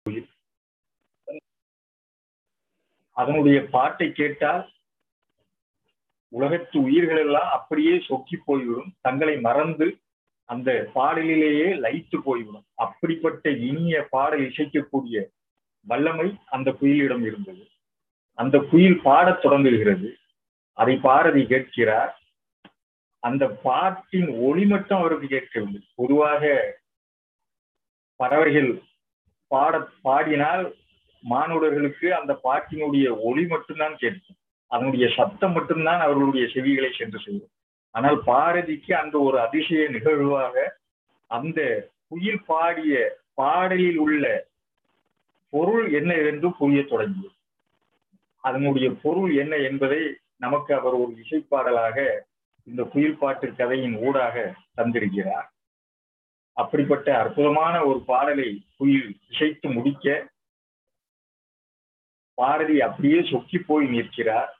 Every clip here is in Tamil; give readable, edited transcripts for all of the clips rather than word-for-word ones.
அதனுடைய பாட்டை கேட்டால் உலகத்து உயிர்கள் எல்லாம் அப்படியே சொக்கி போய்விடும், தங்களை மறந்து அந்த பாடலிலேயே லயித்து போய்விடும். அப்படிப்பட்ட இனிய பாடல் இசைக்கக்கூடிய வல்லமை அந்த குயிலிடம் இருந்தது. அந்த குயில் பாடத் தொடங்குகிறது. அதை பாரதி கேட்கிறார். அந்த பாட்டின் ஒளி மட்டும் அவருக்கு கேட்கவில்லை. பொதுவாக பறவைகள் பாடினால் மானுடர்களுக்கு அந்த பாட்டினுடைய ஒளி மட்டும்தான் கேட்கும், அதனுடைய சத்தம் மட்டும்தான் அவர்களுடைய செவிகளை சென்று செய்யும். ஆனால் பாரதிக்கு அந்த ஒரு அதிசய நிகழ்வாக அந்த குயில் பாடிய பாடலில் உள்ள பொருள் என்ன என்று புரிய தொடங்கியது. அதனுடைய பொருள் என்ன என்பதை நமக்கு அவர் ஒரு இசைப்பாடலாக இந்த குயில் பாட்டு கதையின் ஊடாக தந்திருக்கிறார். அப்படிப்பட்ட அற்புதமான ஒரு பாடலை குயில் இசைத்து முடிக்க பாரதி அப்படியே சொக்கி போய் நிற்கிறார்.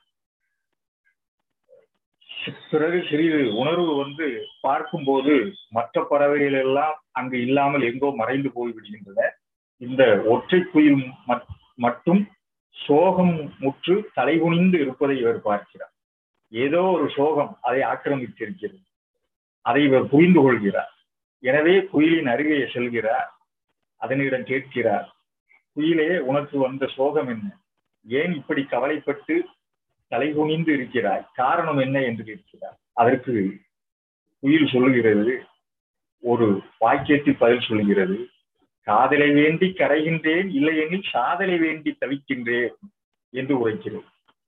பிறகு சிறிது உணர்வு பார்க்கும்போது மற்ற பறவைகள் எல்லாம் அங்கு இல்லாமல் எங்கோ மறைந்து போய் விடுகின்றன. இந்த ஒற்றை குயில் மட்டும் சோகம் முற்று தலைகுனிந்து இருப்பதை இவர் பார்க்கிறார். ஏதோ ஒரு சோகம் அதை ஆக்கிரமித்திருக்கிறது. அதை இவர் புரிந்து கொள்கிறார். எனவே குயிலின் அருகே செல்கிறார். அதனிடம் கேட்கிறார், குயிலே, உனக்கு வந்த சோகம் என்ன? ஏன் இப்படி கவலைப்பட்டு தலைகுனிந்து இருக்கிறாய்? காரணம் என்ன என்று கேட்கிறார். அதற்கு குயில் சொல்லுகிறது, ஒரு வாக்கியத்தில் பதில் சொல்லுகிறது, காதலை வேண்டி கரைகின்றேன், இல்லையெனில் சாதலை வேண்டி தவிக்கின்றேன் என்று உரைக்கிறது.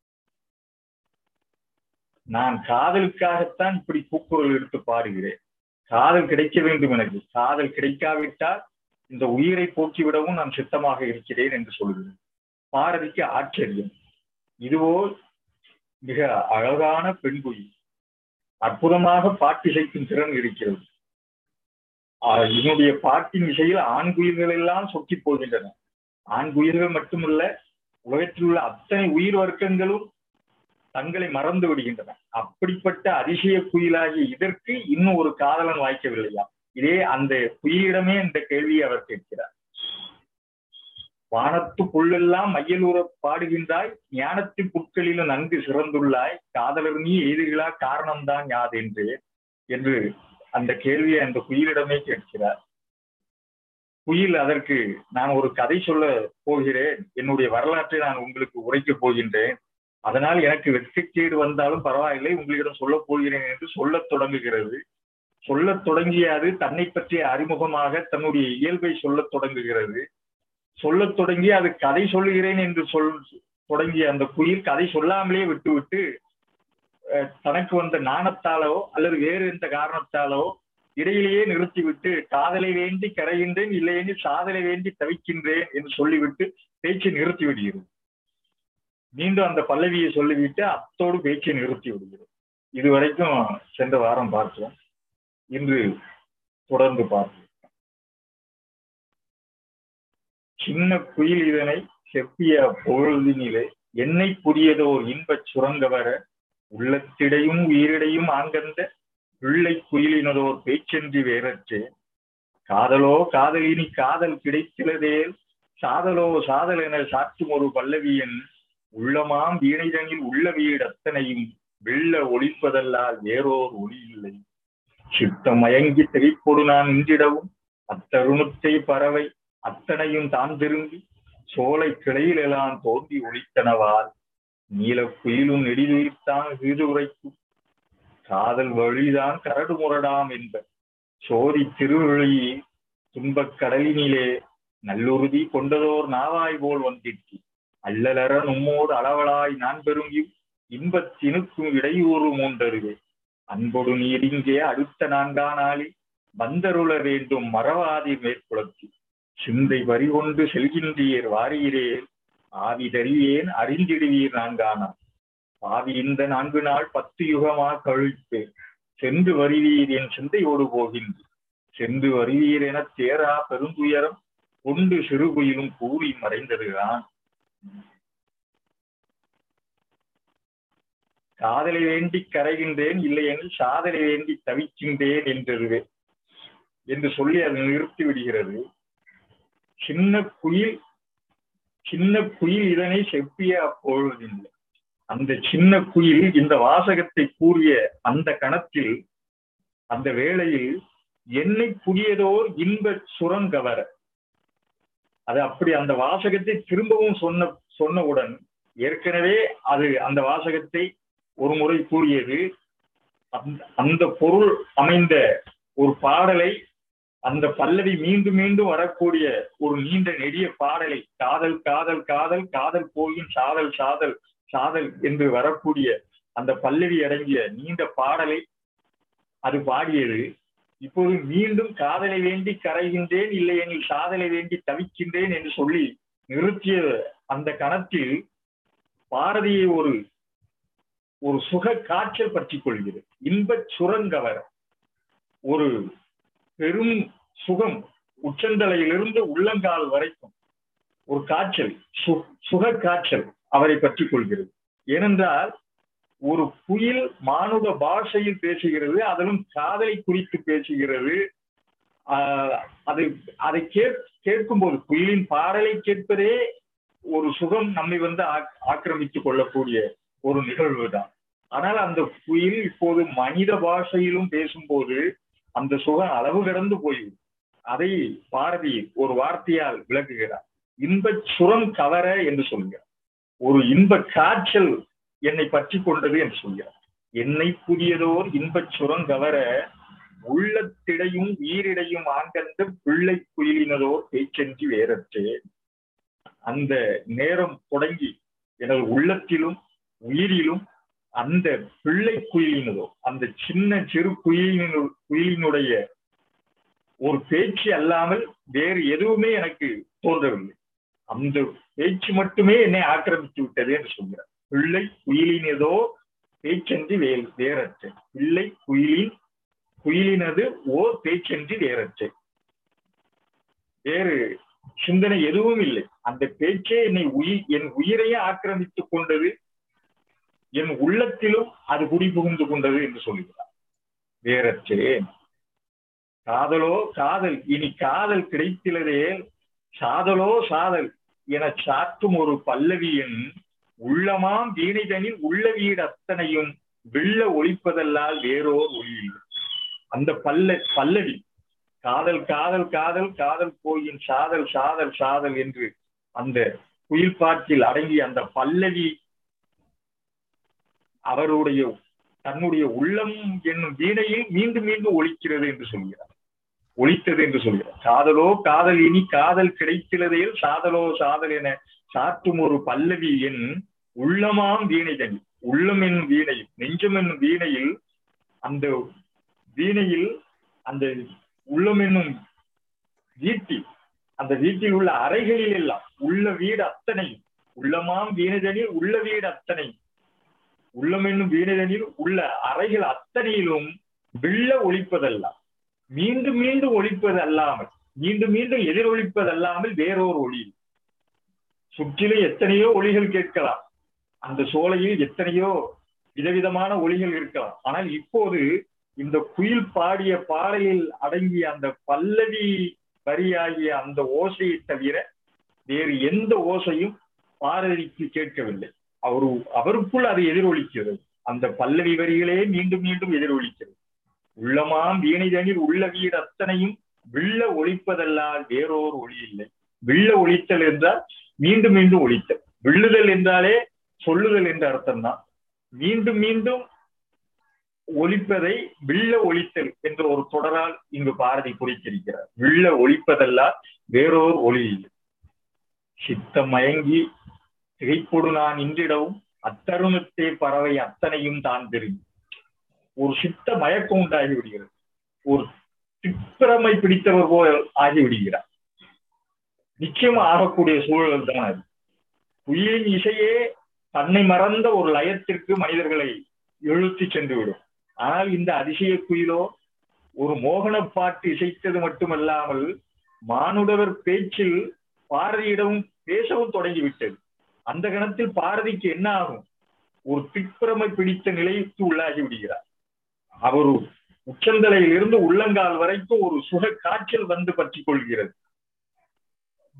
நான் காதலுக்காகத்தான் இப்படி கூக்குரல் எடுத்து பாடுகிறேன். காதல் கிடைக்க வேண்டும் எனக்கு. காதல் கிடைக்காவிட்டால் இந்த உயிரை போக்கிவிடவும் நான் சித்தமாக இருக்கிறேன் என்று சொல்கிறேன். பாரதிக்கு ஆச்சரியம். இதுவோ மிக அழகான பெண் குயில், அற்புதமாக பாட்டிசைக்கும் திறன் இருக்கிறது. இதனுடைய பாட்டின் இசையில் ஆண் குயில்கள் எல்லாம் சொக்கி போகின்றன. ஆண் குயில்கள் மட்டுமல்ல, உலகத்தில் உள்ள அத்தனை உயிர் வர்க்கங்களும் தங்களை மறந்து விடுகின்றன. அப்படிப்பட்ட அதிசய குயிலாகி இதற்கு இன்னும் ஒரு காதலன் வாய்க்கவில்லையா? இதே அந்த குயிலிடமே இந்த கேள்வியை அவர் கேட்கிறார். வானத்து புல்லெல்லாம் மையலூர பாடுகின்றாய், ஞானத்து புட்களிலும் நன்கு சிறந்துள்ளாய், காதலர் நீ எய்துகளா காரணம்தான் யாது என்று அந்த கேள்வியை அந்த குயிலிடமே கேட்கிறார். குயில் அதற்கு, நான் ஒரு கதை சொல்ல போகிறேன், என்னுடைய வரலாற்றை நான் உங்களுக்கு உரைக்கப் போகின்றேன், அதனால் எனக்கு வெட்கக்கேடு வந்தாலும் பரவாயில்லை, உங்களிடம் சொல்ல போகிறேன் என்று சொல்லத் தொடங்குகிறது. சொல்லத் தொடங்கிய அது தன்னை பற்றிய அறிமுகமாக தன்னுடைய இயல்பை சொல்லத் தொடங்குகிறது. சொல்லத் தொடங்கி அது கதை சொல்லுகிறேன் என்று தொடங்கிய அந்த குயில் கதை சொல்லாமலே விட்டுவிட்டு தனக்கு வந்த நாணத்தாலோ அல்லது வேறு எந்த காரணத்தாலோ இடையிலேயே நிறுத்திவிட்டு காதலை வேண்டி கரைகின்றேன், இல்லையெனில் சாதலை வேண்டி தவிக்கின்றேன் என்று சொல்லிவிட்டு பேச்சை நிறுத்தி விடுகிறது. மீண்டும் அந்த பல்லவியை சொல்லிவிட்டு அத்தோடு பேச்சை நிறுத்தி விடுகிறது. இதுவரைக்கும் சென்ற வாரம் பார்த்தோம். இன்று தொடர்ந்து பார்ப்போம். சின்ன குயில் இதனை செப்பிய பொழுதினிலே என்னை புதியதோர் இன்பச் சுரங்க வர உள்ளத்திடையும் உயிரிடையும் ஆங்கந்த பிள்ளை குயிலினதோர் பேச்சென்றி வேறற்றே காதலோ காதலினி காதல் கிடைக்கிறதேல் சாதலோ சாதல் என சாற்றும் ஒரு பல்லவியன் உள்ளமாம் வீணைதனில் உள்ள வீடு அத்தனையும் வெள்ள ஒளிப்பதல்லால் வேறோர் ஒளி இல்லை. சித்தம் மயங்கி திகைப்பொடு நான் நின்றிடவும் அத்தருணத்தை பறவை அத்தனையும் தான் திரும்பி சோலை கிளையில் எல்லாம் தோன்றி ஒளித்தனவால் நீல குயிலும் நெடிதுயிர்த்தான் வீடு உரைக்கும் காதல் வழிதான் கரடு முரடாம் என்ப சோதி திருவழியே துன்பக் கடலினிலே நல்லுறுதி கொண்டதோர் நாவாய் போல் வந்திட்டு அல்லலற நும்மோடு அளவலாய் நான் பெருங்கி இன்பத்தினுக்கும் இடையூறு மூன்றருவே அன்பொடு நீரிங்கே அடுத்த 4 நாளில் வந்தருள வேண்டும் மறவாதி மேற்குளத்தி சிந்தை வரிகொண்டு செல்கின்றீர் வாரீரேல் ஆவி தருவேன் அறிந்திடுவீர் 4 பாவி இந்த 4 நாள் 10 யுகமா கழித்து சென்று வருவீர் என் சிந்தையோடு போகின்ற சென்று வருவீர் என தேரா பெருந்துயரம் கொண்டு சிறு குயிலும் கூறி மறைந்ததுதான். காதலை வேண்டி கரைகின்றேன், இல்லையெனில் சாதலை வேண்டி தவிக்கின்றேன் என்று சொல்லி அது நிறுத்தி விடுகிறது. சின்ன குயில் சின்ன குயில் இதனை செப்பிய அப்பொழுதில்லை. அந்த சின்ன குயில் இந்த வாசகத்தை கூறிய அந்த கணத்தில், அந்த வேளையில் என்னை புதியதோர் இன்ப சுரங்கவர, அது அப்படி அந்த வாசகத்தை திரும்பவும் சொன்னவுடன், ஏற்கனவே அது அந்த வாசகத்தை ஒரு முறை கூறியது, அந்த பொருள் அமைந்த ஒரு பாடலை, அந்த பல்லவி மீண்டும் மீண்டும் வரக்கூடிய ஒரு நீண்ட நெடிய பாடலை, காதல் காதல் காதல் காதல் போயின் சாதல் சாதல் சாதல் என்று வரக்கூடிய அந்த பல்லவி அடங்கிய நீண்ட பாடலை அது பாடியது. இப்போது மீண்டும் காதலை வேண்டி கரைகின்றேன், இல்லையெனில் சாதலை வேண்டி தவிக்கின்றேன் என்று சொல்லி நிறுத்திய அந்த கணத்தில் பாரதியை ஒரு சுக காய்ச்சல் பற்றிக் கொள்கிறது. இன்பச் சுரங்கவர், ஒரு பெரும் சுகம், உச்சந்தலையிலிருந்து உள்ளங்கால் வரைக்கும் ஒரு காய்ச்சல், சுக காய்ச்சல் அவரை பற்றிக் கொள்கிறது. ஏனென்றால் ஒரு குயில் மானுட பாஷையில் பேசுகிறது, அதிலும் காதலை குறித்து பேசுகிறது. அதை கேட்கும் போது, குயிலின் பாடலை கேட்பதே ஒரு சுகம் நம்மை ஆக்கிரமித்துக் கொள்ளக்கூடிய ஒரு நிகழ்வு தான். ஆனால் அந்த குயில் இப்போது மனித பாஷையிலும் பேசும்போது அந்த சுகம் அளவு கடந்து போய்விடும். அதை பாரதி ஒரு வார்த்தையால் விளக்குகிறார். இன்பச் சுரம் கவர என்று சொல்கிறார். ஒரு இன்ப காய்ச்சல் என்னை பற்றி கொண்டது என்று சொல்கிறார். என்னை புதியதோர் இன்பச் சுரம் கவர, உள்ளத்திடையும் ஈரிடையும் ஆங்கந்த பிள்ளை குயிலினதோர் பேச்சென்றி வேறற்றே. அந்த நேரம் தொடங்கி எனது உள்ளத்திலும் உயிரிலும் அந்த பிள்ளை குயிலினதோ, அந்த சின்ன சிறு குயிலினுடைய ஒரு பேச்சு அல்லாமல் வேறு எதுவுமே எனக்கு தோன்றவில்லை. அந்த பேச்சு மட்டுமே என்னை ஆக்கிரமித்து விட்டது என்று சொல்கிறார். பிள்ளை குயிலினதோ பேச்சென்றி வேறற்ற, பிள்ளை குயிலினது ஓர் பேச்சென்றி வேறற்ற, வேறு சிந்தனை எதுவும் இல்லை. அந்த பேச்சே என் உயிரையே ஆக்கிரமித்துக் கொண்டது, என் உள்ளத்திலும் அது குடிபுகுந்து கொண்டது என்று சொல்கிறார். வேறற்றே காதலோ காதல், இனி காதல் கிடைத்திலதே சாதலோ சாதல் என சாற்றும் ஒரு பல்லவியின் உள்ளமாம் வீணைதனில் உள்ள வீடு அத்தனையும் வெள்ள ஒழிப்பதல்லால் வேறோர் ஒளி. அந்த பல்லவி காதல் காதல் காதல் காதல் போயின் சாதல் சாதல் சாதல் என்று அந்த குயில் பாட்டில் அடங்கிய அந்த பல்லவி அவருடைய தன்னுடைய உள்ளம் என்னும் வீணையில் மீண்டும் மீண்டும் ஒலிக்கிறது என்று சொல்கிறார், ஒலித்தது என்று சொல்கிறார். காதலோ காதல், இனி காதல் கிடைக்கிறதையில் சாதலோ சாதல் என சாற்றும் ஒரு பல்லவி என் உள்ளமாம் வீணைதனில், உள்ளம் என்னும் வீணையில், நெஞ்சம் என்னும் வீணையில், அந்த வீணையில் அந்த உள்ளம் என்னும் வீட்டில், அந்த வீட்டில் உள்ள அறைகளில் எல்லாம் உள்ள வீடு அத்தனையும், உள்ளமாம் வீணைதனில் உள்ள வீடு அத்தனை, உள்ளம் என்னும் வீணைதனில் உள்ள அறைகள் அத்தனையிலும் வெள்ள ஒழிப்பதெல்லாம், மீண்டும் மீண்டும் ஒழிப்பது அல்லாமல், மீண்டும் மீண்டும் எதிரொலிப்பதல்லாமல் வேறொரு ஒளி. சுற்றிலும் எத்தனையோ ஒளிகள் கேட்கலாம், அந்த சோலையில் எத்தனையோ விதவிதமான ஒளிகள் இருக்கலாம். ஆனால் இப்போது இந்த குயில் பாடிய பாடலில் அடங்கிய அந்த பல்லவி வரியாகிய அந்த ஓசையை தவிர வேறு எந்த ஓசையும் பாரதிக்கு கேட்கவில்லை. அவருக்குள் அது எதிரொலிக்கிறது. அந்த பல்லவி வரிகளே மீண்டும் மீண்டும் எதிரொலிக்கிறது. உள்ளமாம் வீணைதனில் உள்ள வீடு அத்தனையும் வெள்ள ஒழிப்பதல்லால் வேறோர் ஒளி இல்லை. வெள்ள ஒழித்தல் என்றால் மீண்டும் மீண்டும் ஒழித்தல், விழுதல் என்றாலே சொல்லுதல் என்ற அர்த்தம் தான். மீண்டும் மீண்டும் ஒழிப்பதை வெள்ள ஒழித்தல் என்ற ஒரு தொடரால் இங்கு பாரதி குறித்திருக்கிறார். வெள்ள ஒழிப்பதல்லால் வேறோர் ஒளி இல்லை. சித்த மயங்கி திகைப்பொடு நான் இன்றிடவும் அத்தருணத்தே பறவை அத்தனையும் தான் தெரியும். ஒரு சித்த மயக்கம் உண்டாகி விடுகிறது, ஒரு திறமை பிடித்தவர் போல் ஆகிவிடுகிறார். நிச்சயம் ஆகக்கூடிய சூழல் தான் அது. குயிலின் இசையே தன்னை மறந்த ஒரு லயத்திற்கு மனிதர்களை இழுத்து சென்றுவிடும். ஆனால் இந்த அதிசய குயிலோ ஒரு மோகன பாட்டு இசைத்தது மட்டுமல்லாமல் மானுடவர் பேச்சில் பாரதியிடமும் பேசவும் தொடங்கிவிட்டது. அந்த கணத்தில் பாரதிக்கு என்ன ஆகும்? ஒரு திக்பிரமை பிடித்த நிலைக்கு உள்ளாகி விடுகிறார். அவர் உச்சந்தலையில் இருந்து உள்ளங்கால் வரைக்கும் ஒரு சுக காய்ச்சல் வந்து பற்றி கொள்கிறது.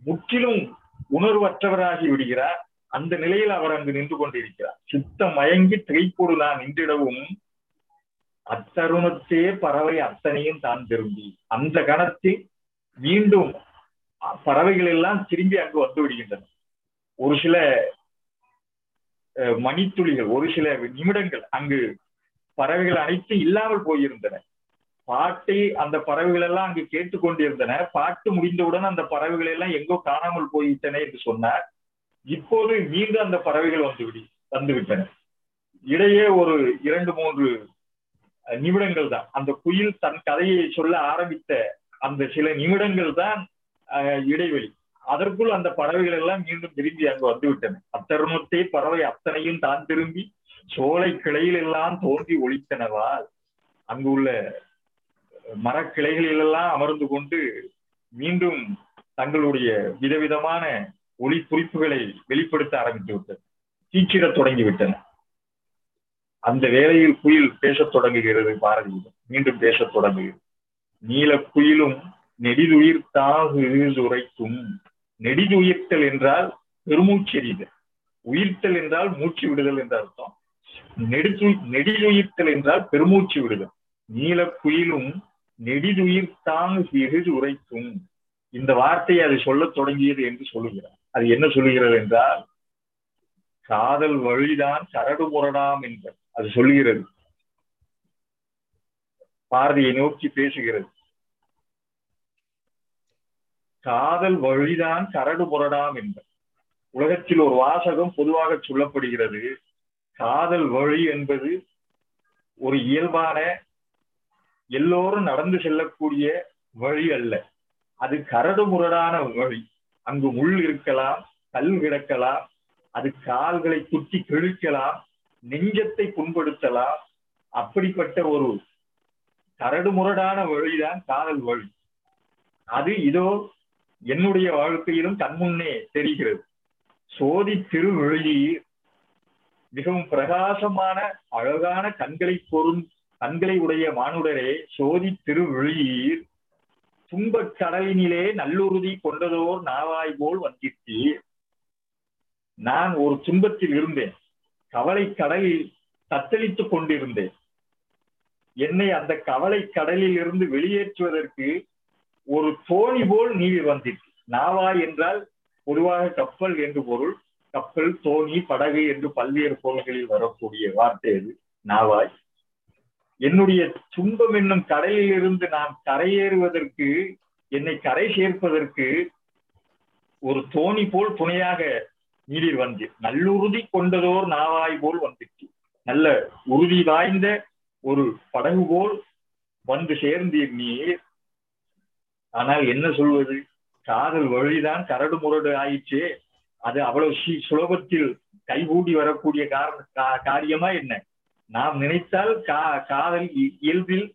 முற்றிலும் உணர்வற்றவராகி விடுகிறார். அந்த நிலையில் அவர் அங்கு நின்று கொண்டிருக்கிறார். சித்தம் மயங்கி திகைப்போடு நான் நின்றிடவும் அத்தருணத்தே பறவை அத்தனையும் தான் திரும்பி, அந்த கணத்தில் மீண்டும் பறவைகள் எல்லாம் திரும்பி அங்கு வந்து விடுகின்றன. ஒரு சில மணித்துளிகள், ஒரு சில நிமிடங்கள் அங்கு பறவைகள் அனைத்தும் இல்லாமல் போயிருந்தன. பாட்டை அந்த பறவைகள் எல்லாம் அங்கு கேட்டுக்கொண்டிருந்தன. பாட்டு முடிந்தவுடன் அந்த பறவைகள் எல்லாம் எங்கோ காணாமல் போய்விட்டன என்று சொன்னார். இப்போது மீண்டும் அந்த பறவைகள் வந்துவிட்டன. இடையே ஒரு 2-3 நிமிடங்கள் தான், அந்த குயில் தன் கதையை சொல்ல ஆரம்பித்த அந்த சில நிமிடங்கள் தான் இடைவெளி. அதற்குள் அந்த பறவைகள் எல்லாம் மீண்டும் திரும்பி அங்கு வந்துவிட்டன. அத்தருணத்தை பறவை அத்தனையும் தான் திரும்பி சோலை கிளையில் எல்லாம் தோன்றி ஒழித்தனவால் அங்கு உள்ள மரக்கிளைகளில் எல்லாம் அமர்ந்து கொண்டு மீண்டும் தங்களுடைய விதவிதமான ஒளி குறிப்புகளை வெளிப்படுத்த ஆரம்பித்து விட்டன, தீச்சிடத் தொடங்கிவிட்டன. அந்த வேளையில் குயில் பேசத் தொடங்குகிறது. பாரதியிடம் மீண்டும் பேசத் தொடங்குகிறது. நீல குயிலும் நெடிதுயிர்த்தாகுரைக்கும். நெடிதுயிர்த்தல் என்றால் பெருமூச்செறிதல், உயிர்த்தல் என்றால் மூச்சு விடுதல் என்ற அர்த்தம். நெடிதுயிர்த்தல் என்றால் பெருமூச்சு விடுதல். நீல குயிலும் நெடிதுயிர்த்தாங்கு உரைக்கும். இந்த வார்த்தையை அது சொல்லத் தொடங்கியது என்று சொல்லுகிறார். அது என்ன சொல்லுகிறது என்றால், காதல் வழிதான் கரடு முரடாம் என்பது அது சொல்லுகிறது. பாரதியை நோக்கி பேசுகிறது. காதல் வழிதான் கரடு முரடாம் என்பது. உலகத்தில் ஒரு வாசகம் பொதுவாக சொல்லப்படுகிறது. காதல் வழி என்பது ஒரு இயல்பான எல்லோரும் நடந்து செல்லக்கூடிய வழி அல்ல. அது கரடு முரடான வழி. அங்கு முள் இருக்கலாம், கல் கிடக்கலாம், அது கால்களை குத்தி கிழிக்கலாம், நெஞ்சத்தை புண்படுத்தலாம். அப்படிப்பட்ட ஒரு கரடு முரடான வழிதான் காதல் வழி. அது இதோ என்னுடைய வாழ்க்கையிலும் கண்முன்னே தெரிகிறது. சோதி திருவழியில் மிகவும் பிரகாசமான அழகான கண்களை உடைய மானுடரே, சோதி திருவழியில் துன்பக் கடலினிலே நல்லுறுதி கொண்டதோர் நாவாய் போல் வந்திட்டீர். நான் ஒரு துன்பத்தில் இருந்தேன், கவலை கடலில் தத்தளித்துக் கொண்டிருந்தேன். என்னை அந்த கவலை கடலில் இருந்து வெளியேற்றுவதற்கு ஒரு தோணி போல் நீர் வந்திட்டு. நாவாய் என்றால் பொதுவாக கப்பல் என்று பொருள். கப்பல், தோணி, படகு என்று பல்வேறு பொருள்களில் வரக்கூடிய வார்த்தை அது நாவாய். என்னுடைய துன்பம் என்னும் கடலில் இருந்து நான் கரையேறுவதற்கு, என்னை கரை சேர்ப்பதற்கு ஒரு தோணி போல் துணையாக நீரில் வந்து நல்லுறுதி கொண்டதோர் நாவாய் போல் வந்துச்சு. நல்ல உறுதி வாய்ந்த ஒரு படகு போல் வந்து சேர்ந்தீர் நீர். ஆனால் என்ன சொல்வது, காதல் வழிதான் கரடு முரடு ஆயிற்றே. அது அவ்வளவு சுலபத்தில் கைகூடி வரக்கூடிய காரியமா என்ன? நாம் நினைத்தால் காதல் இயல்பில்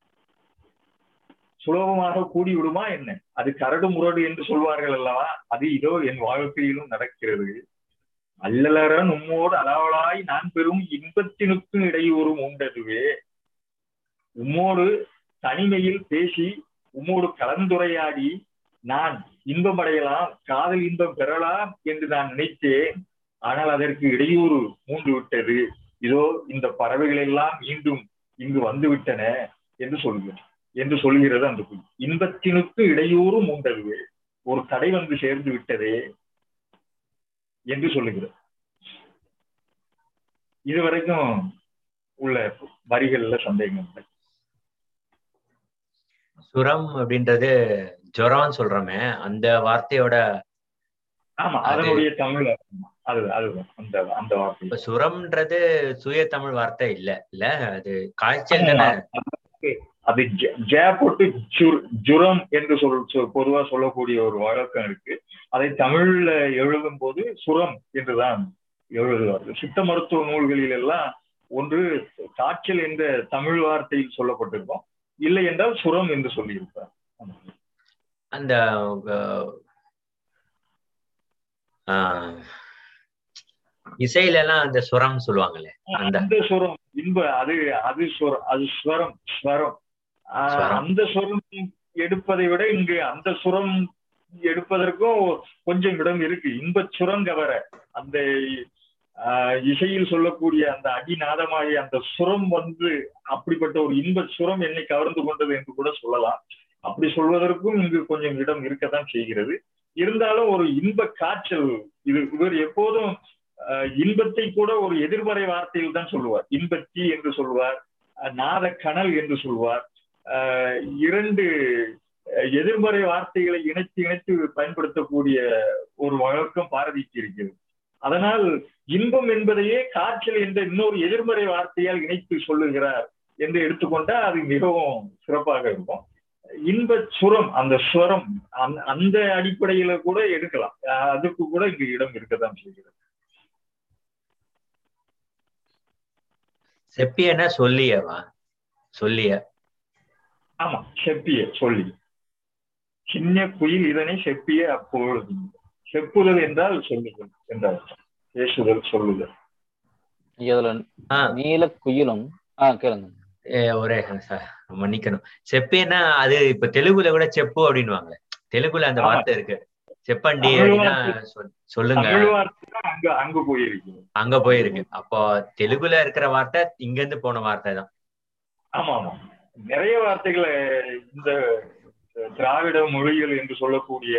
சுலபமாக கூடிவிடுமா என்ன? அது கரடு முரடு என்று சொல்வார்கள் அல்லவா? அது இதோ என் வாழ்க்கையிலும் நடக்கிறது. அல்லலற உம்மோடு அளவலாய் நான் பெரும் இன்பத்தினுக்கும் இடையூறும் உண்டதுவே. உம்மோடு தனிமையில் பேசி, உம்மோடு கலந்துரையாடி நான் இன்பம் அடையலாம், காதல் இன்பம் பெறலாம் என்று நான் நினைத்தேன். ஆனால் அதற்கு இடையூறு மூண்டு விட்டது. இதோ இந்த பறவைகள் எல்லாம் மீண்டும் இங்கு வந்து விட்டன என்று சொல்கிறது அந்த குயில். இன்பத்தினுக்கு இடையூறு மூண்டதுவே, ஒரு தடை வந்து சேர்ந்து விட்டதே என்று சொல்லுகிறது. இதுவரைக்கும் உள்ள வரிகள்ல சந்தேகம் இல்லை. சுரம் அப்படின்றது ஜொரம் சொல்றோமே, அந்த வார்த்தையோட ஆமா, அதனுடைய தமிழ் அதுதான் அந்த வார்த்தை. சுரம்ன்றது சுய தமிழ் வார்த்தை இல்ல, அது காய்ச்சல் தானே. அது ஜே போட்டு ஜுரம் என்று பொதுவா சொல்லக்கூடிய ஒரு வழக்கம் இருக்கு. அதை தமிழ்ல எழுதும் போது சுரம் என்றுதான் எழுதுவார்கள். சித்த மருத்துவ நூல்களில் எல்லாம் ஒன்று காய்ச்சல் என்ற தமிழ் வார்த்தையில் சொல்லப்பட்டிருக்கும், இல்லை என்றால் சுரம் என்று சொல்லியிருப்பார். அந்த இசையில எல்லாம் அந்த சுரம் சொல்லுவாங்களே, அந்த சுரம் இன்ப அது ஸ்வரம். அந்த சுரம் எடுப்பதை விட இங்கு அந்த சுரம் எடுப்பதற்கும் கொஞ்சம் இடம் இருக்கு. இன்பச் சுரங்கவர அந்த இசையில் சொல்லக்கூடிய அந்த அடிநாதமாகிய அந்த சுரம் அப்படிப்பட்ட ஒரு இன்பச் சுரம் என்னை கவர்ந்து கொண்டது என்று கூட சொல்லலாம். அப்படி சொல்வதற்கும் இங்கு கொஞ்சம் இடம் இருக்கத்தான் செய்கிறது. இருந்தாலும் ஒரு இன்ப காய்ச்சல், இவர் எப்போதும் இன்பத்தை கூட ஒரு எதிர்மறை வார்த்தையில் தான் சொல்லுவார். இன்பத்தி என்று சொல்வார், நாத கனல் என்று சொல்வார். இரண்டு எதிர்மறை வார்த்தைகளை இணைத்து பயன்படுத்தக்கூடிய ஒரு வழக்கம் பாரதிக்கு இருக்கிறது. அதனால் இன்பம் என்பதையே காய்ச்சல் என்ற இன்னொரு எதிர்மறை வார்த்தையால் இணைத்து சொல்லுகிறார் என்று எடுத்துக்கொண்டால் அது மிகவும் சிறப்பாக இருக்கும். இன்ப சுரம், அந்த சுரம் அந்த அடிப்படையில கூட எடுக்கலாம். அதுக்கு கூட இங்கு இடம் இருக்கத்தான் செய்கிறது. செப்பியனா சொல்லியவா? சொல்லிய. ஆமா, செப்பிய, சொல்லி. சின்ன குயில் இதனை செப்பிய அப்பொழுது. செப்புதல் என்றால் சொல்லுதல் என்றால் பேசுதல், சொல்லுதல். நீல குயிலும் கேளுங்க. ஒரே மன்னிக்கணும். செப்பியன்னா அது இப்ப தெலுங்குல கூட செப்பு அப்படின்னுவாங்க. தெலுங்குல அந்த வார்த்தை இருக்கு, செப்பண்டி அப்படின்னா சொல்லுங்க, அங்க போயிருக்கு. அப்போ தெலுங்குல இருக்கிற வார்த்தை இங்க இருந்து போன வார்த்தை தான். ஆமா ஆமா, நிறைய வார்த்தைகள் இந்த திராவிட மொழிகள் என்று சொல்லக்கூடிய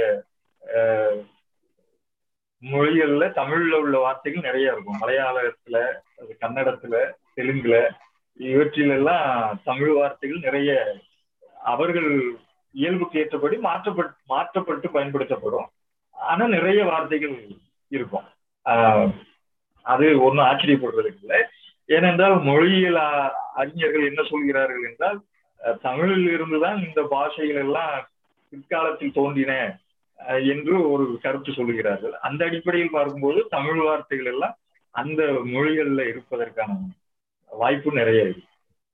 மொழிகள்ல தமிழ்ல உள்ள வார்த்தைகள் நிறைய இருக்கும். மலையாளத்துல, கன்னடத்துல, தெலுங்குல, இவற்றிலெல்லாம் தமிழ் வார்த்தைகள் நிறைய அவர்கள் இயல்புக்கு ஏற்றபடி மாற்றப்பட்டு பயன்படுத்தப்படும். ஆனா நிறைய வார்த்தைகள் இருக்கும். அது ஒன்றும் ஆச்சரியப்படுறதுக்கு இல்லை. ஏனென்றால் மொழியியல் அறிஞர்கள் என்ன சொல்கிறார்கள் என்றால், தமிழில் இருந்துதான் இந்த பாஷைகள் எல்லாம் பிற்காலத்தில் தோன்றின என்று ஒரு கருத்து சொல்லுகிறார்கள். அந்த அடிப்படையில் பார்க்கும்போது தமிழ் வார்த்தைகள் எல்லாம் அந்த மொழிகள்ல இருப்பதற்கான வாய்ப்பு நிறைய இருக்கு.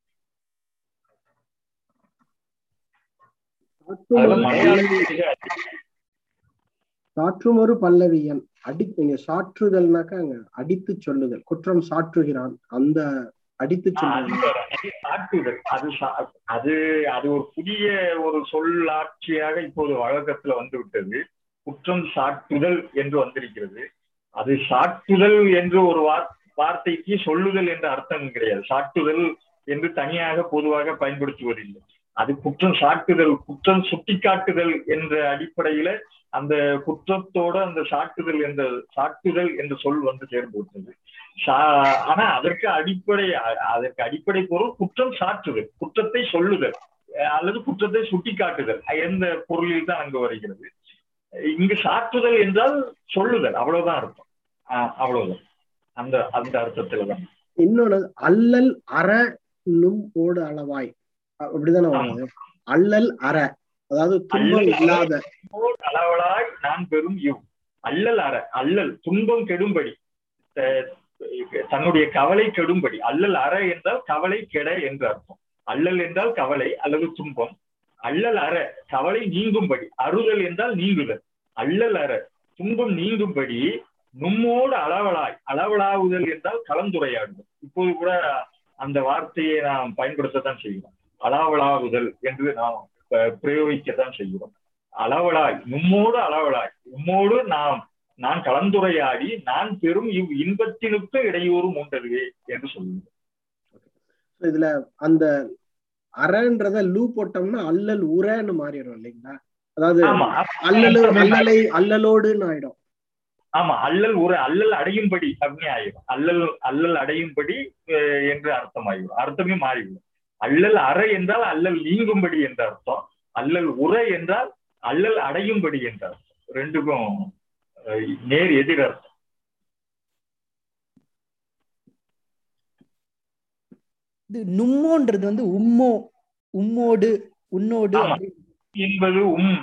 சாற்றும் ஒரு பல்லவியன் சாற்றுதல்னாக்கா அங்க அடித்து சொல்லுதல், குற்றம் சாற்றுகிறான், அந்த அடித்து சாற்றுதல். அது ஒரு புதிய ஒரு சொல்லாட்சியாக இப்போது வழக்கத்துல வந்து விட்டது. குற்றம் சாட்டுதல் என்று வந்திருக்கிறது. அது சாட்டுதல் என்று ஒரு வார்த்தைக்கு சொல்லுதல் என்ற அர்த்தம் கிடையாது. சாட்டுதல் என்று தனியாக பொதுவாக பயன்படுத்துவதில்லை. அது குற்றம் சாட்டுதல், குற்றம் சுட்டிக்காட்டுதல் என்ற அடிப்படையில அந்த குற்றத்தோட அந்த சாட்டுதல் என்ற சொல் வந்து சேர்ந்து விட்டது. ஆனா அதற்கு அடிப்படை பொருள் குற்றம் சாட்டுதல், குற்றத்தை சொல்லுதல் அல்லது குற்றத்தை சுட்டிக்காட்டுதல் என்ற பொருளில் தான் அங்கு வருகிறது. இங்கு சாற்றுதல் என்றால் சொல்லுதல், அவ்வளவுதான் அர்த்தம். அவ்வளவுதான், அந்த அர்த்தத்துலதான். இன்னொன்னு அல்லல் அற நும் ஓடு அளவாய், அப்படிதானே வருது. அல்லல் அற, அதாவது துன்பம் இல்லாத. அளவலாய் நான் பெரும் இவ். அல்லல் அற, அல்லல் துன்பம் கெடும்படி, தன்னுடைய கவலை கெடும்படி. அல்லல் அற என்றால் கவலை கெட என்று அர்த்தம். அல்லல் என்றால் கவலை அல்லது துன்பம். அல்லல் அற கவலை நீங்கும்படி. அறுதல் என்றால் நீங்குதல். அல்லல் அற துன்பம் நீங்கும்படி நும்மோடு அளவலாய். அளவலாவுதல் என்றால் கலந்துரையாடுதல். இப்போது கூட அந்த வார்த்தையை நாம் பயன்படுத்தத்தான் செய்கிறோம். அளவலாவுதல் என்று நாம் பிரயோகிக்கத்தான் செய்கிறோம். அளவலாய், நும்மோடு அளவலாய், உம்மோடு நான் கலந்துரையாடி நான் பெரும் இவ் இன்பத்தினுக்கு இடையூறும் உண்டதுவே என்று சொல்லுவோம். இதுல அந்த அறன்றத லூ போட்டோம்னா அல்லல் உரன்னு மாறிடும் இல்லைங்களா? அதாவது அல்லலோடுன்னு ஆயிடும். ஆமா, அல்லல் உர, அல்லல் அடையும்படி அப்படின்னு ஆயிடும். அல்லல் அடையும்படி என்று அர்த்தம் ஆகிடும். அர்த்தமே மாறிவிடும். அல்லல் அற என்றால் அல்லல் நீங்கும்படி என்ற அர்த்தம். அல்லல் உர என்றால் அல்லல் அடையும்படி என்ற அர்த்தம். ரெண்டுக்கும் நேர் எதிர் அர்த்தம். இது நும்மோன்றது வந்து உம்மோ, உம்மோடு, உன்னோடு என்பது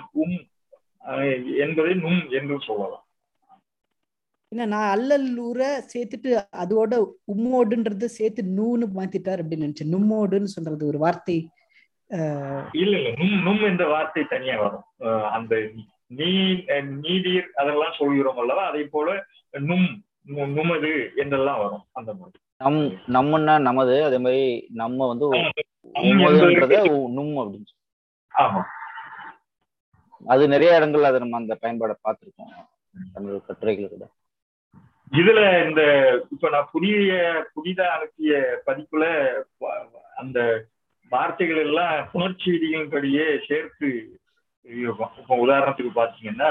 என்பதை நும் என்று சொல்லலாம். நான் அல்லூர சேர்த்துட்டு அதோட உம்மோடுன்றது சேர்த்து நூன்னு மாத்திட்டார் அப்படின்னு நினைச்சேன். நும்மோடுன்னு சொல்றது ஒரு வார்த்தை இல்ல. நும் என்ற வார்த்தை தனியா வரும். அந்த நீதீர் அதெல்லாம் சொல்கிறோம் அல்லவா, அதே போல நுமது என்றெல்லாம் வரும். அந்த மாதிரி நம்மன்னா நமது, அதே மாதிரி நம்ம வந்து உம்மதுன்றத நும் அப்படின்னு. ஆமா. அது நிறைய இடங்கள்ல அதை நம்ம அந்த பயன்பாடை பார்த்திருக்கோம் தமிழ் கட்டுரைகள் கூட. இதுல இந்த இப்ப நான் புதிதா அனுப்பிய பதிப்புல அந்த வார்த்தைகள் எல்லாம் புணர்ச்சி விதிகளின்படியே சேர்த்து இருக்கும். இப்ப உதாரணத்துக்கு பாத்தீங்கன்னா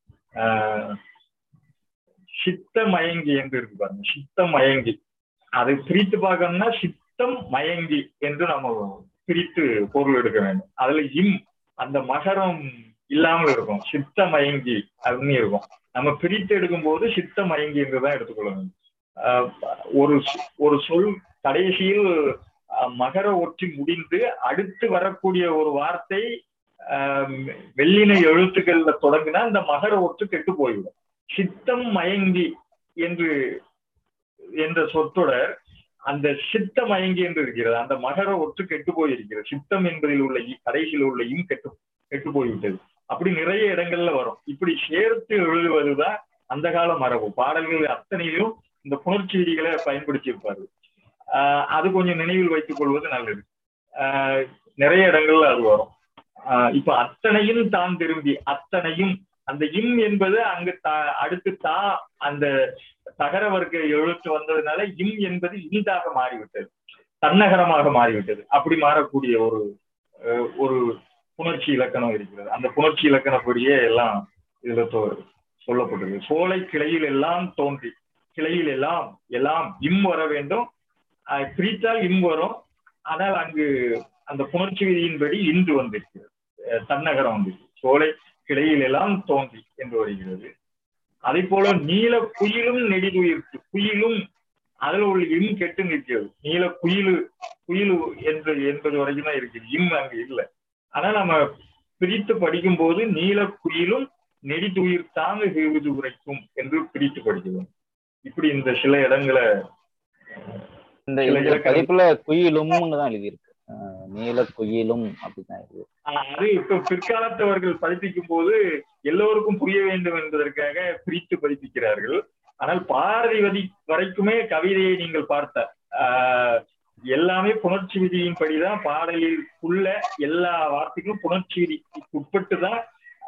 சித்த மயங்கி என்று இருக்கு பாருங்க. சித்தம் மயங்கி, அதை பிரித்து பார்க்கணும்னா சித்தம் மயங்கி என்று நம்ம பிரித்து பொருள் எடுக்க வேண்டும். அதுல இம் அந்த மகரம் இல்லாமல் இருக்கும், சித்த மயங்கி அப்படின்னு இருக்கும். நம்ம பிரித்து எடுக்கும் போது சித்த மயங்கி என்றுதான் எடுத்துக்கொள்ள வேண்டும். ஒரு சொல் கடைசியில் மகர ஒற்றி முடிந்து அடுத்து வரக்கூடிய ஒரு வார்த்தை வெள்ளின எழுத்துக்கள்ல தொடங்கினா இந்த மகர ஒற்று கெட்டு போய்விடும். சித்தம் மயங்கி என்ற சொற்றொடர் அந்த சித்த மயங்கி என்று இருக்கிறது. அந்த மகர ஒற்று கெட்டு போயிருக்கிறது. சித்தம் என்பதில் உள்ள கடைசியில் உள்ள இம் கெட்டு போய்விட்டது. அப்படி நிறைய இடங்கள்ல வரும். இப்படி சேர்த்து எழுதுவதுதான் அந்த கால மரபு. பாடல்கள் அத்தனையிலும் இந்த புணர்ச்சி விதிகளை பயன்படுத்தி இருப்பாரு. அது கொஞ்சம் நினைவில் வைத்துக் கொள்வது நல்லது. நிறைய இடங்கள்ல அது வரும். இப்ப அத்தனையும் தான் திரும்பி, அத்தனையும் அந்த இம் என்பது அங்கு அடுத்து தா அந்த தகர வர்க்க எழுத்து வந்ததுனால இம் என்பது இனிதாக மாறிவிட்டது, தன்னகரமாக மாறிவிட்டது. அப்படி மாறக்கூடிய ஒரு புணர்ச்சி இலக்கணம் இருக்கிறது. அந்த புணர்ச்சி இலக்கணப்படியே எல்லாம் இதுல சொல்லப்பட்டது. சோலை கிளையில் எல்லாம் தோன்றி, கிளையில் எல்லாம் இம் வர வேண்டும். பிரித்தால் இம் வரும். ஆனால் அங்கு அந்த புணர்ச்சி விதியின்படி இன்று வந்திருக்கிறது, தன்னகரம் வந்திருக்கு. சோலை கிளையில் எல்லாம் தோன்றி என்று வருகிறது. அதே போல நீல குயிலும் நெடிதுயிர்க்கு, குயிலும் அதுல உள்ள இம் கெட்டு நிற்கிறது. நீல குயிலு என்பது வரைக்கும் தான் இருக்குது, இம் அங்கு இல்லை. ஆனா நம்ம பிரித்து படிக்கும் போது நீல குயிலும் நெடிதுயிர் தாங்க செய்வது உரைக்கும் என்று பிரித்து படிக்கிறோம். இப்படி இந்த சில இடங்களை இந்த பதிப்புல குயிலும் தான் எழுதியிருக்கு, நீல குயிலும் அப்படிதான் இருக்கு. அது இப்ப பிற்காலத்தவர்கள் பதிப்பிக்கும் போது எல்லோருக்கும் புரிய வேண்டும் என்பதற்காக பிரித்து பதிப்பிக்கிறார்கள். ஆனால் பாரதி வரைக்குமே கவிதையை நீங்கள் பார்த்த எல்லாமே புணர்ச்சி விதியின்படிதான். பாடலில் உள்ள எல்லா வார்த்தைகளும் புணர்ச்சி விதிக்கு உட்பட்டுதான்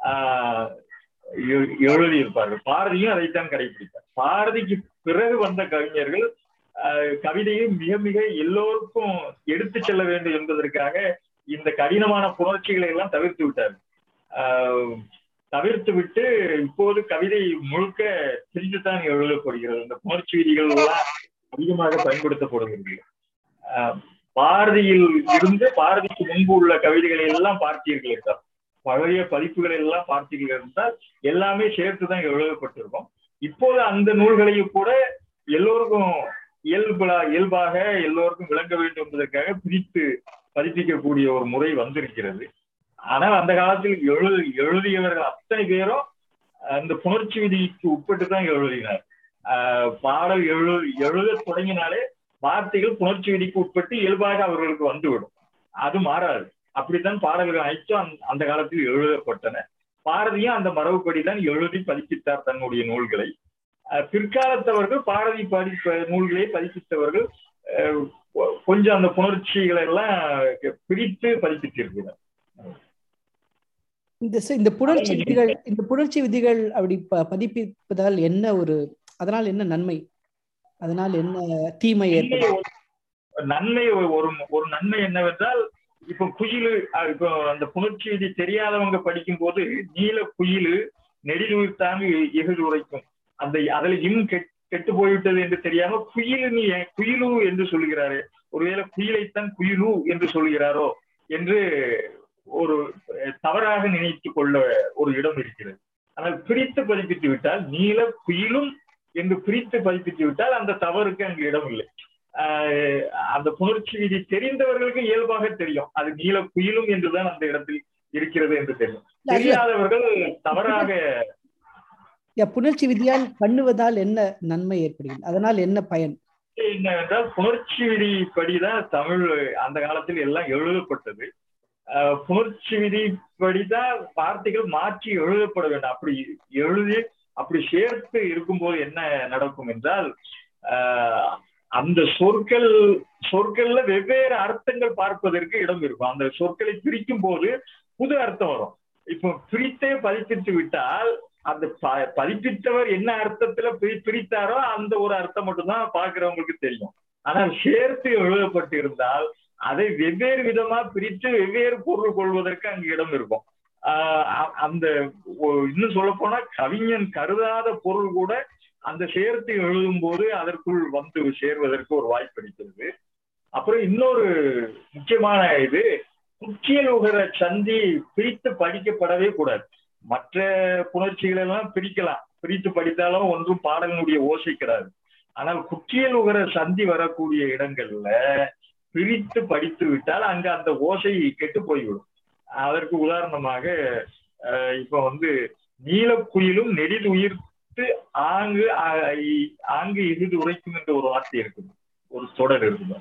எழுதியிருப்பார்கள். பாரதியும் அதைத்தான் கடைபிடித்தார். பாரதிக்கு பிறகு வந்த கவிஞர்கள் கவிதையை மிக மிக எல்லோருக்கும் எடுத்து செல்ல வேண்டும் என்பதற்காக இந்த கடினமான புணர்ச்சிகளை எல்லாம் தவிர்த்து விட்டார்கள். தவிர்த்து விட்டு இப்போது கவிதை முழுக்க பிரித்துத்தான் எழுதப்படுகிறது. இந்த புணர்ச்சி விதிகள் எல்லாம் அதிகமாக பயன்படுத்தப்படுகிறது. பாரதியில் இருந்து பாரதிக்கு முன்பு உள்ள கவிதைகளை எல்லாம் பார்த்தீர்கள் என்றால், பழைய பதிப்புகளை எல்லாம் பார்த்தீர்கள் என்றால் எல்லாமே சேர்த்துதான் எழுதப்பட்டிருக்கும். இப்போது அந்த நூல்களையும் கூட எல்லோருக்கும் இயல்பாக எல்லோருக்கும் விளங்க வேண்டும் என்பதற்காக பிரித்து பதிப்பிக்கக்கூடிய ஒரு முறை வந்திருக்கிறது. ஆனால் அந்த காலத்தில் எழுதியவர்கள் அத்தனை பேரும் அந்த புணர்ச்சி விதிக்கு உட்பட்டு தான் எழுதினார். பாடல் எழுத தொடங்கினாலே வார்த்தைகள் புணர்ச்சி விதிக்கு உட்பட்டு இயல்பாக அவர்களுக்கு வந்துவிடும். அது மாறாது. அப்படித்தான் பாடல்கள் அனைத்தும் அந்த காலத்தில் எழுதப்பட்டன. பாரதியும் அந்த மரபுப்படிதான் எழுதி பதிப்பித்தார் தன்னுடைய நூல்களை. பிற்காலத்தவர்கள் பாரதி நூல்களை பதிப்பித்தவர்கள் கொஞ்சம் அந்த புணர்ச்சிகளை எல்லாம் பிரித்து பதிப்பித்திருக்கிறார். இந்த புணர்ச்சி விதிகள் அப்படி பதிப்பிப்பதால் என்ன அதனால் என்ன நன்மை, அதனால் என்ன தீமை ஏற்படும்? நன்மை ஒரு நன்மை என்னவென்றால், இப்ப குயிலு, இப்போ அந்த புணர்ச்சி விதி தெரியாதவங்க படிக்கும் போது நீல குயிலு நெடிதுயிர்த்தாங்க எகுது உரைக்கும், அதுல இம் கெட்டு போய்விட்டது என்று தெரியாம குயிலு என்று சொல்லுகிறாரு. ஒருவேளை குயிலைத்தான் குயிலு என்று சொல்கிறாரோ என்று ஒரு தவறாக நினைத்து கொள்ள ஒரு இடம் இருக்கிறது. ஆனால் பிரித்து பதிப்பித்து விட்டால், நீல குயிலும் என்று பிரித்து பதிப்பித்து விட்டால் அந்த தவறுக்கு அங்கு இடம் இல்லை. அந்த புணர்ச்சி விதி தெரிந்தவர்களுக்கு இயல்பாக தெரியும், அது நீல குயிலும் என்றுதான் அந்த இடத்தில் இருக்கிறது என்று தெரியும். தெரியாதவர்கள் தவறாக புணர்ச்சி விதியால் பண்ணுவதால் என்ன நன்மை ஏற்படுகிறது, அதனால் என்ன பயன் என்னவென்றால், புணர்ச்சி விதிப்படிதான் தமிழ் அந்த காலத்தில் எல்லாம் எழுதப்பட்டது. புணர்ச்சி விதிப்படிதான் வார்த்தைகள் மாற்றி எழுதப்பட வேண்டும். அப்படி சேர்த்து இருக்கும்போது என்ன நடக்கும் என்றால், அந்த சொற்கள்ல வெவ்வேறு அர்த்தங்கள் பார்ப்பதற்கு இடம் இருக்கும். அந்த சொற்களை பிரிக்கும் போது புது அர்த்தம் வரும். இப்போ பிரித்தே பதிப்பித்து விட்டால் அந்த பதிப்பித்தவர் என்ன அர்த்தத்துல பிரித்தாரோ அந்த ஒரு அர்த்தம் மட்டும்தான் பார்க்கிறவங்களுக்கு தெரியும். ஆனால் சேர்த்து எழுதப்பட்டு இருந்தால் அதை வெவ்வேறு விதமா பிரித்து வெவ்வேறு பொருள் கொள்வதற்கு அங்கு இடம் இருக்கும். அந்த இன்னும் சொல்ல போனா கவிஞன் கருதாத பொருள் கூட அந்த சேர்த்து எழுதும் போது அதற்குள் வந்து சேர்வதற்கு ஒரு வாய்ப்பு இருக்கிறது. அப்புறம் இன்னொரு முக்கியமான இது, குற்றியல் உகர சந்தி பிரித்து படிக்கப்படவே கூடாது. மற்ற புணர்ச்சிகள் எல்லாம் பிரிக்கலாம், பிரித்து படித்தாலும் ஒன்றும் பாடலினுடைய ஓசை கிடையாது. ஆனால் குற்றியல் உகர சந்தி வரக்கூடிய இடங்கள்ல பிரித்து படித்து விட்டால் அங்க அந்த ஓசை கெட்டு போய்விடும். அதற்கு உதாரணமாக இப்ப வந்து நீலக்குயிலும் நெடிது உயிர்த்து ஆங்கு ஆங்கு இறுதி உரைக்கும் என்ற ஒரு வார்த்தை இருக்குது, ஒரு தொடர் இருக்குது.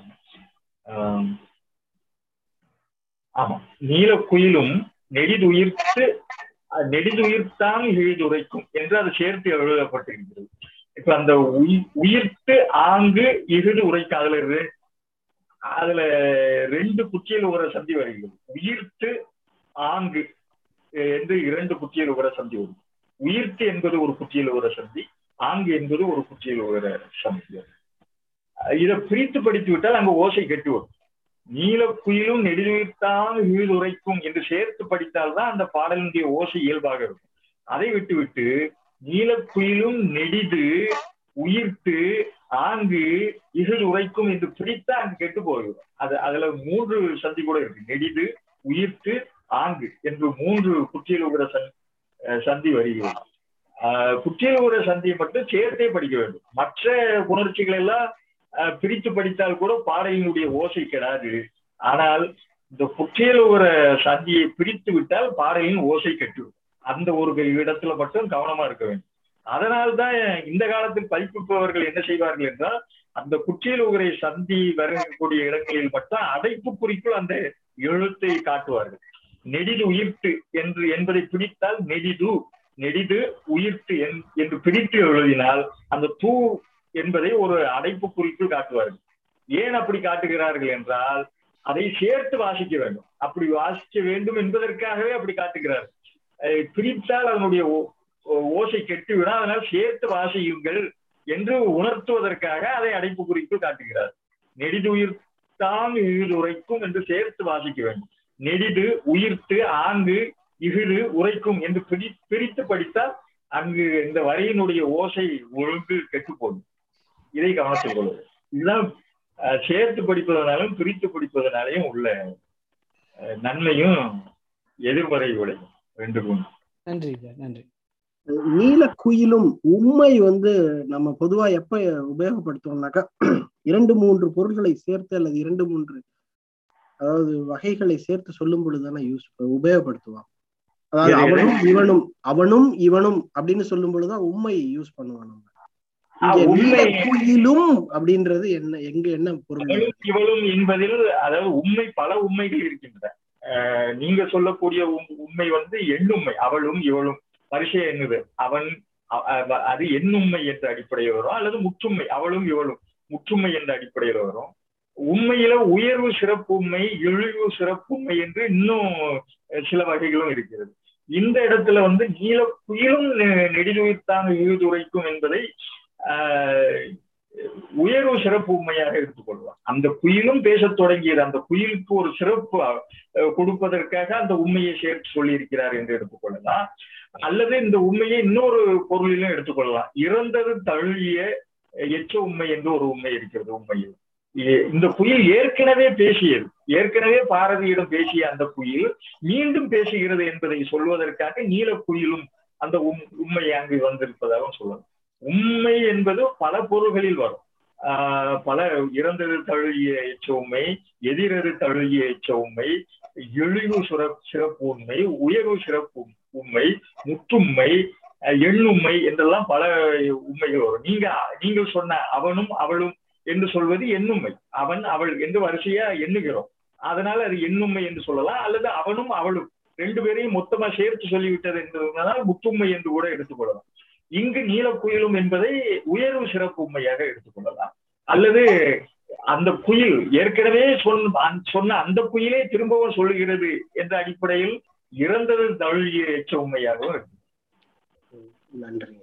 ஆமா, நீலக்குயிலும் நெடிதுயிர்த்தான் இழிதுரைக்கும் என்று அது சேர்த்து எழுதப்பட்டிருக்கிறது. இப்ப அந்த உயிர்த்து ஆங்கு இறுதி உரைக்கும் அதுல ரெண்டு குற்றியல் உகர சந்தி வருகிறது. உயிர்த்து ஆங்கு என்று இரண்டு குற்றியல் உகர சந்தி வரும். உயிர்த்து என்பது ஒரு குற்றியல் உகர சந்தி, ஆங்கு என்பது ஒரு குற்றியல் உகர சந்தி. இதை பிரித்து படித்து விட்டால் அங்கு ஓசை கெட்டு வரும். நீலக்குயிலும் நெடிதுயிர்த்தான் இழிதுரைக்கும் என்று சேர்த்து படித்தால்தான் அந்த பாடலினுடைய ஓசை இயல்பாக இருக்கும். அதை விட்டுவிட்டு நீலக்குயிலும் நெடிது உயிர்த்து ஆங்கு இகழ் உரைக்கும் என்று பிரித்தா அங்கு கெட்டு போகிறது. அதுல மூன்று சந்தி கூட இருக்கு. நெடிது உயிர்த்து ஆங்கு என்று மூன்று குற்றியல் உகர சந்தி வருகிறது. குற்றியல் உகர சந்தியை மட்டும் சேர்த்தே படிக்க வேண்டும். மற்ற புணர்ச்சிகள் எல்லாம் பிரித்து படித்தால் கூட பாடலினுடைய ஓசை கெடாது. ஆனால் இந்த குற்றியல் உகர சந்தியை பிரித்து விட்டால் பாடலின் ஓசை கெட்டுவிடும். அந்த ஒரு இடத்துல மட்டும் கவனமா இருக்க வேண்டும். அதனால்தான் இந்த காலத்தில் பதிப்பிப்பவர்கள் என்ன செய்வார்கள் என்றால், அந்த குற்றியல் உகரை சந்தி வரக்கூடிய இடங்களில் மட்டும் அடைப்பு குறிக்குள் அந்த எழுத்தை காட்டுவார்கள். நெடிது உயிர்த்து என்பதை பிடித்தால் நெடிது உயிர்த்து என்று பிரித்து எழுதினால் அந்த தூ என்பதை ஒரு அடைப்பு குறிக்குள் காட்டுவார்கள். ஏன் அப்படி காட்டுகிறார்கள் என்றால், அதை சேர்த்து வாசிக்க வேண்டும். அப்படி வாசிக்க வேண்டும் என்பதற்காகவே அப்படி காட்டுகிறார்கள். பிரித்தால் அதனுடைய ஓசை கெட்டுவிடும், அதனால் சேர்த்து வாசியுங்கள் என்று உணர்த்துவதற்காக அதை அடைப்பு குறிக்குள் காட்டுகிறார். நெடிது உயிர்த்தான் இழிது உரைக்கும் என்று சேர்த்து வாசிக்க வேண்டும். நெடிது உயிர்த்து ஆங்கு இகிடு உரைக்கும் என்று பிரித்து படித்தால் அங்கு இந்த வரியினுடைய ஓசை ஒழுங்கு கெட்டு போகும். இதை கவனத்தில் கொள்வது. இதுதான் சேர்த்து படிப்பதனாலும் பிரித்து படிப்பதனாலையும் உள்ள நன்மையும் எதிர்மறை விளையும் ரெண்டுக்கும். நன்றி நன்றி. நீலக்குயிலும் உண்மை நம்ம பொதுவா எப்ப உபயோகப்படுத்துவோம்னாக்கா, 2-3 பொருள்களை சேர்த்து அல்லது 2-3 அதாவது வகைகளை சேர்த்து சொல்லும் பொழுதுதானே உபயோகப்படுத்துவான். அதாவது அவனும் இவனும் அப்படின்னு சொல்லும் பொழுதுதான் உண்மை யூஸ் பண்ணுவான். நம்ம நீலக்குயிலும் அப்படின்றது என்ன பொருள்? இவளும் என்பதில் அதாவது உண்மை பல உண்மைகள் இருக்கின்றன. நீங்க சொல்லக்கூடிய உண்மை எண்ணுண்மை. அவளும் இவளும் வரிசையா எண்ணுது. அவன் அது எண்ணுண்மை என்ற அடிப்படையில் வரும், அல்லது முற்றுமை. அவளும் இவளும் முற்றுமை என்ற அடிப்படையில் வரும். உண்மையில உயர்வு சிறப்பு உண்மை, இழிவு சிறப்பு உண்மை என்று இன்னும் சில வகைகளும் இருக்கிறது. இந்த இடத்துல நீலக்குயிலும் நெடிதுயிர்த்தான் இழிதுரைக்கும் என்பதை உயர்வு சிறப்பு உண்மையாக எடுத்துக்கொள்வார். அந்த குயிலும் பேசத் தொடங்கியது, அந்த குயிலுக்கு ஒரு சிறப்பு கொடுப்பதற்காக அந்த உண்மையை சேர்த்து சொல்லி இருக்கிறார் என்று எடுத்துக்கொள்ளலாம். அல்லது இந்த உண்மையை இன்னொரு பொருளிலும் எடுத்துக்கொள்ளலாம். இறந்தது தழுவிய எச்ச உண்மை என்று ஒரு உண்மை இருக்கிறது. உண்மையில் இந்த குயில் ஏற்கனவே பாரதியிடம் பேசிய அந்த குயில் மீண்டும் பேசுகிறது என்பதை சொல்வதற்காக நீலக்குயிலும் அந்த உண்மையை அங்கு வந்திருப்பதாக சொல்லலாம். உண்மை என்பது பல பொருள்களில் வரும். பல இறந்தது தழுவிய எச்ச உண்மை, எதிரது தழுவிய எச்ச உண்மை, இழிவு சிறப்பு உண்மை, உயர்வு சிறப்பு உண்மை, முற்றுண்மை, எண்ணுண்மை என்றெல்லாம் பல உண்மைகள் வரும். நீங்கள் சொன்ன அவனும் அவளும் என்று சொல்வது எண்ணுண்மை. அவன் அவள் என்று வரிசையா எண்ணுகிறோம், அதனால அது எண்ணுண்மை என்று சொல்லலாம். அல்லது அவனும் அவளும் ரெண்டு பேரையும் மொத்தமா சேர்த்து சொல்லிவிட்டது என்பதனால் முற்றுண்மை என்று கூட எடுத்துக்கொள்ளலாம். இங்கு நீலக்குயிலும் என்பதை உயர்வு சிறப்பு உண்மையாக எடுத்துக்கொள்ளலாம். அல்லது அந்த குயில் ஏற்கனவே சொன்ன அந்த குயிலே திரும்பவும் சொல்லுகிறது என்ற அடிப்படையில் இறந்தது தழுவிய எச்ச உண்மையாகவும் இருக்கு. நன்றி.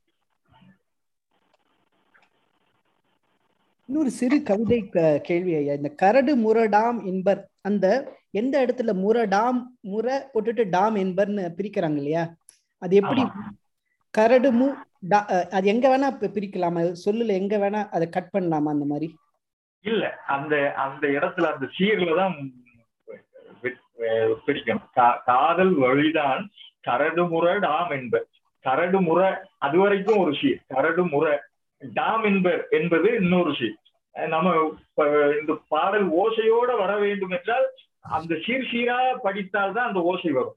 இன்னொரு சிறு கவிதை கேள்வி ஐயா. இந்த கரடு முரடாம் என்பர், அந்த எந்த இடத்துல முரடாம் முறை போட்டுட்டு டாம் என்பர்னு பிரிக்கிறாங்க இல்லையா, அது எப்படி கரடு அது எங்க வேணா பிரிக்கலாமா? சொல்லுல எங்க வேணா அதை கட் பண்ணலாமா? அந்த மாதிரி இல்ல, அந்த அந்த இடத்துல அந்த சீர்ல தான் பிரிக்கணும். காதல் வழிதான் கரடு முறை டாம் என்பர். கரடு முறை அது வரைக்கும் ஒரு சீர், கரடு முறை டாம் என்பர் என்பது இன்னொரு சீர். நம்ம இந்த பாடல் ஓசையோட வர வேண்டும் என்றால் அந்த சீரா படித்தால்தான் அந்த ஓசை வரும்.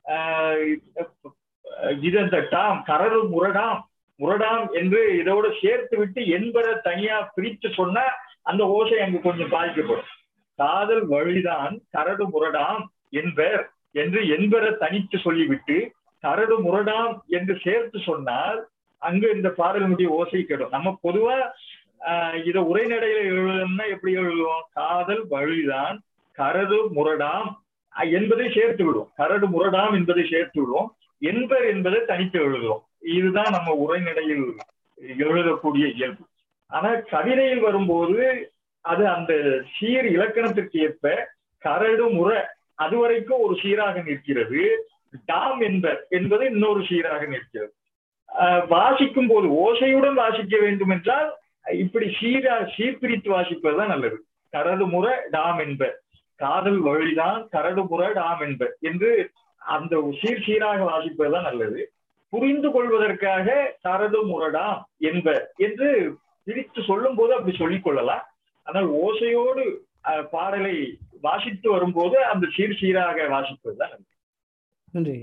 இது அந்த டாம் கரடு முரடாம் முரடாம் என்று இதோட சேர்த்து விட்டு என்பரை தனியா பிரித்து சொன்னா அந்த ஓசை அங்கு கொஞ்சம் பாதிக்கப்படும். காதல் வழிதான் கரடு முரடாம் என்பர் என்று என்பரை தனித்து சொல்லிவிட்டு கரடு முரடாம் என்று சேர்த்து சொன்னால் அங்கு இந்த பாடலினுடைய ஓசை கெடும். நம்ம பொதுவா இதை உரைநடையில எழுதணும்னா எப்படி எழுதுவோம்? காதல் வழிதான் கரடு முரடாம் என்பதை சேர்த்து விடுவோம், கரடு முரடாம் என்பதை சேர்த்து விடுவோம், என்பர் என்பதை தனித்து எழுதுவோம். இதுதான் நம்ம உரைநடையில் எழுதக்கூடிய இயல்பு. ஆனா கவிதையில் வரும்போது அது அந்த சீர் இலக்கணத்திற்கு ஏற்ப கரடு முறை அது வரைக்கும் ஒரு சீராக நிற்கிறது, டாம் என்பர் என்பது இன்னொரு சீராக நிற்கிறது. வாசிக்கும் போது ஓசையுடன் வாசிக்க வேண்டும் என்றால் இப்படி சீர்பிரித்து வாசிப்பதுதான் நல்லது. கரடு முறை டாம் என்பர், காதல் வழிதான் கரடு முறை டாம் என்பர் என்று அந்த சீராக வாசிப்பதுதான் நல்லது. புரிந்து கொள்வதற்காக கரடு முரடாம் என்பர் என்று பிரித்து சொல்லும் போது அப்படி சொல்லிக் கொள்ளலாம். ஆனால் ஓசையோடு பாடலை வாசித்து வரும்போது அந்த சீராக வாசிப்பதுதான் நல்லது. நன்றி.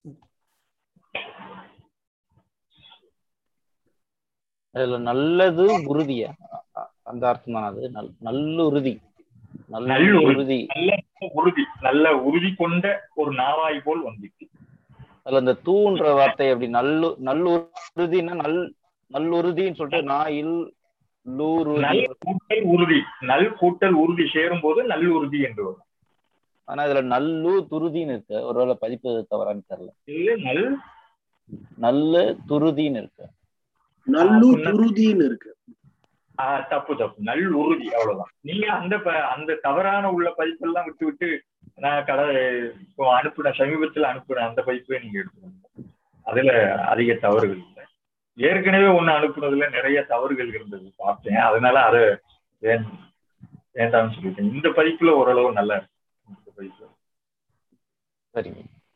அதுல நல்லது உறுதியா அந்த அர்த்தம் தான். அது நல்லுறுதி, நல்லுறுதி, நல்ல உறுதி கொண்ட ஒரு நாவாய் போல் வந்துச்சு. அதுல அந்த தூன்ற வார்த்தை அப்படி நல்லுறுதினா நல்லுறுதின்னு சொல்லிட்டு நாயில் உறுதி, நல் கூட்டல் உறுதி சேரும் போது நல்லுறுதி என்று வரும். ஆனா இதுல நல்லு துருதின்னு இருக்கு, ஒருவேளை பதிப்பு தவறான்னு தெரியல. இல்ல நல்ல துருதின்னு இருக்கு, நல்லு துருதின்னு இருக்கு. தப்பு நல் உறுதி, அவ்வளவுதான். நீங்க அந்த தவறான உள்ள பதிப்பெல்லாம் விட்டு நான் அனுப்புன சமீபத்துல அனுப்புன அந்த பதிப்பை நீங்க எடுத்துக்கணும். அதுல அதிக தவறுகள் இல்லை. ஏற்கனவே ஒண்ணு அனுப்புனதுல நிறைய தவறுகள் இருந்தது பார்த்தேன், அதனால அதை வேண்டாம்னு சொல்லிட்டேன். இந்த பதிப்புல ஓரளவு நல்லா இருக்கு. இந்த பதிப்புல சரி.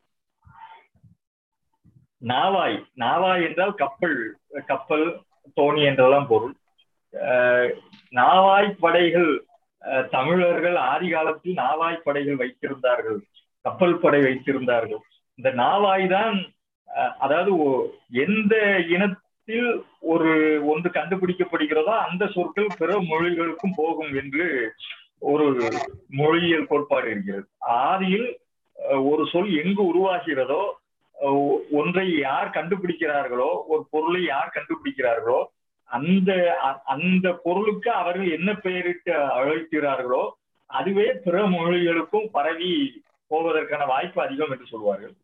நாவாய், நாவாய் என்றால் கப்பல் தோணி என்றெல்லாம் பொருள். நாவாய் படைகள், தமிழர்கள் ஆதி காலத்தில் நாவாய் படைகள் வைத்திருந்தார்கள், கப்பல் படை வைத்திருந்தார்கள். இந்த நாவாய் தான், அதாவது எந்த இனத்தில் ஒன்று கண்டுபிடிக்கப்படுகிறதோ அந்த சொற்கள் பிற மொழிகளுக்கும் போகும் என்று ஒரு மொழியியல் கோட்பாடு இருக்கிறது. ஆதியில் ஒரு சொல் எங்கு உருவாகிறதோ, ஒன்றை யார் கண்டுபிடிக்கிறார்களோ, ஒரு பொருளை யார் கண்டுபிடிக்கிறார்களோ அந்த பொருளுக்கு அவர்கள் என்ன பெயரிட்டு அழைக்கிறார்களோ அதுவே பிற மொழிகளுக்கும் பரவி போவதற்கான வாய்ப்பு அதிகம் என்று சொல்வார்கள்.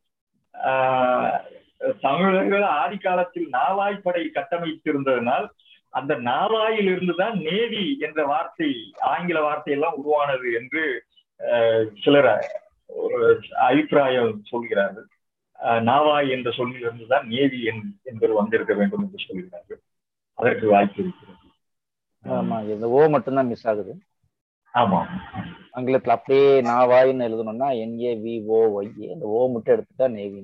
தமிழர்கள் ஆதி காலத்தில் நாவாய்ப்படை கட்டமைத்திருந்ததனால் அந்த நாவாயில் இருந்துதான் நேவி என்ற வார்த்தை, ஆங்கில வார்த்தை எல்லாம் உருவானது என்று சிலர் அபிப்பிராயம் சொல்கிறார்கள். நாவாய் என்ற சொல்லில் இருந்துதான் நேவி என்பது வந்திருக்க வேண்டும் என்று சொல்கிறார்கள். அதற்கு வாய்ப்பு இருக்கிறது. ஆமா, இந்த ஓ மட்டும்தான் மிஸ் ஆகுது. ஆமா, ஆங்கிலத்துல அப்படியே நாவாய்ன்னு எழுதணும்னா NAVOY, இந்த ஓ மட்டும் எடுத்துட்டா நேவி.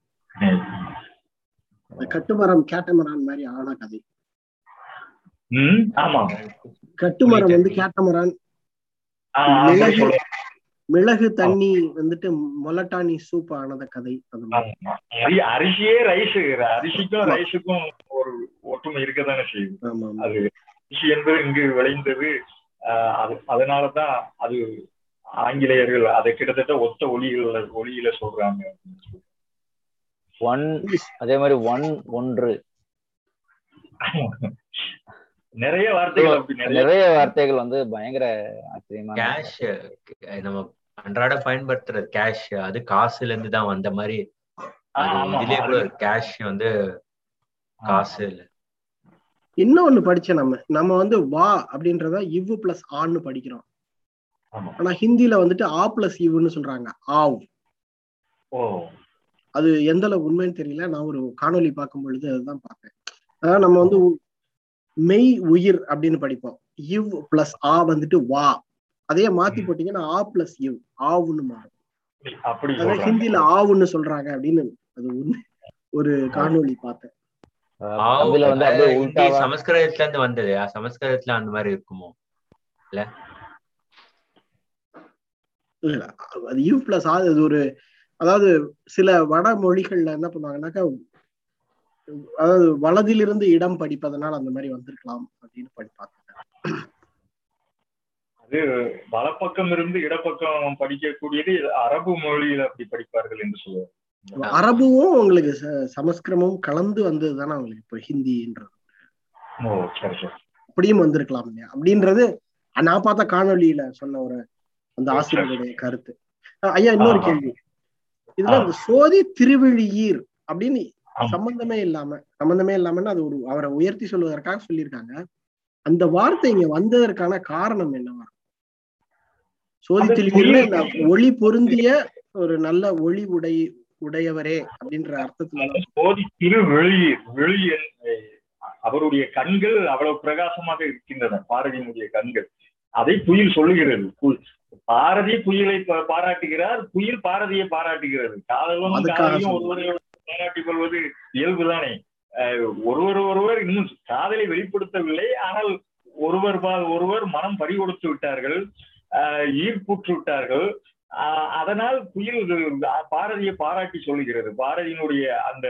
கட்டுமரம் கேட்டமரான் மாதிரி ஆன கதை. ஆமா, கட்டுமரம் வந்து கேட்டமரான், மிளகு தண்ணி வந்துட்டு மொலட்டானி சூப் ஆனத கதை. அரிசியே அரிசிக்கும் ரைஸுக்கும் ஒரு ஒற்றுமை இருக்கதானே செய்யும். அது அரிசி என்பது இங்கு விளைந்தது, அதனாலதான் அது ஆங்கிலேயர்கள் அதை கிட்டத்தட்ட ஒத்த ஒளியில சொல்றாங்க. அதே மாதிரி ஒன்று நிறைய வார்த்தைகள் வந்து பயங்கர ஆச்சரியமா. நம்ம அன்றாட பயன்படுத்துறது கேஷ், அது காசுல இருந்து தான் வந்த மாதிரி. அது இதுலயே கூட கேஷ் வந்து காசு இல்ல. இன்னொன்னு படிச்சேன், நம்ம வந்து வா அப்படின்றத இவ் பிளஸ் ஆன்னு படிக்கிறோம். ஆனா ஹிந்தில வந்துட்டு ஆ பிளஸ் இவ்னு சொல்றாங்க, ஆவ். அது எந்த அளவு உண்மைன்னு தெரியல. நான் ஒரு காணொலி பார்க்கும் பொழுது அதுதான் பார்த்தேன். அதாவது நம்ம வந்து மெய் உயிர் அப்படின்னு படிப்போம், இவ் பிளஸ் ஆ வந்துட்டு வா. அதே மாத்தி போட்டீங்கன்னா ஆ பிளஸ் இவ் ஆவுன்னு மாறும். அதான் ஹிந்தில ஆவுன்னு சொல்றாங்க அப்படின்னு அது உண்மை. ஒரு காணொலி பார்த்தேன். சமஸ்கிருதத்துல இருந்து வந்தது. சமஸ்கிருதத்துல அந்த மாதிரி இருக்குமோ இல்ல? இல்ல, அது யூ பிளஸ் ஆ. அது ஒரு, அதாவது சில வட மொழிகள்ல என்ன பண்ணுவாங்கன்னாக்கா, அதாவது வலதிலிருந்து இடம் படிப்பதனால் அந்த மாதிரி வந்திருக்கலாம் அப்படின்னு படிப்பாங்க. அது வலப்பக்கம் இருந்து இடப்பக்கம் படிக்கக்கூடியது அரபு மொழியில அப்படி படிப்பார்கள் என்று சொல்லுவாங்க. அரபுவும் உங்களுக்கு சமஸ்கிருதமும் கலந்து வந்தது தானே அவங்களுக்கு இப்போ ஹிந்தின்றது. அப்படியும் வந்திருக்கலாம் இல்லையா அப்படின்றது நான் பார்த்த காணொலியில சொன்ன ஒரு அந்த ஆசிரியருடைய கருத்து. ஐயா, இன்னொரு கேள்வி. இதுல இந்த சோதி திருவிழியீர் அப்படின்னு சம்பந்தமே இல்லாமன்னா அது ஒரு அவரை உயர்த்தி சொல்வதற்காக சொல்லியிருக்காங்க. அந்த வார்த்தை இங்க வந்ததற்கான காரணம் என்னவா? சோதி திருவிழியீர்ல ஒளி பொருந்திய ஒரு நல்ல ஒளி உடையவரே அப்படின்ற அர்த்தத்துல. சோதி திருவெளியீர், வெளியன் அவருடைய கண்கள் அவ்வளவு பிரகாசமாக இருக்கின்றன, பாரதியினுடைய கண்கள். அதை குயில் சொல்லுகிறது. பாரதி குயிலை பாராட்டுகிறார், குயில் பாரதியை பாராட்டுகிறது. காதலும் ஒருவரை பாராட்டிக் கொள்வது இயல்புதானே. ஒருவர் இன்னும் காதலை வெளிப்படுத்தவில்லை, ஆனால் ஒருவர் மனம் பறி கொடுத்து விட்டார்கள், ஈர்ப்புற்று விட்டார்கள். அதனால் குயில் பாரதியை பாராட்டி சொல்லுகிறது. பாரதியினுடைய அந்த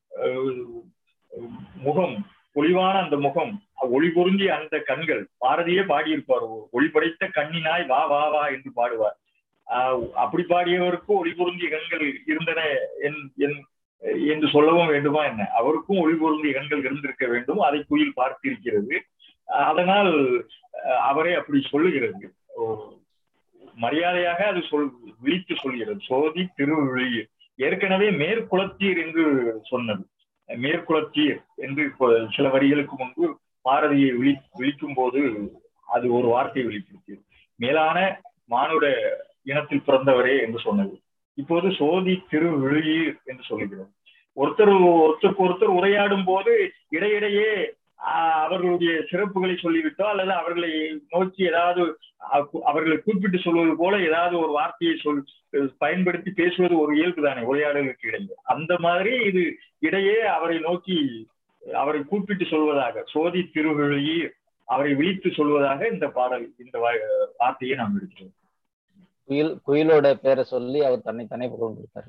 முகம், ஒளிவான அந்த முகம், ஒளி பொருந்திய அந்த கண்கள், பாரதியே பாடியிருப்பார். ஒளி படைத்த கண்ணினாய் வா வா வா என்று பாடுவார். அப்படி பாடியவருக்கும் ஒளி பொருந்திய கண்கள் இருந்தன என்று சொல்லவும் வேண்டுமா என்ன? அவருக்கும் ஒளி பொருந்திய கண்கள் இருந்திருக்க வேண்டும். அதை குயில் பார்த்திருக்கிறது. அதனால் அவரே அப்படி சொல்லுகிறது. மரியாதையாக அது விழித்து சொல்கிறது, சோதி திருவிழியீர். ஏற்கனவே மேற்குளத்தீர் என்று சொன்னது. மேற்குளத்தீர் என்று சில வரிகளுக்கு முன்பு பாரதியை விழிக்கும் போது அது ஒரு வார்த்தையை வெளிப்படுத்தியது. மேலான மானுட இனத்தில் பிறந்தவரே என்று சொன்னது. இப்போது சோதி திருவிழியீர் என்று சொல்லுகிறது. ஒருத்தருக்கு ஒருத்தர் உரையாடும் போது இடையிடையே அவர்களுடைய சிறப்புகளை சொல்லிவிட்டோ அல்லது அவர்களை நோக்கி ஏதாவது அவர்களை குறிப்பிட்டு சொல்வது போல ஏதாவது ஒரு வார்த்தையை பயன்படுத்தி பேசுவது ஒரு இயல்பு தானே உரையாடலுக்கு இடையே. அந்த மாதிரி இது இடையே அவரை நோக்கி அவரை கூப்பிட்டு சொல்வதாக, சோதி திருவிழியீர், அவரை விழித்து சொல்வதாக இந்த பாடல், இந்த வார்த்தையை நாம் எடுக்கிறோம். குயிலோட பேரை சொல்லி அவர் தன்னை புகழ் கொடுத்தாரு.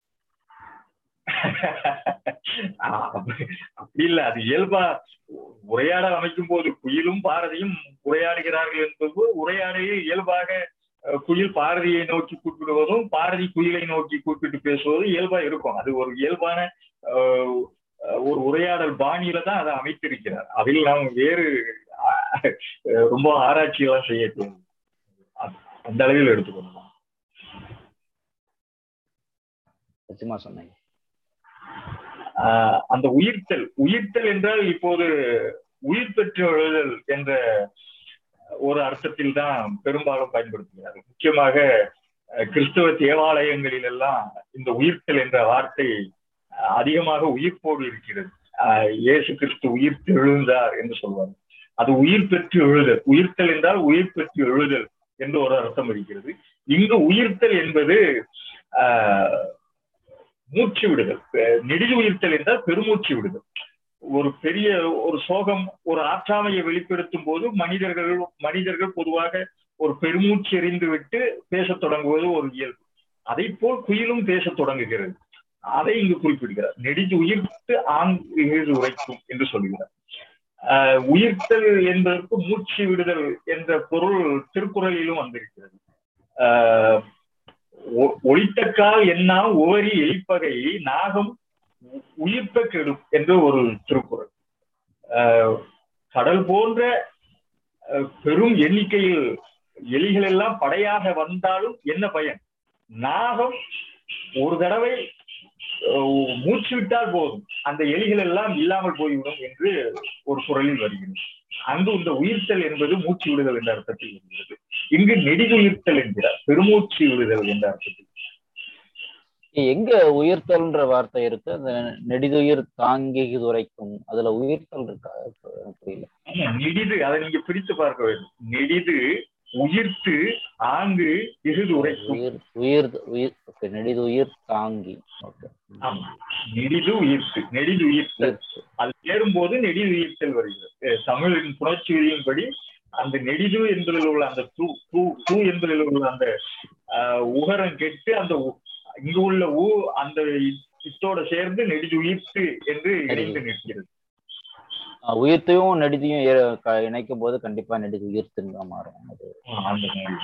அப்படி இல்ல, அது இயல்பா உரையாட அமைக்கும் போது குயிலும் பாரதியும் உரையாடுகிறார்கள் என்பது உரையாடையே இயல்பாக குயில் பாரதியை நோக்கி கூப்பிடுவதும் பாரதி குயிலை நோக்கி கூப்பிட்டு பேசுவதும் இயல்பா இருக்கும். அது ஒரு இயல்பான ஒரு உரையாடல் பாணியில தான் அதை அமைத்திருக்கிறார். அதில் நாம் வேறு ரொம்ப ஆராய்ச்சியெல்லாம் செய்ய அந்த அளவில் எடுத்துக்கொள்ளலாம். சொன்னீங்க அந்த உயிர்த்தல் என்றால் இப்போது உயிர் பெற்று எழுதல் என்ற ஒரு அர்த்தத்தில் தான் பெரும்பாலும் பயன்படுத்துகிறார். முக்கியமாக கிறிஸ்தவ தேவாலயங்களில் எல்லாம் இந்த உயிர்த்தல் என்ற வார்த்தை அதிகமாக உயிர்ப்போடு இருக்கிறது. இயேசு கிறிஸ்து உயிர்த்து எழுந்தார் என்று சொல்வார். அது உயிர் பெற்று எழுதல். உயிர்த்தல் என்றால் உயிர் பெற்று எழுதல் என்று ஒரு அர்த்தம் இருக்கிறது. இங்கு உயிர்த்தல் என்பது மூச்சு விடுதல். நெடிது உயிர்த்தல் என்றால் பெருமூச்சு விடுதல். ஒரு பெரிய ஒரு சோகம், ஒரு ஆற்றாமையை வெளிப்படுத்தும் போது மனிதர்கள் பொதுவாக ஒரு பெருமூச்சு எறிந்து விட்டு பேசத் தொடங்குவது ஒரு இயல்பு. அதை போல் குயிலும் பேசத் தொடங்குகிறது. அதை இங்கு குறிப்பிடுகிறார். நெடிது உயிர்த்து உரைக்கும் என்று சொல்கிறார். உயிர்த்தல் என்பதற்கு மூச்சு விடுதல் என்ற பொருள் திருக்குறளிலும் வந்திருக்கிறது. ஒளித்தக்கால் என்னா ஓரி எலிப்பகை நாகம் உயிர்ப்ப கெடும் என்று ஒரு திருக்குறள். கடல் போன்ற பெரும் எண்ணிக்கையில் எலிகள் எல்லாம் படையாக வந்தாலும் என்ன பயன்? நாகம் ஒரு தடவை மூச்சு விட்டால் போதும், அந்த எலிகள் எல்லாம் இல்லாமல் போய்விடும் என்று ஒரு குரலில் வருகிறது. அங்கு இந்த உயிர்த்தல் என்பது மூச்சு விடுதல் என்ற அர்த்தத்தில் வருகிறது. இங்கு நெடிதுயிர்த்தல் என்கிறார், பெருமூச்சு விடுதல் என்ற அர்த்தத்தில். எங்க உயிர்த்தல்ன்ற வார்த்தை இருக்கு? அந்த நெடிதுயிர் தாங்கி துரைக்கும், அதுல உயிர்த்தல் இருக்கா? புரியல. நெடிது, அதை நீங்க பிரித்து பார்க்க வேண்டும். நெடிது உயிர்த்து ஆங்கு இகுது உரைக்கும். நெடிது உயிர் தாங்கி. நெடிது உயிர்த்து, நெடிது உயிர்த்தல், அது சேரும் போது நெடிது உயிர்த்தல் வருகிறது. தமிழின் புணர்ச்சி விதியின்படி அந்த நெடிது என்பதில் உள்ள அந்த தூ என்பதில் உள்ள அந்த உகரம் கெட்டு அந்த இங்கு உள்ள அந்த இத்தோட சேர்ந்து நெடிது உயிர்த்து என்று இணைந்து நிற்கிறது. உயிர்த்தையும் நெடிதையும் இணைக்கும் போது கண்டிப்பா நெடிது உயிர்த்துன்னு மாறும். அந்த மாதிரி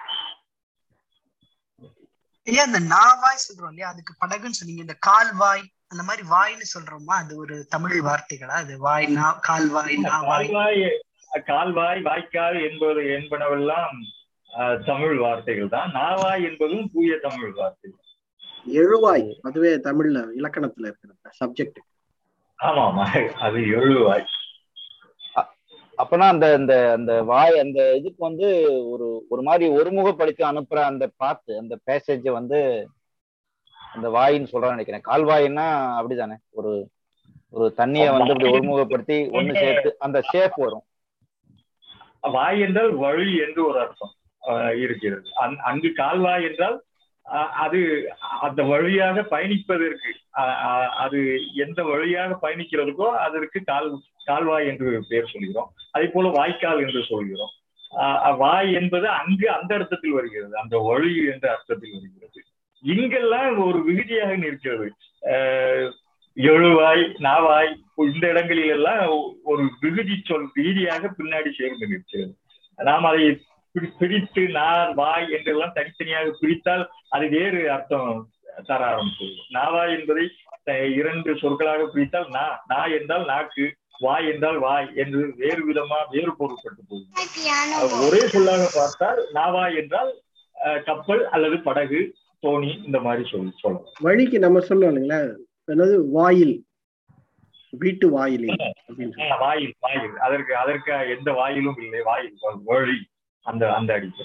ஐயா, இந்த நாவாய் சொல்றோம் இல்லையா, அதுக்கு படகுன்னு சொன்னீங்க. இந்த கால்வாய் அந்த மாதிரி வாய்னு சொல்றோமா, அது ஒரு தமிழ் வார்த்தைகளா? அது வாய், கால்வாய், கால்வாய், வாய்க்கால் என்பனவெல்லாம் தமிழ் வார்த்தைகள் தான். நாவாய் என்பதும் தூய தமிழ் வார்த்தைகள். எழுவாய் அதுவே தமிழ்ல இலக்கணத்துல இருக்கிற சப்ஜெக்ட். ஆமா, அது எழுவாய். அப்பனா அந்த அந்த அந்த வாய் அந்த இதுக்கு வந்து ஒரு மாதிரி ஒருமுகப்படுத்தி அனுப்புற அந்த பாத்து அந்த பேசேஜ் வந்து அந்த வாயின்னு சொல்றான்னு நினைக்கிறேன். கால்வாயின்னா அப்படிதானே? ஒரு தண்ணிய வந்து அப்படி ஒருமுகப்படுத்தி ஒண்ணு சேர்த்து அந்த ஷேப் வரும். வாய் என்றால் வழி என்று ஒரு அர்த்தம் இருக்கிறது. அங்கு கால்வாய் என்றால் அது அந்த வழியாக பயணிப்பதற்கு, அது எந்த வழியாக பயணிக்கிறதுக்கோ அதற்கு கால்வாய் என்று பெயர் சொல்கிறோம். அதே போல வாய்க்கால் என்று சொல்கிறோம். வாய் என்பது அங்கு அந்த அர்த்தத்தில் வருகிறது, அந்த வழி என்ற அர்த்தத்தில் வருகிறது. இங்கெல்லாம் ஒரு விகுதியாக நிற்கிறது. எழுவாய், நாவாய், இந்த இடங்களில் எல்லாம் ஒரு விகுதி சொல் ரீதியாக பின்னாடி சேர்ந்து நிற்கிறது. நாம் அதை பிரித்து நார் வாய் என்றெல்லாம் தனித்தனியாக பிரித்தால் அது வேறு அர்த்தம் தர ஆரம்பிச்சது. நாவாய் என்பதை இரண்டு சொற்களாக பிரித்தால் நா என்றால் நாக்கு, வாய் என்றால் வாய் என்று வேறு விதமா வேறு பொருள்பட்டு போகுது. ஒரே சொல்லாக பார்த்தால் நாவாய் என்றால் கப்பல் அல்லது படகு, தோணி, இந்த மாதிரி சொல்லலாம். வழிக்கு நம்ம சொல்லுவோம் இல்லைங்களா, என்னது வாயில், வீட்டு வாயில். வாயில் அதற்கு எந்த வாயிலும் இல்லை, வாயில் வழி, அந்த அடிப்படை.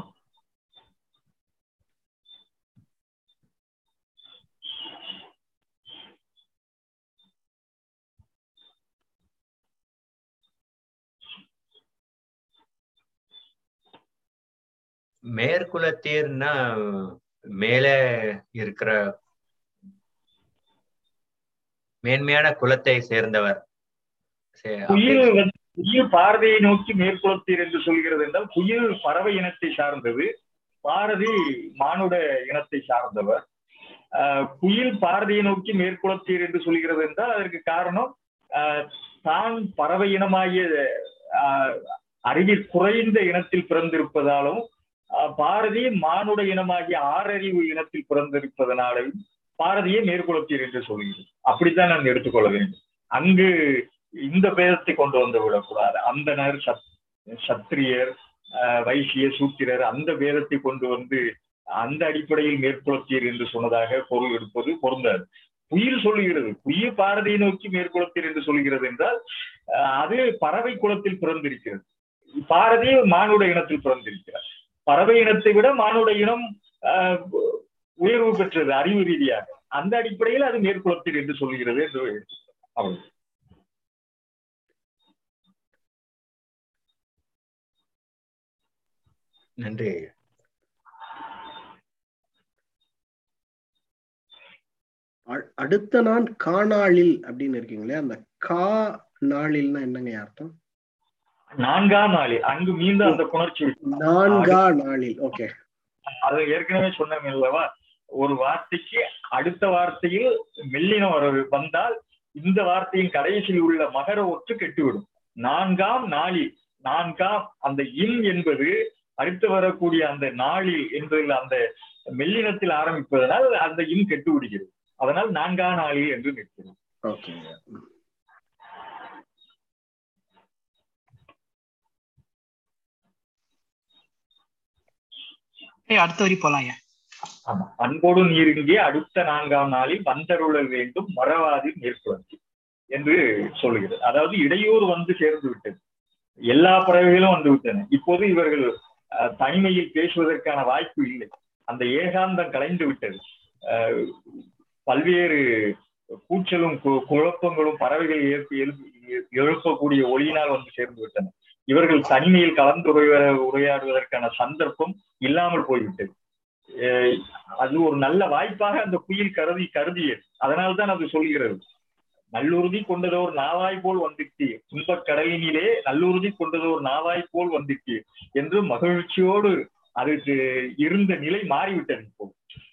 மேற்குலத்தீர்னா மேல இருக்கிற மேன்மையான குலத்தை சேர்ந்தவர். குயில் பாரதியை நோக்கி மேற்குலத்தீர் என்று சொல்கிறது என்றால், குயில் பறவை இனத்தை சார்ந்தது, பாரதி மானுட இனத்தை சார்ந்தவர். குயில் பாரதியை நோக்கி மேற்குலத்தீர் என்று சொல்கிறது என்றால் அதற்கு காரணம் தான் பறவை இனமாகிய அறிவில் குறைந்த இனத்தில் பிறந்திருப்பதாலும், பாரதி மானுட இனமாகிய ஆறறிவு இனத்தில் பிறந்திருப்பதனாலும் பாரதியை மேற்குலத்தீர் என்று சொல்கிறது. அப்படித்தான் நாம் எடுத்துக்கொள்ள வேண்டும். அங்கு இந்த பேதத்தை கொண்டு வந்து விடக்கூடாது. அந்தனர், சத்திரியர், வைசிய, சூத்திரர் அந்த பேதத்தை கொண்டு வந்து அந்த அடிப்படையில் மேற்குலத்தீர் என்று சொன்னதாக பொருள் எடுப்பது பொருந்தாது. குயில் சொல்லுகிறது, குயில் பாரதியை நோக்கி மேற்குலத்தீர் என்று சொல்கிறது என்றால் அது பறவை குலத்தில் பிறந்திருக்கிறது. பாரதி மானுட இனத்தில் பிறந்திருக்கிறார். பறவை இனத்தை விட மானுட இனம் உயர்வு பெற்றது அறிவு ரீதியாக. அந்த அடிப்படையில் அது மேற்குலத்தீர் என்று சொல்கிறது என்று அவ்வளவு. நன்றி. அடுத்த நான் காணாளில் அப்படின்னு இருக்கீங்களே, அந்த கா நாளில்னா என்னங்க அர்த்தம்? நான்காம் நாளில். அங்கு மீண்டும் அந்த புணர்ச்சி நான்காம் நாளில். ஓகே, அது ஏற்கனவே சொன்னேன் அல்லவா, ஒரு வார்த்தைக்கு அடுத்த வார்த்தையில் மெல்லினம் வந்தால் இந்த வார்த்தையின் கடைசியில் உள்ள மகர ஒற்று கெட்டுவிடும். நான்காம் நாளில், நான்காம் அந்த இல் என்பது அடுத்து வரக்கூடிய அந்த நாளில் என்பதில் அந்த மெல்லினத்தில் ஆரம்பிப்பதனால் அந்த இல் கெட்டு விடுகிறது. அதனால் நான்காம் நாளில் என்று நிற்கிறது. ஓகே. அடுத்த வரி போலாம் ஐயா. ஆமா, அன்போடு நீர் இங்கே அடுத்த 4ஆம் நாளில் வந்தருள வேண்டும் மறவாதி மேற்குலத்தி என்று சொல்லுகிறது. அதாவது இடையூறு வந்து சேர்ந்து விட்டது, எல்லா பறவைகளும் வந்து விட்டன. இப்போது இவர்கள் தனிமையில் பேசுவதற்கான வாய்ப்பு இல்லை, அந்த ஏகாந்தம் கலைந்து விட்டது. பல்வேறு கூச்சலும் குழப்பங்களும் பறவைகள் எழுப்பக்கூடிய ஒளியினால் வந்து சேர்ந்து விட்டன. இவர்கள் தனிமையில் கலந்து உரையாடுவதற்கான சந்தர்ப்பம் இல்லாமல் போய்விட்டது. அது ஒரு நல்ல வாய்ப்பாக அந்த குயில் கருதியது. அதனால்தான் அது சொல்கிறது, நல்லுறுதி கொண்டதோர் நாவாய் போல் வந்துட்டு துன்பக் கடலினிலே நல்லுறுதி கொண்டதோர் நாவாய் போல் வந்துட்டு என்று மகிழ்ச்சியோடு அதுக்கு இருந்த நிலை மாறிவிட்டது. இப்போ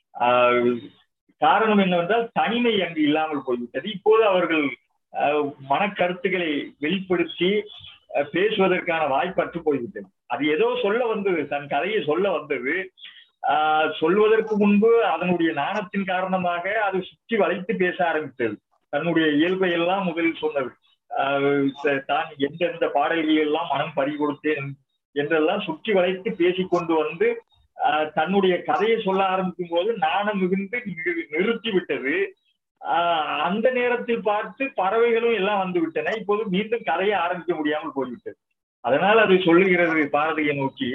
காரணம் என்னவென்றால் தனிமை அங்கு இல்லாமல் போய்விட்டது. இப்போது அவர்கள் மனக்கருத்துக்களை வெளிப்படுத்தி பேசுவதற்கான வாய்ப்பற்று போய்விட்டது. அது ஏதோ சொல்ல வந்தது, தன் கதையை சொல்ல வந்தது. சொல்வதற்கு முன்பு அதனுடைய நாணத்தின் காரணமாக அது சுற்றி வளைத்து பேச ஆரம்பித்தது. தன்னுடைய இயல்பை எல்லாம் முதலில் சொன்னது, தான் எந்தெந்த பாடல்கள் எல்லாம் மனம் பறி கொடுத்தேன் என்றெல்லாம் சுற்றி வளைத்து பேசிக்கொண்டு வந்து தன்னுடைய கதையை சொல்ல ஆரம்பிக்கும் போது நாணம் மிகுந்து நிறுத்தி விட்டது. அந்த நேரத்தில் பார்த்து பறவைகளும் எல்லாம் வந்து விட்டன. இப்போது மீண்டும் கதையை ஆரம்பிக்க முடியாமல் போய்விட்டது. அதனால் அது சொல்லுகிறது பாரதியை நோக்கி,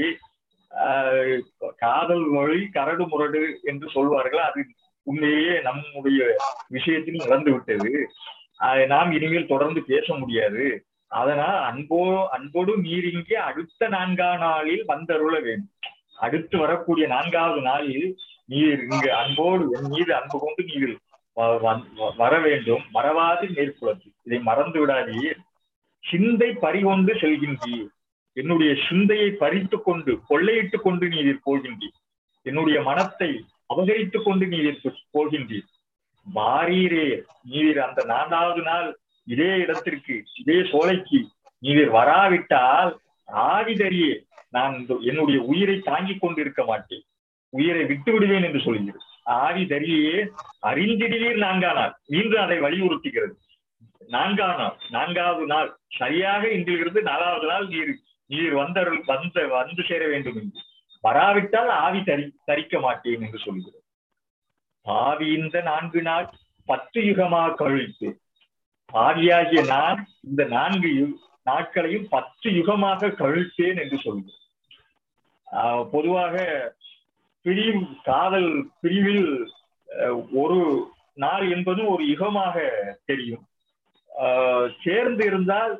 காதல் வழி கரடு முரடு என்று சொல்வார்கள், அது உண்மையிலேயே நம்முடைய விஷயத்தில் நடந்து விட்டது. நாம் இனிமேல் தொடர்ந்து பேச முடியாது. அதனால் அன்போடு நீர் இங்கே அடுத்த 4ஆம் நாளில் வந்தருள வேண்டும். அடுத்து வரக்கூடிய 4வது நாளில் நீர் இங்கு அன்போடு என் மீது அன்பு கொண்டு நீர் வர வேண்டும் மறவாது மேற்குலத்தில். இதை மறந்து விடாதீர். சிந்தை பறிகொண்டு செல்கின்றீர், என்னுடைய சிந்தையை பறித்து கொண்டு கொள்ளையிட்டுக் கொண்டு நீர் போகின்றீர், என்னுடைய மனத்தை அபகரித்துக் கொண்டு நீர் போகின்றீர். வாரீரே, நீர் அந்த 4வது நாள் இதே இடத்திற்கு இதே சோலைக்கு நீர் வராவிட்டால் ஆவிதறியே நான் என்னுடைய உயிரை தாங்கிக் கொண்டு இருக்க மாட்டேன், உயிரை விட்டு விடுவேன் என்று சொல்கிறது. ஆவிதறியே அறிந்திடுவீர் 4ஆம் நாள். மீண்டும் அதை வலியுறுத்துகிறது. 4வது நாள் சரியாக இன்றிலிருந்து 4வது நாள் நீர் வந்து சேர வேண்டும் என்று, வராவிட்டால் ஆவி தரிக்க மாட்டேன் என்று சொல்கிறது. பாவி இந்த 4 நாள் 10 யுகமாக கழித்து, பாவியாகிய நான் இந்த 4 நாட்களையும் 10 யுகமாக கழித்தேன் என்று சொல்கிறது. பொதுவாக காதல் பிரிவில் ஒரு நாள் என்பது ஒரு யுகமாக தெரியும். சேர்ந்து இருந்தால்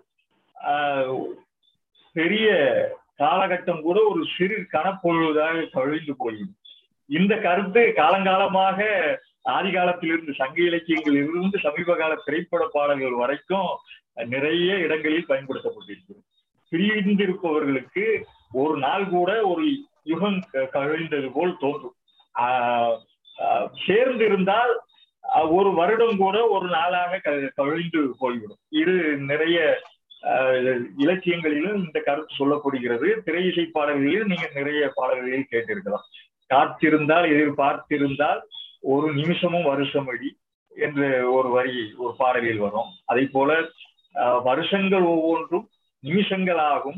பெரிய காலகட்டம் கூட ஒரு சிறு கனப்பொழுதாக கழிந்து போயிடும். இந்த கருத்து காலங்காலமாக ஆதி காலத்திலிருந்து சங்க இலக்கியங்களில் இருந்து சமீப கால திரைப்பட பாடல்கள் வரைக்கும் நிறைய இடங்களில் பயன்படுத்தப்பட்டிருக்கிறது. பிரிந்திருப்பவர்களுக்கு ஒரு நாள் கூட ஒரு யுகம் கழிந்தது போல் தோன்றும். சேர்ந்து இருந்தால் ஒரு வருடம் கூட ஒரு நாளாக கழிந்து போய்விடும். இது நிறைய இலக்கியங்களிலும் இந்த கருத்து சொல்லப்படுகிறது. திரை இசை பாடல்களில் நீங்க நிறைய பாடல்களில் கேட்டிருக்கலாம். காத்திருந்தால் எதிர்பார்த்திருந்தால் ஒரு நிமிஷமும் வருஷம் அடி என்ற ஒரு வரி ஒரு பாடலில் வரும். அதை போல வருஷங்கள் ஒவ்வொன்றும் நிமிஷங்களாகும்,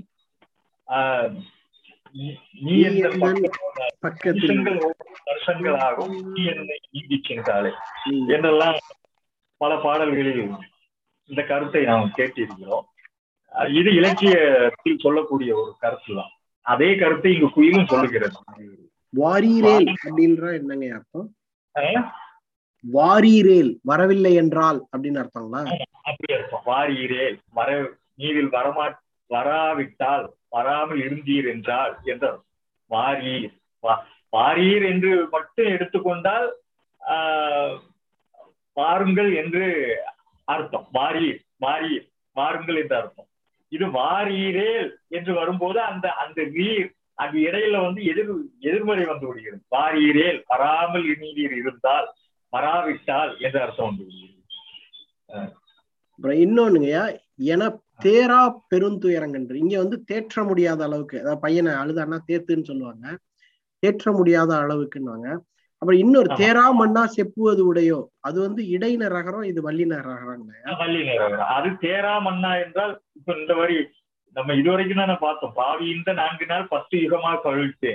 நீ எந்த நிமிஷங்கள் ஒவ்வொரு வருஷங்களாகும், நீ என்னை நீந்தி சென்றாலே என்றெல்லாம் பல பாடல்களில் இந்த கருத்தை நாம் கேட்டிருக்கிறோம். இது இலக்கியத்தில் சொல்லக்கூடிய ஒரு கருத்து தான். அதே கருத்தை இங்கு குயிலும் சொல்லுகிறது. வாரீரேல் அப்படின்ற என்னங்க அர்த்தம்? வாரீரேல் வரவில்லை என்றால் அப்படின்னு அர்த்தங்களா? அப்படி அர்த்தம். வாரீரேல் நீரில் வராவிட்டால் வராமல் இருந்தீர் என்றால் என்ற வாரீர். வாரீர் என்று மட்டும் எடுத்துக்கொண்டால் வாருங்கள் என்று அர்த்தம். வாரீர் வாருங்கள் என்று அர்த்தம். இது வாரீரேல் என்று வரும்போது அந்த நீர் அது இடையில எதிர்மறை வந்து விடுகிறது. வாரீரேல் வராமல் நீர் இருந்தால் வராவிட்டால் என்ற அர்த்தம் வந்து விடுகிறது. இன்னொன்னுங்கய்யா, என தேரா பெருந்துயரங்கன்று இங்க தேற்ற முடியாத அளவுக்கு, அதாவது பையனை அழுதான்னா தேத்துன்னு சொல்லுவாங்க, தேற்ற முடியாத அளவுக்குன்னுவாங்க. அப்புறம் இன்னொரு தேரா மண்ணா செப்புவது உடையோ, அது இடையின ரகரம், இது வல்லின ரகரம். வல்லின ரகரம். அது தேரா மண்ணா என்றால் இப்ப இந்த வரி நம்ம இதுவரைக்கும் தானே பார்த்தோம். பாவி இந்த 4 நாள் 10 யுகமாக கழித்தேன்.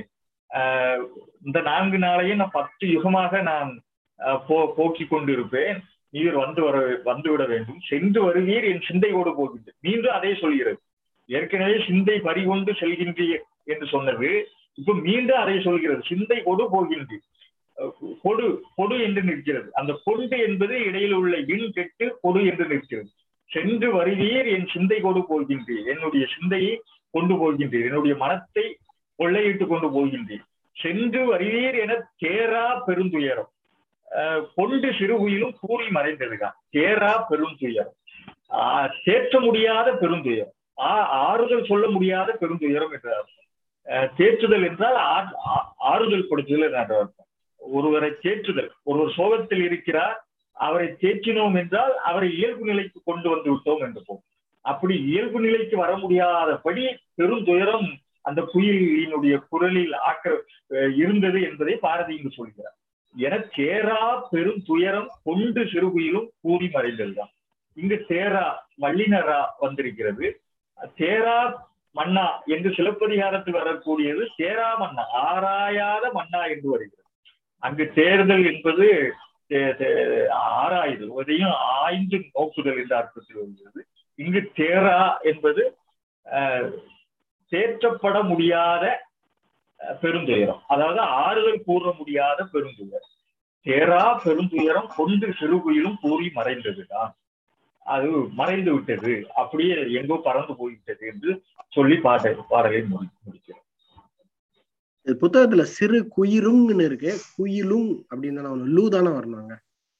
இந்த 4 நாளையும் நான் 10 யுகமாக நான் போக்கி கொண்டு இருப்பேன், நீர் வந்துவிட வேண்டும், சென்று வருவீர் என் சிந்தையோடு போகின்றது. மீண்டும் அதே சொல்கிறது. ஏற்கனவே சிந்தை பறிகொண்டு செல்கின்றீர் என்று சொன்னது, இப்ப மீண்டும் அதை சொல்கிறது, சிந்தை கொடு போகின்றீர். கொடு என்று நிற்கிறது. அந்த கொண்டு என்பது இடையில் உள்ள இன் கெட்டு கொடு என்று நிற்கிறது. சென்று வருவீர் என் சிந்தை கொடு போகின்றீர், என்னுடைய சிந்தையை கொண்டு போகின்றீர், என்னுடைய மனத்தை கொள்ளையிட்டு கொண்டு போகின்றீர். சென்று வருவீர் என தேரா பெருந்துயரம். கொண்டு சிறுகுயிலும் கூறி மறைந்ததுதான் தேரா பெருந்துயரம். தேற்ற முடியாத பெருந்துயரம், ஆறுதல் சொல்ல முடியாத பெருந்துயரம் என்ற அர்த்தம். தேற்றுதல் என்றால் ஆறுதல் கொடுத்தல் என்ற அர்த்தம். ஒருவரை தேற்றுதல், ஒருவர் சோகத்தில் இருக்கிறார், அவரை தேற்றினோம் என்றால் அவரை இயல்பு நிலைக்கு கொண்டு வந்து விட்டோம் என்று போகும். அப்படி இயல்பு நிலைக்கு வர முடியாதபடி பெருந்துயரம் அந்த குயிலினுடைய குரலில் இருந்தது என்பதை பாரதி இங்கு சொல்கிறார். என தேரா பெரும் துயரம் கொண்டு சிறுகுயிலும் கூறி மறைந்ததுதான். இங்கு தேரா வல்லினரா வந்திருக்கிறது. தேரா மன்னா என்று சிலப்பதிகாரத்தில் வரக்கூடியது தேரா மன்னா, ஆராயாத மன்னா என்று வருகிறது. அங்கு தேர்தல் என்பது ஆராய்தல், அதையும் ஆய்ந்து நோக்குதல் என்ற அர்த்தத்தில் வருகிறது. இங்கு தேரா என்பது தேற்றப்பட முடியாத பெருந்துயரம், அதாவது ஆறுதல் கூற முடியாத பெருந்துயரம். தேரா பெருந்துயரம் கொண்டு சிறுகுயிலும் கூறி மறைந்ததுதான். அது மறைந்து விட்டது, அப்படியே எங்கோ பறந்து போய்விட்டது என்று சொல்லி பாடலை முடிக்கிறோம். புத்தகத்துல சிறு குயிலும்னு இருக்கு, குயிலும் அப்படின்னு லூ தானே வரணுங்க.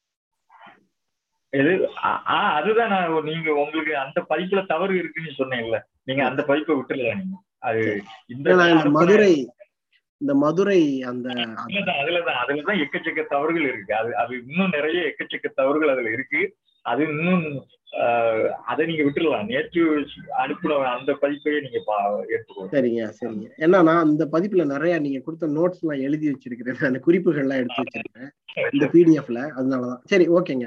அதுதான் நீங்க உங்களுக்கு அந்த பதிப்புல தவறு இருக்குன்னு சொன்னீங்கல்ல, நீங்க அந்த பதிப்பை விட்டுலாம். நீங்க அது இந்த மதுரை அந்த அதுலதான் எக்கச்சக்க தவறுகள் இருக்கு. அது இன்னும் நிறைய எக்கச்சக்க தவறுகள் அதுல இருக்கு. அது இன்னும் அதை நீங்க விட்டுடலாம். நேற்று அனுப்புன அந்த பதிப்பையே நீங்க எடுத்துக்கோங்க. சரிங்க. ஏன்னா அந்த பதிப்புல நிறைய நீங்க கொடுத்த நோட்ஸ் எல்லாம் எழுதி வச்சிருக்கிறேன், அந்த குறிப்புகள் எல்லாம் எடுத்து வச்சிருக்கேன் இந்த பிடிஎஃப்ல. அதனாலதான் சரி, ஓகேங்க.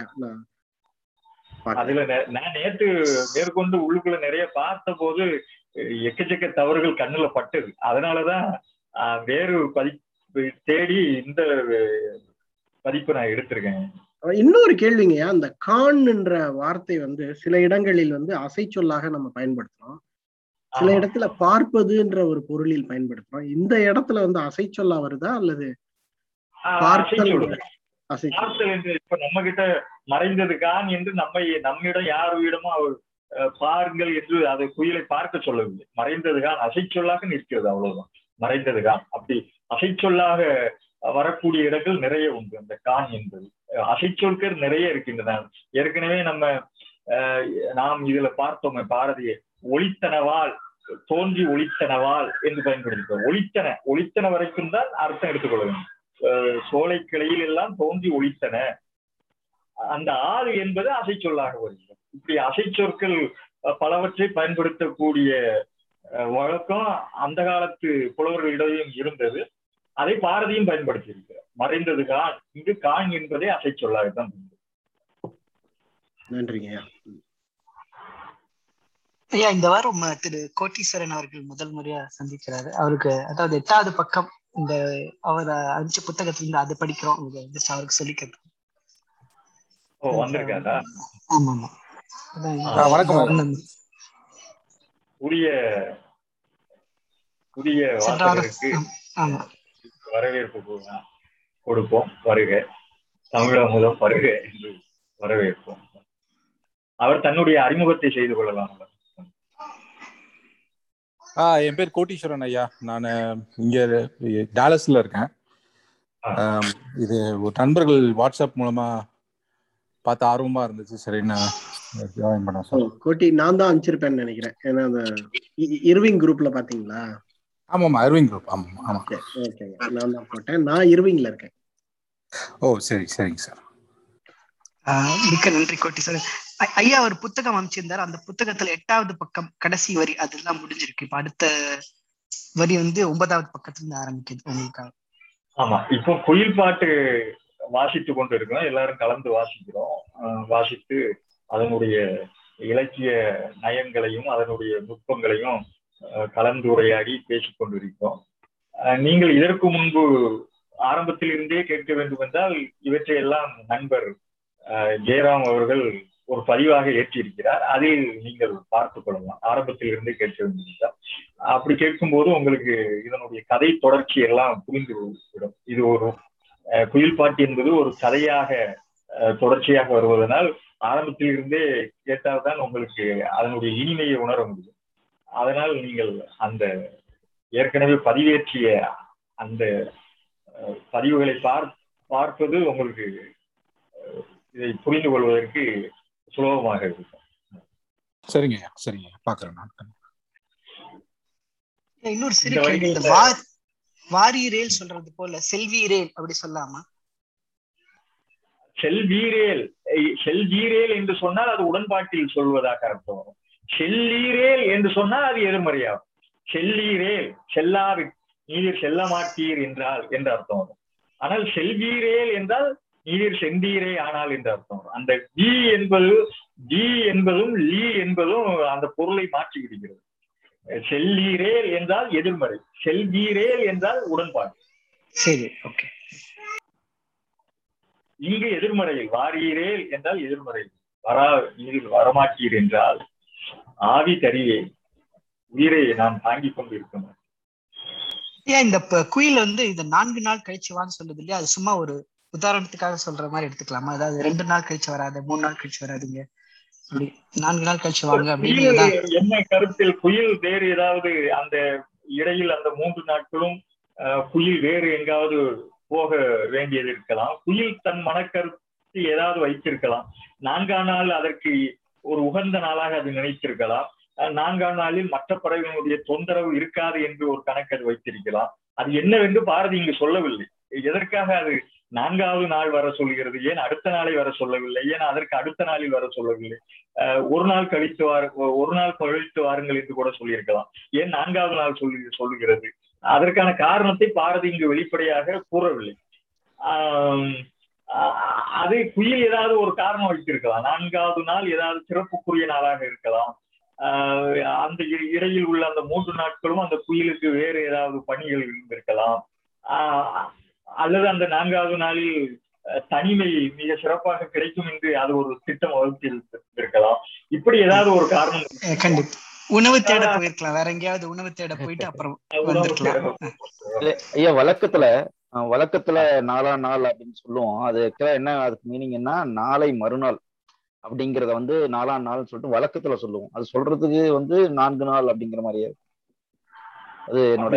அதுல நான் நேற்று மேற்கொண்டு உள்ளுக்குள்ள நிறைய பார்த்த போது எக்கச்சக்க தவறுகள் கண்ணுல பட்டது. அதனாலதான் வேறு பதிப்பு தேடி இந்த பதிப்பு நான் எடுத்திருக்கேன். இன்னொரு கேள்விங்கய்யா, அந்த கான்ன்ற வார்த்தை சில இடங்களில் அசை சொல்லாக நம்ம பயன்படுத்துறோம், சில இடத்துல பார்ப்பதுன்ற ஒரு பொருளில் பயன்படுத்துறோம். இந்த இடத்துல அசை சொல்லா வருதா அல்லது பார்த்தல் என்று? இப்ப நம்ம கிட்ட மறைந்தது கான் என்று நம்மிடம் யாரிடமும் அவர் பாருங்கள் என்று அதை குயிலை பார்க்க சொல்லவில்லை. மறைந்தது கான் அசை சொல்லாக நிற்கிறது, அவ்வளவுதான். மறைந்தது கான் அப்படி அசை சொல்லாக வரக்கூடிய இடங்கள் நிறைய உண்டு. அந்த கான் என்பது அசைச்சொற்கள் நிறைய இருக்கின்றன. ஏற்கனவே நாம் இதுல பார்த்தோமே, பாரதியை ஒளித்தனவால் தோன்றி ஒளித்தனவால் என்று பயன்படுத்திட்டோம். ஒளித்தன வரைக்கும் தான் அர்த்தம் எடுத்துக்கொள்ள வேண்டும். சோலை கிளையில் எல்லாம் தோன்றி ஒளித்தன, அந்த ஆள் என்பது அசை சொல்லாக வருகிறது. இப்படி அசை சொற்கள் பலவற்றை பயன்படுத்தக்கூடிய வழக்கம் அந்த காலத்து புலவர்களிடையும் இருந்தது. அதை பாரதியும் பயன்படுத்தி இருக்கிறார். மறைந்தது கான், இங்கு கான் என்பதே அசை சொல்லாகத்தான். நன்றிங்க ஐயா. இந்த வாரம் திரு கோட்டீஸ்வரன் அவர்கள் முதல் முறையா சந்திக்கிறாரு. அவருக்கு அதாவது 8வது பக்கம் இந்த அவர் 5 புத்தகத்துல இருந்து அதை படிக்கிறோம், அவருக்கு சொல்லிக்கிறது. வந்திருக்காரா? ஆமா. வணக்கம். புதிய வாசகருக்கு வரவேற்பு கொடுப்போம். வருக தமிழமுதம் வருக என்று வரவேற்போம். அவர் தன்னுடைய அறிமுகத்தை செய்து கொள்ளலாம். என் பேர் கோட்டீஸ்வரன் ஐயா. நான் இங்க டாலஸ்ல இருக்கேன். இது ஒரு நண்பர்கள் வாட்ஸ்அப் மூலமா பார்த்து ஆர்வமா இருந்துச்சு, சரின்னு ஜாயின் பண்ண சார். கோட்டி நான் தான் அனுப்பிச்சிருப்பேன்னு நினைக்கிறேன். ஏன்னா அந்த இர்விங் குரூப்ல பாத்தீங்களா? ஆமாமா, இர்விங் குரூப். ஆமா. ஓகேங்க, நான் தான் போட்டேன். நான் இர்விங்ல இருக்கேன். ஓ சரிங்க சார். மிக்க நன்றி கோட்டீஸ்வரன் ஐயா. ஒரு புத்தகம் அமைச்சிருந்தார். அந்த புத்தகத்துல 8வது பக்கம் கடைசி வரி அதெல்லாம் முடிஞ்சிருக்கு. இப்ப அடுத்த வரி 9வது பக்கத்துல இருந்து ஆரம்பிக்குது உங்களுக்காக. ஆமா, இப்போ குயில் பாட்டு வாசித்து கொண்டு இருக்கோம். எல்லாரும் கலந்து வாசிக்கிறோம். வாசித்து அதனுடைய இலக்கிய நயங்களையும் அதனுடைய நுட்பங்களையும் கலந்துரையாடி பேசிக்கொண்டிருக்கிறோம். நீங்கள் இதற்கு முன்பு ஆரம்பத்தில் இருந்தே கேட்க வேண்டும் என்றால் இவற்றையெல்லாம் நண்பர் ஜெயராம் அவர்கள் ஒரு பதிவாக ஏற்றிருக்கிறார். அதில் நீங்கள் பார்த்துக் கொள்ளலாம். ஆரம்பத்தில் இருந்தே கேட்க வேண்டும் என்றால் அப்படி கேட்கும்போது உங்களுக்கு இதனுடைய கதை தொடர்ச்சி எல்லாம் புரிந்து விடும். இது ஒரு குயில் பாட்டு என்பது ஒரு கதையாக தொடர்ச்சியாக வருவதனால் ஆரம்பத்தில் இருந்தே கேட்டால்தான் உங்களுக்கு அதனுடைய இனிமையை உணர முடியும். அதனால் நீங்கள் அந்த ஏற்கனவே பதிவேற்றிய அந்த பதிவுகளை பார்ப்பது உங்களுக்கு இதை புரிந்து கொள்வதற்கு சுலபமாக இருக்கும். சரிங்க சரிங்க, பாக்குறேன் நான். இன்னொரு சிறு கேள்வி, இந்த வாரீரேல் சொல்றது போல செல்வீரேல் அப்படி சொல்லாமா? செல்வீரேல் என்று சொன்னால் அது உடன்பாட்டில் சொல்வதாக அர்த்தம் வரும். செல்லீரேல் என்று சொன்னால் அது எதிர்மறையாகும். செல்லீரேல் செல்லாது, நீர் செல்ல மாட்டீர் என்றால் என்று அர்த்தம் வரும். ஆனால் செல்வீரேல் என்றால் நீர் செந்தீரே ஆனால் என்று அர்த்தம் வரும். அந்த டி என்பதும் லீ என்பதும் அந்த பொருளை மாற்றி விடுகிறது. செல்லீரேல் என்றால் எதிர்மறை, செல்வீரேல் என்றால் உடன்பாடு. சரி, ஓகே. இங்கு எதிர்மறையில் வாரீரேல் என்றால் எதிர்மறையில் நீர் வரமாட்டீர் என்றால் ஆவி தரியே உயிரை நான் தாங்கிக் கொண்டு இருக்கணும். ஏன் இந்த குயில் வந்து இந்த 4 நாள் கழிச்சு வான்னு சொல்லுது இல்லையா? அது சும்மா ஒரு உதாரணத்துக்காக சொல்ற மாதிரி எடுத்துக்கலாமா? அதாவது 2 நாள் கழிச்சு வராது, 3 நாள் கழிச்சு வராதுங்க, அப்படி 4 நாள் கழிச்சு வாங்க அப்படின்னு என்ன கருத்தில்? குயில் வேறு ஏதாவது அந்த இடையில் அந்த 3 நாட்களும் குயில் வேறு எங்காவது போக வேண்டியது இருக்கலாம். குயில் தன் மனக்கருத்து ஏதாவது வைத்திருக்கலாம். 4ஆம் நாள் அதற்கு ஒரு உகந்த நாளாக அது நினைத்திருக்கலாம். 4ஆம் நாளில் மற்ற பறவைகளுடைய தொந்தரவு இருக்காது என்று ஒரு கணக்கு அது வைத்திருக்கலாம். அது என்னவென்று பாரதி இங்கு சொல்லவில்லை. எதற்காக அது 4வது நாள் வர சொல்கிறது? ஏன் அடுத்த நாளை வர சொல்லவில்லை? ஏன் அதற்கு அடுத்த நாளில் வர சொல்லவில்லை? ஒரு நாள் கழித்து வாருங்கள் என்று கூட சொல்லியிருக்கலாம். ஏன் 4வது நாள் சொல்லுகிறது? அதற்கான காரணத்தை பாரதி இங்கு வெளிப்படையாக கூறவில்லை. அது குயில் ஏதாவது ஒரு காரணம் வைத்திருக்கலாம். 4வது நாள் ஏதாவது சிறப்புக்குரிய நாளாக இருக்கலாம். அந்த இடையில் உள்ள அந்த 3 நாட்களும் அந்த குயிலுக்கு வேறு ஏதாவது பணிகள் இருந்திருக்கலாம். அல்லது அந்த 4வது நாளில் தனிமை மிக சிறப்பாக கிடைக்கும் என்று அது ஒரு திட்டம் வகுத்திருக்கலாம். இப்படி ஏதாவது ஒரு காரணம். கண்டிப்பா உணவு தேட போயிருக்கலாம், வேற எங்கேயாவது உணவு தேட போயிட்டு அப்புறம் வந்திருக்கலாம். ஐயா, வழக்கத்துல 4ஆம் நாள் அப்படின்னு சொல்லுவோம். அது என்ன, அதுக்கு மீனிங் என்ன? நாளை மறுநாள் அப்படிங்கிறத வந்து 4ஆம் நாள் சொல்லிட்டு வழக்கத்துல சொல்லுவோம். அது சொல்றதுக்கு வந்து 4 நாள் அப்படிங்கிற மாதிரியே அது என்னோட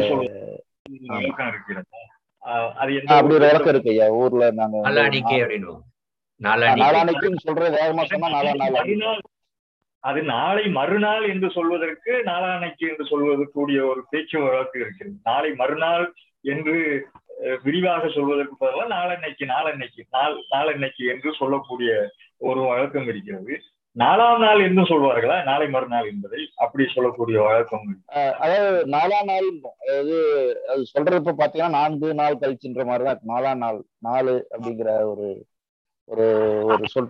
அப்படி ஒரு விளக்கம் இருக்கு ஐயா. ஊர்ல நாங்க நாளானைக்குன்னு சொல்றது வேகமா சொன்னா 4ஆம் நாள். அது நாளை மறுநாள் என்று சொல்வதற்கு நாளானைக்கு என்று சொல்வது கூடிய ஒரு பேச்சு வழக்கு இருக்கிறது. நாளை மறுநாள் என்று விரிவாக சொல்வதற்கு பதிலாக நாளன்னைக்கு என்று சொல்லக்கூடிய ஒரு வழக்கம் இருக்கிறது. 4ஆம் நாள் என்று சொல்வார்களா நாளை மறுநாள் என்பதை? அப்படி சொல்லக்கூடிய வழக்கம். அதாவது 4ஆம் நாள், அதாவது அது சொல்றப்ப பாத்தீங்கன்னா 4 நாள் கழிச்சுன்ற மாதிரிதான் 4ஆம் நாள் 4 அப்படிங்கிற ஒரு ஒரு ஒரு சொல்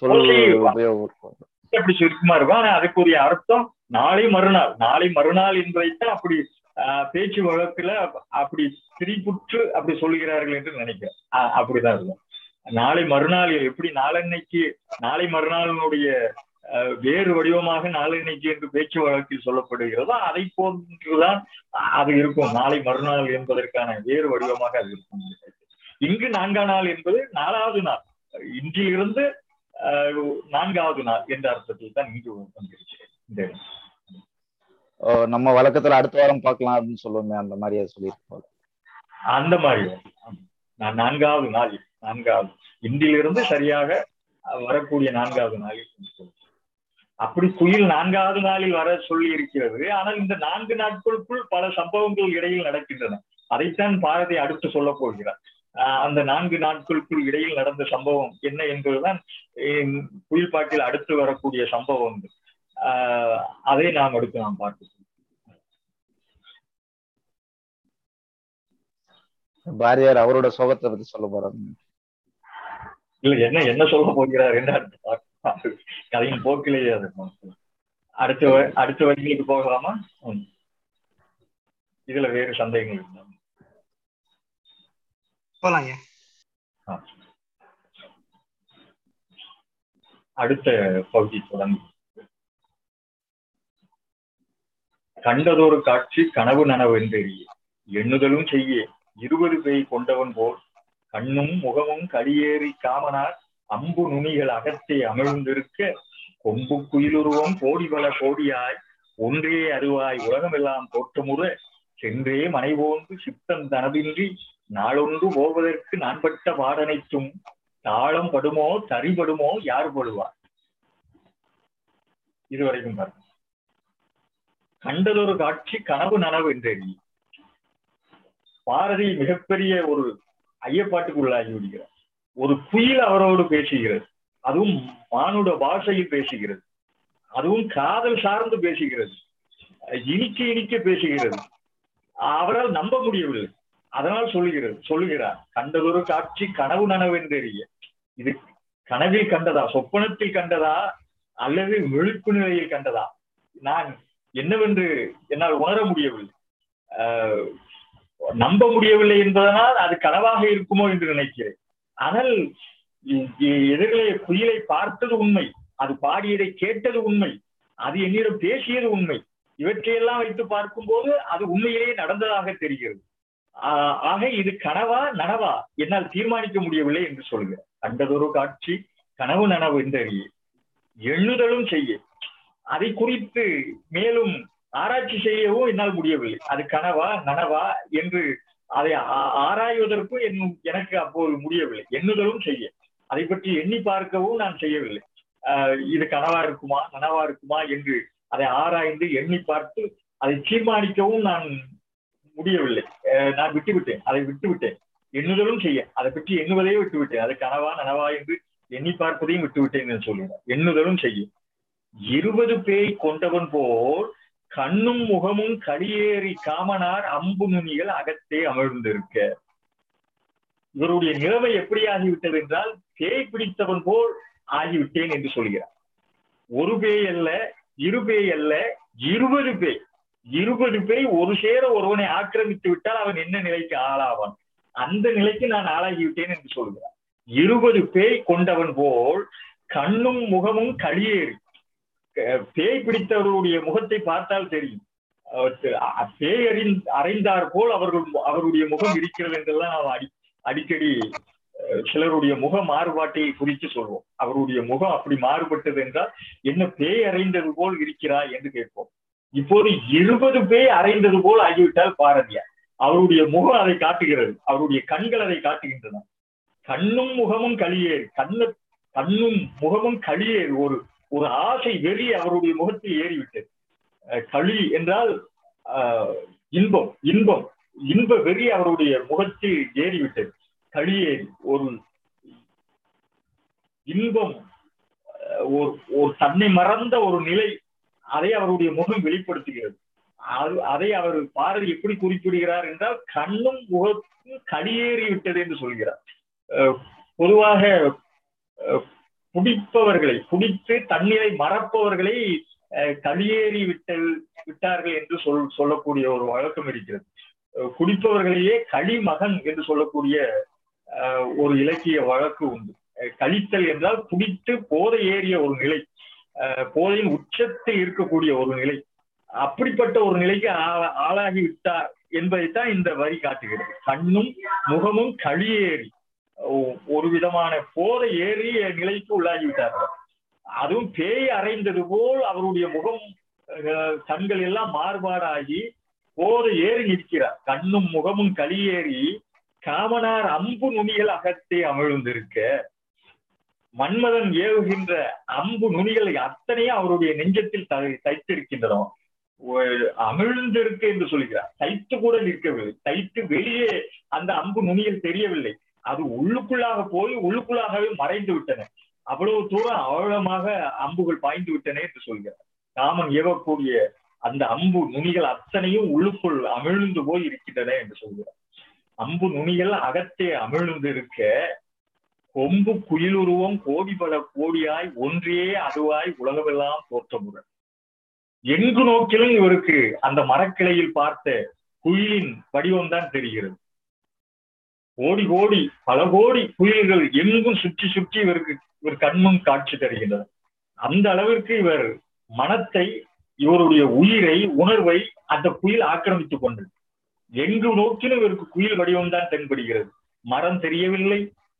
அப்படி சுருக்கமா இருக்கும். ஆனா அதுக்குரிய அர்த்தம் நாளை மறுநாள் என்பதைத்தான் அப்படி பேச்சு வழக்குல அப்படி திரிபுற்று அப்படி சொல்லுகிறார்கள் என்று நினைக்கிறேன். அப்படிதான் இருக்கும். நாளை மறுநாள் எப்படி நாளை மறுநாளினுடைய வேறு வடிவமாக நாளன்னைக்கு என்று பேச்சு வழக்கில் சொல்லப்படுகிறதோ அதை போன்றுதான் அது இருக்கும். நாளை மறுநாள் என்பதற்கான வேறு வடிவமாக அது இருக்கும். இங்கு 4ஆம் நாள் என்பது 4வது நாள், இன்றிலிருந்து 4வது நாள் என்ற அர்த்தத்தில் தான் இங்கு வந்திருக்கிறேன். நம்ம வழக்கத்துல அடுத்த வாரம் பார்க்கலாம் அப்படின்னு சொல்லுவோமே, அந்த மாதிரி சொல்லியிருக்கோம். அந்த மாதிரி 4வது நாள், இன்றிலிருந்து சரியாக வரக்கூடிய 4வது நாளில் அப்படி குயில் 4வது நாளில் வர சொல்லி இருக்கிறது. ஆனால் இந்த 4 நாட்களுக்குள் பல சம்பவங்கள் இடையில் நடக்கின்றன. அதைத்தான் பாரதி அடுத்து சொல்ல போகிறார். அந்த 4 நாட்களுக்குள் இடையில் நடந்த சம்பவம் என்ன என்பதுதான் குயில் பாட்டில் அடுத்து வரக்கூடிய சம்பவம். அதை நாம் அடுத்து பார்க்க பாரதியார் அவரோட சோகத்தை பத்தி சொல்ல போறாரு. இல்ல, என்ன சொல்ல போகிறார் என்று அடுத்து கதையின் போக்கிலேயே அது அடுத்த வரிகளுக்கு போகலாமா? இதுல வேறு சந்தேகங்கள் இருந்தா போலாம் ஐயா. அடுத்த பகுதி தொடங்கி. கண்டதொரு காட்சி கனவு நனவென்றெறிய எண்ணுதலும் செய்ய 20 பேய் கொண்டவன் போல் கண்ணும் முகமும் கடியேறி காமனார் அம்பு நுனிகள் அகத்தே அமிழ்ந்திருக்க கொம்பு குயிலுருவம் கோடி பல கோடியாய் ஒன்றே அருவாய் உலகமெல்லாம் தோற்றமுற சென்றே மனைவோன்று சித்தம் தனதின்றி நாளொன்று போவதற்கு நான்பட்ட பாடனைத்தும் தாளம் படுமோ தறிபடுமோ யார் படுவார். இதுவரைக்கும் பாருங்க. கண்டதொரு காட்சி கனவு நனவு என்றெறி. பாரதி மிகப்பெரிய ஒரு ஐயப்பாட்டுக்குள்ளாகி விடுகிறார். ஒரு குயில் அவரோடு பேசுகிறது, அதுவும் மானுட பாஷையில் பேசுகிறது, அதுவும் காதல் சார்ந்து பேசுகிறது, இனிக்க இனிக்க பேசுகிறது. அவரால் நம்ப முடியவில்லை. அதனால் சொல்லுகிறார் கண்டதொரு காட்சி கனவு நனவென்றெறிய. இது கனவில் கண்டதா, சொப்பனத்தில் கண்டதா, அல்லது விழிப்பு நிலையில் கண்டதா, நான் என்னவென்று என்னால் உணர முடியவில்லை, நம்ப முடியவில்லை என்பதனால் அது கனவாக இருக்குமோ என்று நினைக்கிறேன். ஆனால் எதிரிலே குயிலை பார்த்தது உண்மை, அது பாடியதை கேட்டது உண்மை, அது என்னிடம் பேசியது உண்மை. இவற்றையெல்லாம் வைத்து பார்க்கும் போது அது உண்மையிலேயே நடந்ததாக தெரிகிறது. ஆக இது கனவா நனவா என்னால் தீர்மானிக்க முடியவில்லை என்று சொல்கிறார். கண்டதொரு காட்சி கனவு நனவு என்றறிய எண்ணுதலும் செய்ய, அதை குறித்து மேலும் ஆராய்ச்சி செய்யவும் என்னால் முடியவில்லை. அது கனவா நனவா என்று அதை ஆராய்வதற்கும் எனக்கு அப்போது முடியவில்லை. எண்ணுதலும் செய்ய, அதை பற்றி எண்ணி பார்க்கவும் நான் செய்யவில்லை. இது கனவா இருக்குமா நனவா இருக்குமா என்று அதை ஆராய்ந்து எண்ணி பார்த்து அதை தீர்மானிக்கவும் நான் முடியவில்லை. நான் விட்டுவிட்டேன், அதை விட்டுவிட்டேன். எண்ணுதலும் செய்ய, அதை பற்றி எண்ணுவதையே விட்டுவிட்டேன். அது கனவா நனவா என்று எண்ணி பார்ப்பதையும் விட்டுவிட்டேன் என்று சொல்லுவேன். எண்ணுதலும் செய்ய 20 பேய் கொண்டவன் போல் கண்ணும் முகமும் கடியேறி காமனார் அம்பு நுனிகள் அகத்தே அமிழ்ந்திருக்க. இவருடைய நிலைமை எப்படி ஆகிவிட்டது என்றால் பேய் பிடித்தவன் போல் ஆகிவிட்டேன் என்று சொல்கிறார். ஒரு பேய் அல்ல, இரு பேய் அல்ல, 20 பேய். 20 பேய் ஒரு சேர ஒருவனை ஆக்கிரமித்து விட்டால் அவன் என்ன நிலைக்கு ஆளாவான், அந்த நிலைக்கு நான் ஆளாகிவிட்டேன் என்று சொல்கிறார். 20 பேய் கொண்டவன் போல் கண்ணும் முகமும் கடியேறி. பேய் பிடித்தவருடைய முகத்தை பார்த்தால் தெரியும், பேய் அறைந்தார் போல் அவருடைய முகம் இருக்கிறது என்றெல்லாம் நாம் அடிக்கடி சிலருடைய முக மாறுபாட்டை குறித்து சொல்வோம். அவருடைய முகம் அப்படி மாறுபட்டது என்றால் என்ன பேய் அறைந்தது போல் இருக்கிறாய் என்று கேட்போம். இப்போது 20 பேய் அறைந்தது போல் ஆகிவிட்டால் பாரதியார். அவருடைய முகம் அதை காட்டுகிறது, அவருடைய கண்கள் அதை காட்டுகின்றன. கண்ணும் முகமும் களியேறு, கண்ணும் முகமும் களியேறு. ஒரு ஆசை வெறி அவருடைய முகத்தில் ஏறிவிட்டது. களி என்றால் இன்பம், இன்பம், இன்ப வெறி அவருடைய முகத்தில் ஏறிவிட்டது. களியேறி ஒரு இன்பம், ஒரு தன்னை மறந்த ஒரு நிலை, அதை அவருடைய முகம் வெளிப்படுத்துகிறது. அதை அவர் பாரதி எப்படி குறிப்பிடுகிறார் என்றால் கண்ணும் முகத்தும் களியேறி விட்டது என்று சொல்கிறார். பொதுவாக குடிப்பவர்களை, குடித்து தண்ணீரை மறப்பவர்களை களியேறி விட்டார்கள் என்று சொல்லக்கூடிய ஒரு வழக்கம் இருக்கிறது. குடிப்பவர்களையே களிமகன் என்று சொல்லக்கூடிய ஒரு இலக்கிய வழக்கு உண்டு. கழித்தல் என்றால் குடித்து போதை ஏறிய ஒரு நிலை, போதையின் உச்சத்தில் இருக்கக்கூடிய ஒரு நிலை. அப்படிப்பட்ட ஒரு நிலைக்கு ஆளாகி விட்டார் என்பதைத்தான் இந்த வரி காட்டுகிறது. கண்ணும் முகமும் களியேறி ஒரு விதமான போதை ஏறிய நிலைக்கு உள்ளாகிவிட்டார்கள். அதுவும் பேய் அறைந்தது போல் அவருடைய முகம், கண்கள் எல்லாம் மாறுபாடாகி போதை ஏறி நிற்கிறார். கண்ணும் முகமும் களியேறி காமனார் அம்பு நுனிகள் அகத்தே அமிழ்ந்திருக்க. மன்மதன் ஏவுகின்ற அம்பு நுனிகள் அத்தனையும் அவருடைய நெஞ்சத்தில் தைத்திருக்கின்றன. அமிழ்ந்திருக்க என்று சொல்கிறார். தைத்து கூட நிற்கவில்லை, தைத்து வெளியே அந்த அம்பு நுனிகள் தெரியவில்லை. அது உள்ளுக்குள்ளாக போய் உள்ளுக்குள்ளாகவே மறைந்து விட்டன. அவ்வளவு தூரம் ஆழமாக அம்புகள் பாய்ந்து விட்டன என்று சொல்கிறார். காமன் ஏவக்கூடிய அந்த அம்பு நுனிகள் அத்தனையும் உள்ளுக்குள் அமிழ்ந்து போய் இருக்கின்றன என்று சொல்கிறார். அம்பு நுனிகள் அகத்தே அமிழ்ந்து இருக்க கொம்பு குயிலுருவம் கோடி பல கோடியாய் ஒன்றே அதுவாய் உலகமெல்லாம் தோற்றமுற. எங்கு நோக்கிலும் இவருக்கு அந்த மரக்கிளையில் பார்த்த குயிலின் வடிவம்தான் தெரிகிறது. கோடி கோடி பல கோடி குயில்கள் எங்கும் சுற்றி சுற்றி இவர் கண்முன் காட்சி தருகின்றன. அந்த அளவிற்கு இவர் மனத்தை, இவருடைய உயிரை, உணர்வை அந்த குயில் ஆக்கிரமித்துக் கொண்டது. எங்கு நோக்கிலும் இவருக்கு குயில் வடிவம்தான் தென்படுகிறது. மரம் தெரியவில்லை,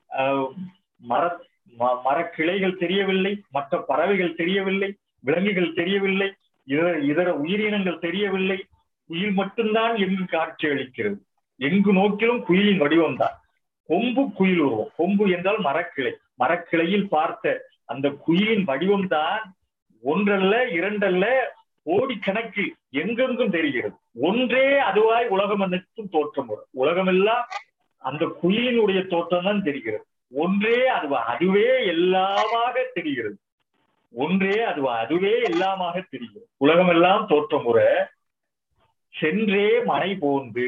மரக்கிளைகள் தெரியவில்லை, மற்ற பறவைகள் தெரியவில்லை, விலங்குகள் தெரியவில்லை, இதர உயிரினங்கள் தெரியவில்லை. குயில் மட்டும்தான் எங்கு காட்சி அளிக்கிறது. எங்கு நோக்கிலும் குயிலின் வடிவம்தான். கொம்பு குயில் உருவம். கொம்பு என்றால் மரக்கிளை. மரக்கிளையில் பார்த்த அந்த குயிலின் வடிவம்தான் ஒன்றல்ல இரண்டல்ல கோடிக்கணக்கில் எங்கெங்கும் தெரிகிறது. ஒன்றே அதுவாய் உலகம் அனைத்தும் தோற்றம் வரும். உலகமெல்லாம் அந்த குயிலினுடைய தோற்றம் தான் தெரிகிறது. ஒன்றே அதுவே எல்லாமாக தெரிகிறது. ஒன்றே அதுவே எல்லாமாக தெரிகிறது. உலகமெல்லாம் தோற்றமுற சென்றே மனை போந்து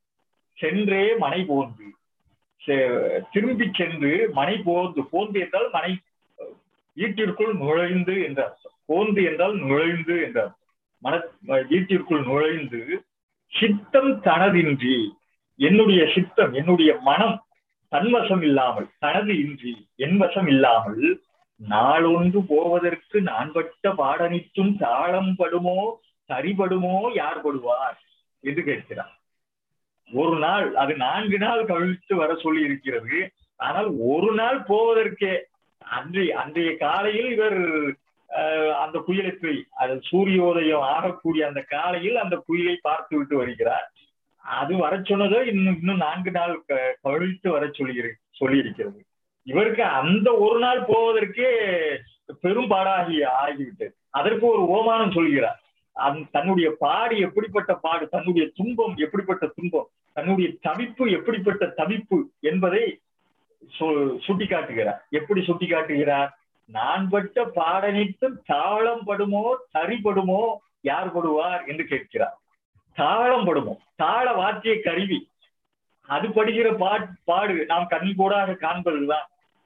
திரும்பி சென்று மனை போந்து என்றால் மனை வீட்டிற்குள் நுழைந்து என்ற அர்த்தம். போந்து என்றால் நுழைந்து என்ற அர்த்தம். வீட்டிற்குள் நுழைந்து சித்தம் தனதின்றி, என்னுடைய சித்தம், என்னுடைய மனம் தன்வசம் இல்லாமல், தனது இன்றி என் வசம் இல்லாமல், நாளொன்று போவதற்கு நான் பட்ட பாடனித்தும் தாளம் படுமோ சரிபடுமோ யார் படுவார் என்று கேட்கிறார். ஒரு நாள், அது 4 நாள் கழித்து வர சொல்லி இருக்கிறது. ஆனால் ஒரு நாள் போவதற்கே அன்றைய காலையில் இவர் அந்த குயிலை போய், அது சூரியோதயம் ஆகக்கூடிய அந்த காலையில் அந்த குயிலை பார்த்து விட்டு வருகிறார். அது வர சொன்னதோ இன்னும் 4 நாள் கழித்து வர சொல்லி இருக்கிறது. இவருக்கு அந்த ஒரு நாள் போவதற்கே பெரும் ஆகிவிட்டது. அதற்கு ஒரு ஓமானம் சொல்கிறார். தன்னுடைய பாடு எப்படிப்பட்ட பாடு, தன்னுடைய துன்பம் எப்படிப்பட்ட துன்பம், தன்னுடைய தவிப்பு எப்படிப்பட்ட தவிப்பு என்பதை சுட்டிக்காட்டுகிறார். எப்படி சுட்டிக்காட்டுகிறார்? நான் பட்ட பாடனித்தும் தாளம் படுமோ சரிபடுமோ யார் படுவார் என்று கேட்கிறார். தாளம் படுமோ, தாள வாத்திய கருவி, அது படுகிற பாடு நாம் கண் கூடாக காண்பதுதான்.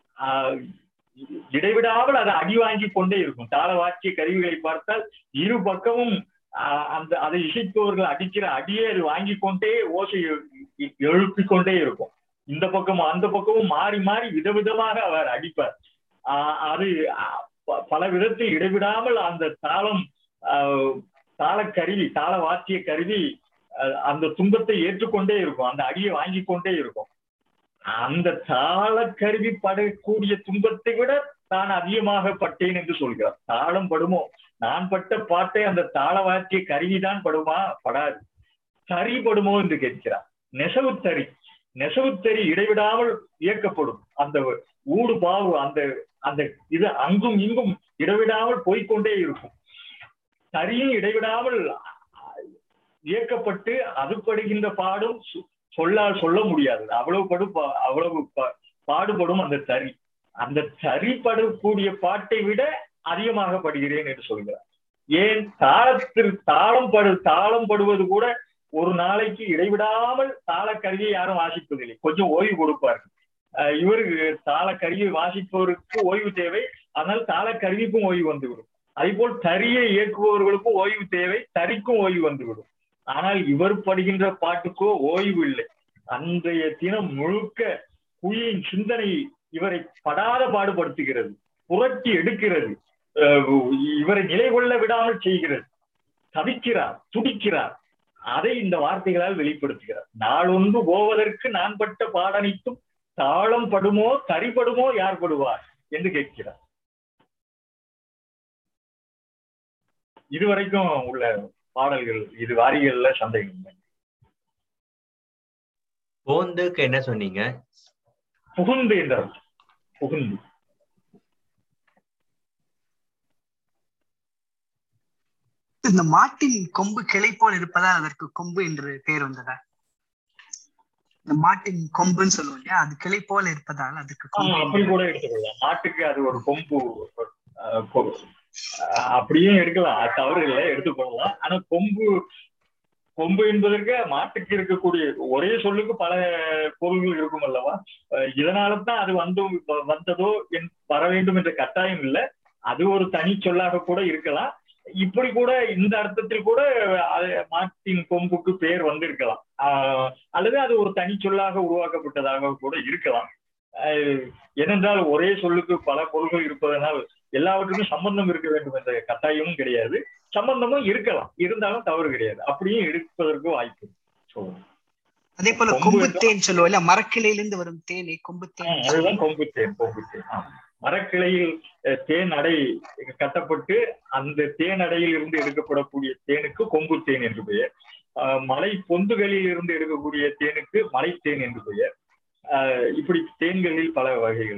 இடைவிடாமல் அதை அடி வாங்கி கொண்டே இருக்கும். தாள வாத்திய கருவிகளை பார்த்தால் இரு பக்கமும் அதை இசைப்பவர்கள் அடிக்கிற அடியே அது வாங்கி கொண்டே ஓசை எழுப்பிக் கொண்டே இருக்கும். இந்த பக்கமும் அந்த பக்கமும் மாறி மாறி விதவிதமாக அவர் அடிப்பார். அது பல விதத்தில் இடைவிடாமல் அந்த தாளக்கருவி, தாள வாத்திய கருவி அந்த துன்பத்தை ஏற்றுக்கொண்டே இருக்கும், அந்த அடியை வாங்கி கொண்டே இருக்கும். அந்த தாளக்கருவி படக்கூடிய துன்பத்தை விட தான் அதிகமாக பட்டேன் என்று சொல்கிறார். தாளம் படுமோ, நான் பட்ட பாட்டை அந்த தாள வாத்திய கருவிதான் படுமா? படாது. சரி படுமோ என்று கேட்கிறார். நெசவுத்தறி இடைவிடாமல் இயக்கப்படும். அந்த ஊடு பாவு, அந்த இது அங்கும் இங்கும் இடைவிடாமல் போய்கொண்டே இருக்கும். சரியும் இடைவிடாமல் இயக்கப்பட்டு அது படுகின்ற பாடும் சொல்ல முடியாது. அவ்வளவு பாடுபடும் அந்த தறி. அந்த தறி படக்கூடிய பாட்டை விட அதிகமாக படுகிறேன் என்று சொல்கிறார். ஏன்? தாளம் படுவது கூட ஒரு நாளைக்கு இடைவிடாமல் தாளக்கருவியை யாரும் வாசிப்பதில்லை, கொஞ்சம் ஓய்வு கொடுப்பார்கள். இவருக்கு தாளக்கருவியை வாசிப்பவருக்கு ஓய்வு தேவை, ஆனால் தாளக்கருவிக்கும் ஓய்வு வந்துவிடும். அதே போல் தறியை இயக்குபவர்களுக்கும் ஓய்வு தேவை, தறிக்கும் ஓய்வு வந்துவிடும். ஆனால் இவர் படுகின்ற பாட்டுக்கோ ஓய்வு இல்லை. அன்றைய தினம் முழுக்க குயிலின் சிந்தனை இவரை படாத பாடுபடுத்துகிறது, புரட்டி எடுக்கிறது, இவரை நிலை கொள்ள விடாமல் செய்கிறது. தவிக்கிறார், துடிக்கிறார். அதை இந்த வார்த்தைகளால் வெளிப்படுத்துகிறார். நாளொன்று போவதற்கு நான் பட்ட பாடனித்தும் தாளம் படுமோ சரிபடுமோ யார் படுவார் என்று கேட்கிறார். இதுவரைக்கும் உள்ள பாடல்கள், இது வாரிகள்ல சந்தேகம் இல்லை. போந்துக்கு என்ன சொன்னீங்க? புகுந்து என்றார். புகுந்து இந்த மாட்டின் கொம்பு கிளை போல் இருப்பதால் அதற்கு கொம்பு என்று பெயர் வந்ததா? இந்த மாட்டின் கொம்புன்னு சொல்லுவோம் இல்லையா, அது கிளை போல இருப்பதால் அதுக்கு அப்படி கூட எடுத்துக்கலாம். மாட்டுக்கு அது ஒரு கொம்பு அப்படியும் எடுக்கலாம், அது தவறு இல்லை, எடுத்துக்கொள்ளலாம். ஆனா கொம்பு என்பதற்கு மாட்டுக்கு இருக்கக்கூடிய ஒரே சொல்லுக்கு பல பொருள்கள் இருக்கும் அல்லவா. இதனால்தான் அது வந்ததோ வர வேண்டும் என்ற கட்டாயம் இல்லை. அது ஒரு தனி சொல்லாக கூட இருக்கலாம். இப்படி கூட இந்த அர்த்தத்தில் கூட மாட்டின் கொம்புக்கு பெயர் வந்திருக்கலாம். அல்லது அது ஒரு தனிச்சொல்லாக உருவாக்கப்பட்டதாக கூட இருக்கலாம். ஏனென்றால் ஒரே சொல்லுக்கு பல பொருள்கள் இருப்பதனால் எல்லாவற்றுக்கும் சம்பந்தம் இருக்க வேண்டும் என்ற கட்டாயமும் கிடையாது. சம்பந்தமும் இருக்கலாம், இருந்தாலும் தவறு கிடையாது. அப்படியும் எடுப்பதற்கு வாய்ப்பு. அதே போல கொம்பு தேன் சொல்லுவோம் இல்ல, மரக்கிளையிலிருந்து வரும் தேனை கொம்பு தேன். அதுதான் கொம்பு தேன். கொம்பு தேன் மரக்கிளையில் தேன் அடை கட்டப்பட்டு அந்த தேன் அடையில் இருந்து எடுக்கப்படக்கூடிய தேனுக்கு கொம்பு தேன் என்று பெயர். மலை பொந்துகளில் இருந்து எடுக்கக்கூடிய தேனுக்கு மலை தேன் என்று பெயர். இப்படி தேன்களில் பல வகைகள்.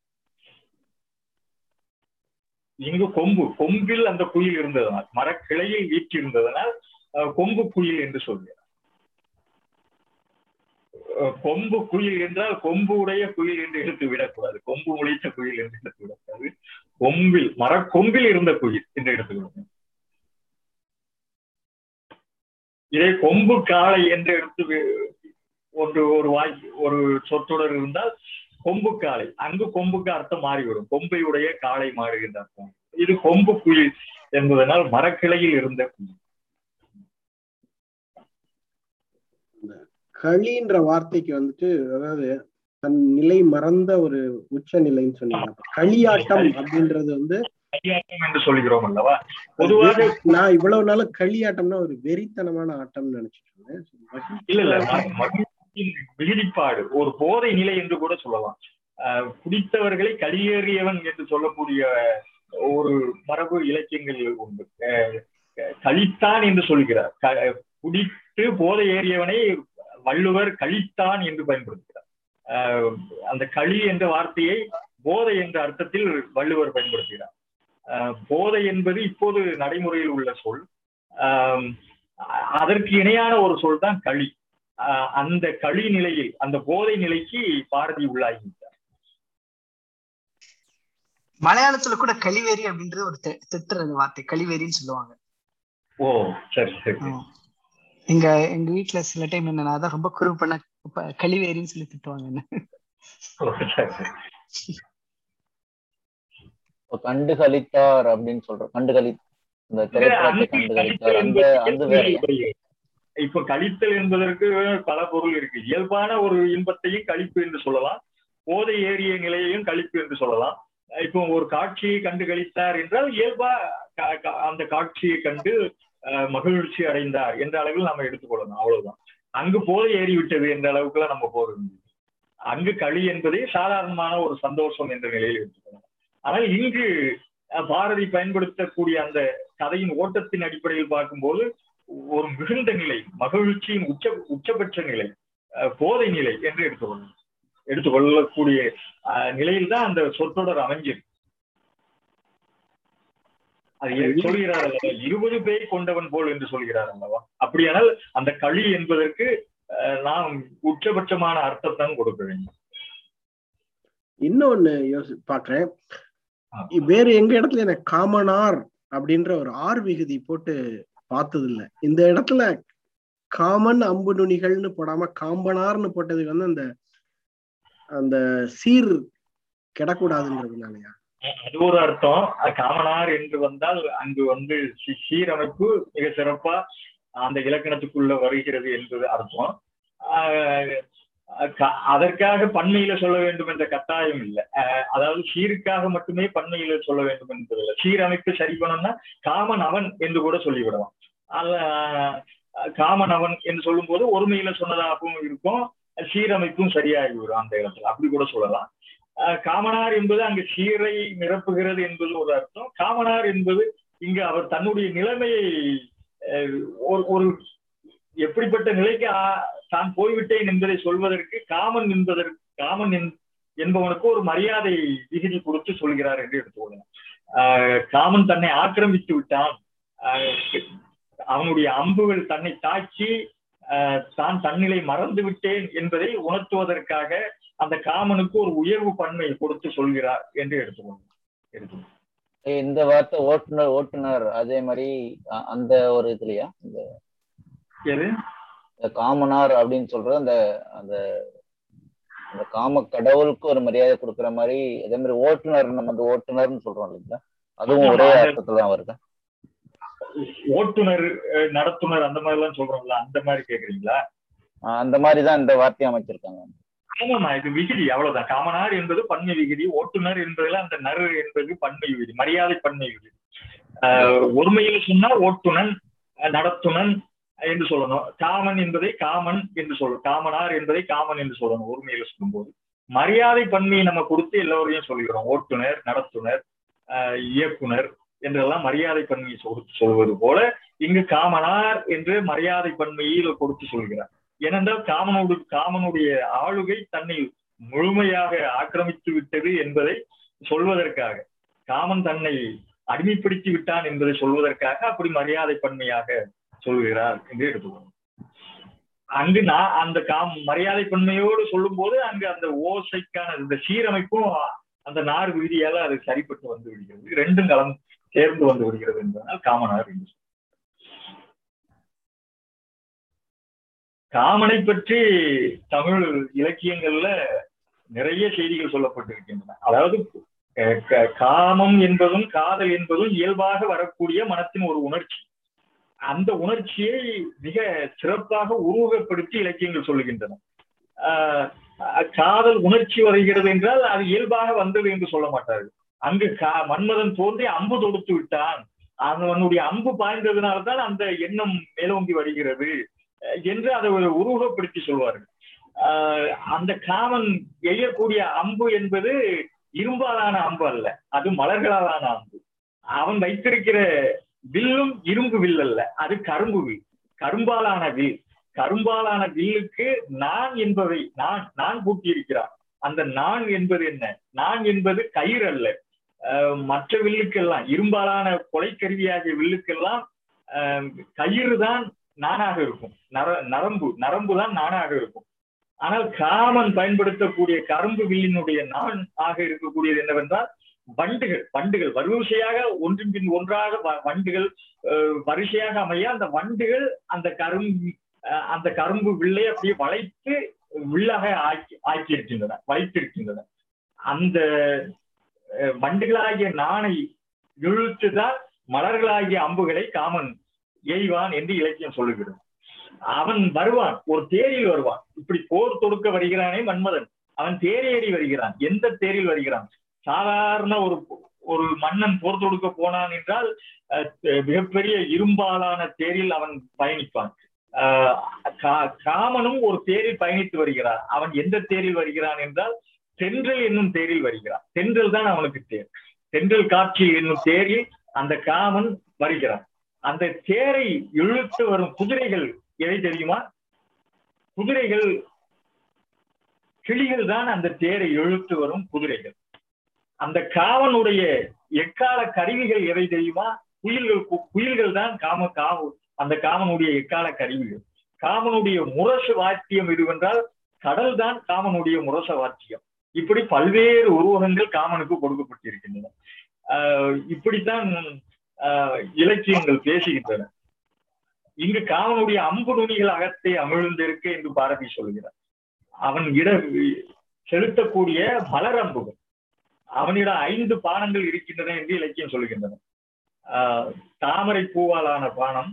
இங்கு கொம்பில் அந்த குயில் இருந்ததனால், மரக்கிளையில் வீற்றிருந்ததனால் கொம்பு குயில் என்று சொல்கிறார். கொம்பு குயில் என்றால் கொம்பு உடைய குயில் என்று எடுத்து விடக்கூடாது, கொம்பு முளைத்த குயில் என்று எடுத்து விடக்கூடாது. மரக்கொம்பில் இருந்த குயில் என்று எடுத்துக்கொள்ள. இதை கொம்பு காளை என்று எடுத்து ஒரு சொற்றொடர் இருந்தால் கொம்பு காளை, அங்கு கொம்புக்கு அர்த்தம் மாறிவிடும். கொம்பை உடைய காளை மாறுகின்ற அர்த்தம். இது கொம்பு குயில் என்பதனால் மரக்கிளையில் இருந்த குயில். களின்ற வார்த்தைக்கு வந்துட்டு அதாவது தன் நிலை மறந்த ஒரு உச்ச நிலைன்னு சொன்னீங்க. களியாட்டம் அப்படின்றது வந்து களியாட்டம் என்று சொல்கிறோம் அல்லவா. பொதுவாக நான் இவ்வளவு நாள் களியாட்டம்னா ஒரு வெறித்தனமான ஆட்டம் நினைச்சிட்டு இருந்தேன். விகிதிப்பாடு, ஒரு போதை நிலை என்று கூட சொல்லலாம். குடித்தவர்களை களியேறியவன் என்று சொல்லக்கூடிய ஒரு மரபு இலக்கியங்கள் உண்டு. கழித்தான் என்று சொல்கிறார். குடித்து போதை ஏறியவனை வள்ளுவர் கழித்தான் என்று பயன்படுத்துகிறார். அந்த களி என்ற வார்த்தையை போதை என்ற அர்த்தத்தில் வள்ளுவர் பயன்படுத்துகிறார். போதை என்பது இப்போது நடைமுறையில் உள்ள சொல். அதற்கு இணையான ஒரு சொல் தான் களி. அந்த களி நிலையில், அந்த போதை நிலைக்கு பாரதி உள்ளாகிவிட்டார். மலையாளத்துல கூட கழிவேறி அப்படின்றது ஒரு திட்டுறது வார்த்தை, கழிவேறின்னு சொல்லுவாங்க. ஓ சரி சரி. எங்க வீட்டுல சில டைம் என்னன்னா அதான் ரொம்ப குறும்பு பண்ண கழிவேறின்னு சொல்லி திட்டுவாங்க என்ன. கண்டு கழித்தார் அப்படின்னு சொல்றோம். கண்டு கழி இந்த திரைப்படத்தை கண்டு கழித்தார் அந்த வேற. இப்ப கழித்தல் என்பதற்கு பல பொருள் இருக்கு. இயல்பான ஒரு இன்பத்தையும் கழிப்பு என்று சொல்லலாம், போதை ஏறிய நிலையையும் கழிப்பு என்று சொல்லலாம். இப்போ ஒரு காட்சியை கண்டு கழித்தார் என்றால் இயல்பா அந்த காட்சியை கண்டு மகிழ்ச்சி அடைந்தார் என்ற அளவில் நம்ம எடுத்துக்கொள்ளணும், அவ்வளவுதான். அங்கு போதை ஏறிவிட்டது என்ற அளவுக்குலாம் நம்ம போறது. அங்கு களி என்பதே சாதாரணமான ஒரு சந்தோஷம் என்ற நிலையில் எடுத்துக்கொள்ளலாம். ஆனால் இங்கு பாரதி பயன்படுத்தக்கூடிய அந்த கதையின் ஓட்டத்தின் அடிப்படையில் பார்க்கும்போது ஒரு மிகுந்த நிலை, மகிழ்ச்சியின் உச்சபட்ச நிலை, போதை நிலை என்று எடுத்துக்கொள்ளக்கூடிய நிலையில் தான் அந்த சொற்றொடர் அமைஞ்சிருக்கு. அது சொல்கிறார் அல்லவா, 20 பேர் கொண்டவன் போல் என்று சொல்கிறார் அல்லவா. அப்படியானால் அந்த களி என்பதற்கு நாம் உச்சபட்சமான அர்த்தத்தான் கொடுக்க வேண்டும். இன்னொன்னு பாக்குறேன், வேறு எங்க இடத்துல எனக்கு காமனார் அப்படின்ற ஒரு ஆர் விகுதி போட்டு பார்த்தது இல்லை. இந்த இடத்துல காமன் அம்பு நுனிகள்னு போடாம காம்பனார்னு போட்டதுக்கு வந்து அந்த அந்த சீர் கெடக்கூடாதுங்கிறதுனாலயா? அது ஒரு அர்த்தம். காமனார் என்று வந்தால் அங்கு வந்து சீரமைப்பு மிக சிறப்பா அந்த இலக்கணத்துக்குள்ள வருகிறது என்பது அர்த்தம். அதற்காக பன்மையில சொல்ல வேண்டும் என்ற கட்டாயம் இல்லை. அதாவது சீருக்காக மட்டுமே பன்மையில சொல்ல வேண்டும் என்பதில்லை. சீரமைப்பு சரி பண்ணோம்னா காமன் அவன் என்று கூட சொல்லிவிடலாம். காமன் அவன் என்று சொல்லும் போது ஒருமையில சொன்னதாகவும் இருக்கும், சீரமைப்பும் சரியாகிவிடும் அந்த இடத்துல, அப்படி கூட சொல்லலாம். காமனார் என்பது அங்கு சீரை நிரப்புகிறது என்பது ஒரு அர்த்தம். காமனார் என்பது இங்கு அவர் தன்னுடைய நிலைமையை ஒரு எப்படிப்பட்ட நிலைக்கு தான் போய்விட்டேன் என்பதை சொல்வதற்கு காமன் என்பவனுக்கு ஒரு மரியாதை விகுதி கொடுத்து சொல்கிறார் என்று எடுத்துக்கொள்ளலாம். காமன் தன்னை ஆக்கிரமித்து விட்டான், அவனுடைய அம்புகள் தன்னை தாக்கி தான் தன்னிலை மறந்து விட்டேன் என்பதை உணர்த்துவதற்காக அந்த காமனுக்கு ஒரு உயர்வு பன்மை கொடுத்து சொல்கிறார் என்று எடுத்துக்கொள்ளலாம். இந்த வார்த்தை ஓட்டுநர் அதே மாதிரி அந்த ஒரு இதுலயா இந்த காமனார் அப்படின்னு சொல்ற அந்த அந்த அந்த காம கடவுளுக்கு ஒரு மரியாதை கொடுக்குற மாதிரி அதே மாதிரி ஓட்டுநர், நம்ம அந்த ஓட்டுநர்னு சொல்றோம் இல்லைங்களா, அதுவும் ஒரே அர்த்தத்துல தான் வருது. ஓட்டுநர் நடத்துனர் அந்த மாதிரி எல்லாம் சொல்றோம்ல, அந்த மாதிரி கேக்குறீங்களா? அந்த மாதிரிதான் இந்த வார்த்தையை அமைச்சிருக்காங்க. ஆமாமா, இது விகுதி அவ்வளவுதான். காமனார் என்பது பன்மை விகுதி, ஓட்டுநர் என்பதுல அந்த நறு என்பது பன்மை விகுதி, மரியாதை பன்மை விகுதி. ஒருமையில் சொன்னா ஓட்டுநன், நடத்துனன் என்று சொல்லணும். காமன் என்பதை காமன் என்று சொல்லணும், காமனார் என்பதை காமன் என்று சொல்லணும் ஒருமையில சொல்லும் போது. மரியாதை பன்மையை நம்ம கொடுத்து எல்லோரையும் சொல்கிறோம். ஓட்டுநர், நடத்துனர், இயக்குனர் என்றெல்லாம் மரியாதை பன்மையை சொல்வது போல இங்கு காமனார் என்று மரியாதை பன்மையில் கொடுத்து சொல்கிறார். ஏனென்றால் காமனுடைய ஆளுகை தன்னை முழுமையாக ஆக்கிரமித்து விட்டது என்பதை சொல்வதற்காக, காமன் தன்னை அடிமைப்படுத்தி விட்டான் என்பதை சொல்வதற்காக அப்படி மரியாதை பன்மையாக சொல்கிறார் என்று எடுத்துக்கணும். அங்கு அந்த மரியாதை பன்மையோடு சொல்லும் போது அங்கு அந்த ஓசைக்கான இந்த சீரமைப்பும் அந்த நார் விகுதியால அது சரிப்பட்டு வந்து விடுகிறது, ரெண்டும் கலம் சேர்ந்து வந்து விடுகிறது என்பதனால் காமனார் என்று. காமனை பற்றி தமிழ் இலக்கியங்கள்ல நிறைய செய்திகள் சொல்லப்பட்டிருக்கின்றன. அதாவது காமம் என்பதும் காதல் என்பதும் இயல்பாக வரக்கூடிய மனத்தின் ஒரு உணர்ச்சி. அந்த உணர்ச்சியை மிக சிறப்பாக உருவகப்படுத்தி இலக்கியங்கள் சொல்லுகின்றன. காதல் உணர்ச்சி வருகிறது என்றால் அது இயல்பாக வந்தது என்று சொல்ல மாட்டார்கள். அங்கு மன்மதன் தோன்றி அம்பு தொடுத்து விட்டான், அவனுடைய அம்பு பாய்ந்ததுனால்தான் அந்த எண்ணம் மேலோங்கி வருகிறது என்று அதை ஒரு உருவகப்படுத்தி சொல்வார்கள். அந்த காமன் எய்யக்கூடிய அம்பு என்பது இரும்பாலான அம்பு அல்ல, அது மலர்களாலான அம்பு. அவன் வைத்திருக்கிற வில்லும் இரும்பு வில் அல்ல, அது கரும்பு வில், கரும்பாலான வில். கரும்பாலான வில்லுக்கு நான் என்பவை நான் பூட்டியிருக்கிறான். அந்த நான் என்பது என்ன? நான் என்பது கயிறு அல்ல. மற்ற வில்லுக்கெல்லாம், இரும்பாலான கொலைக்கருவியாகிய வில்லுக்கெல்லாம் கயிறு தான் நானாக இருக்கும், நரம்பு தான் நானாக இருக்கும். ஆனால் காமன் பயன்படுத்தக்கூடிய கரும்பு வில்லினுடைய நான் ஆக இருக்கக்கூடியது என்னவென்றால் வண்டுகள் வரிசையாக ஒன்றின் பின் ஒன்றாக வண்டுகள் வரிசையாக அமைய அந்த வண்டுகள் அந்த கரும்பு வில்லை அப்படியே வளைத்து வில்லாக ஆக்கியிருக்கின்றன, வைத்திருக்கின்றன. அந்த வண்டுகளாகிய நாணை இழுத்துதான் மலர்களாகிய அம்புகளை காமன் எய்வான் என்று இலக்கியம் சொல்லுகிறது. அவன் வருவான், ஒரு தேரில் வருவான். இப்படி போர் தொடுக்க வருகிறானே மன்மதன், அவன் தேரேறி வருகிறான். எந்த தேரில் வருகிறான்? சாதாரண ஒரு மன்னன் போர் தொடுக்க போனான் என்றால் மிகப்பெரிய இரும்பாலான தேரில் அவன் பயணிப்பான். காமனும் ஒரு தேரில் பயணித்து வருகிறான். அவன் எந்த தேரில் வருகிறான் என்றால் தென்றல் என்னும் தேரில் வருகிறான். தென்றல் தான் அவனுக்கு தேர். தென்றல் காட்சி என்னும் தேரில் அந்த காமன் வருகிறான். அந்த தேரை இழுத்து வரும் குதிரைகள் எதை தெரியுமா? குதிரைகள், கிளிகள் தான் அந்த தேரை இழுத்து வரும் குதிரைகள். அந்த காமனுடைய எக்கால கருவிகள் எவை தெரியுமா? குயில்கள் தான் அந்த காமனுடைய எக்கால கருவிகள். காமனுடைய முரசு வாத்தியம் எதுவென்றால் கடல் தான் காமனுடைய முரச வாத்தியம். இப்படி பல்வேறு உருவகங்கள் காமனுக்கு கொடுக்கப்பட்டிருக்கின்றன. இப்படித்தான் இலக்கியங்கள் பேசுகின்றன. இங்கு காமனுடைய அம்பு நுனிகள் அகத்தை அமிழ்ந்திருக்க என்று பாரதி சொல்கிறார். அவன் செலுத்தக்கூடிய மலர் அம்புகள், அவனிடம் 5 பானங்கள் இருக்கின்றன என்று இலக்கியம் சொல்லுகின்றன. தாமரை பூவாலான பானம்,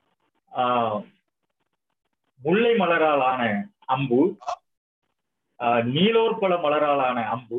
முல்லை மலராலான அம்பு, நீலோற்பல மலராலான அம்பு,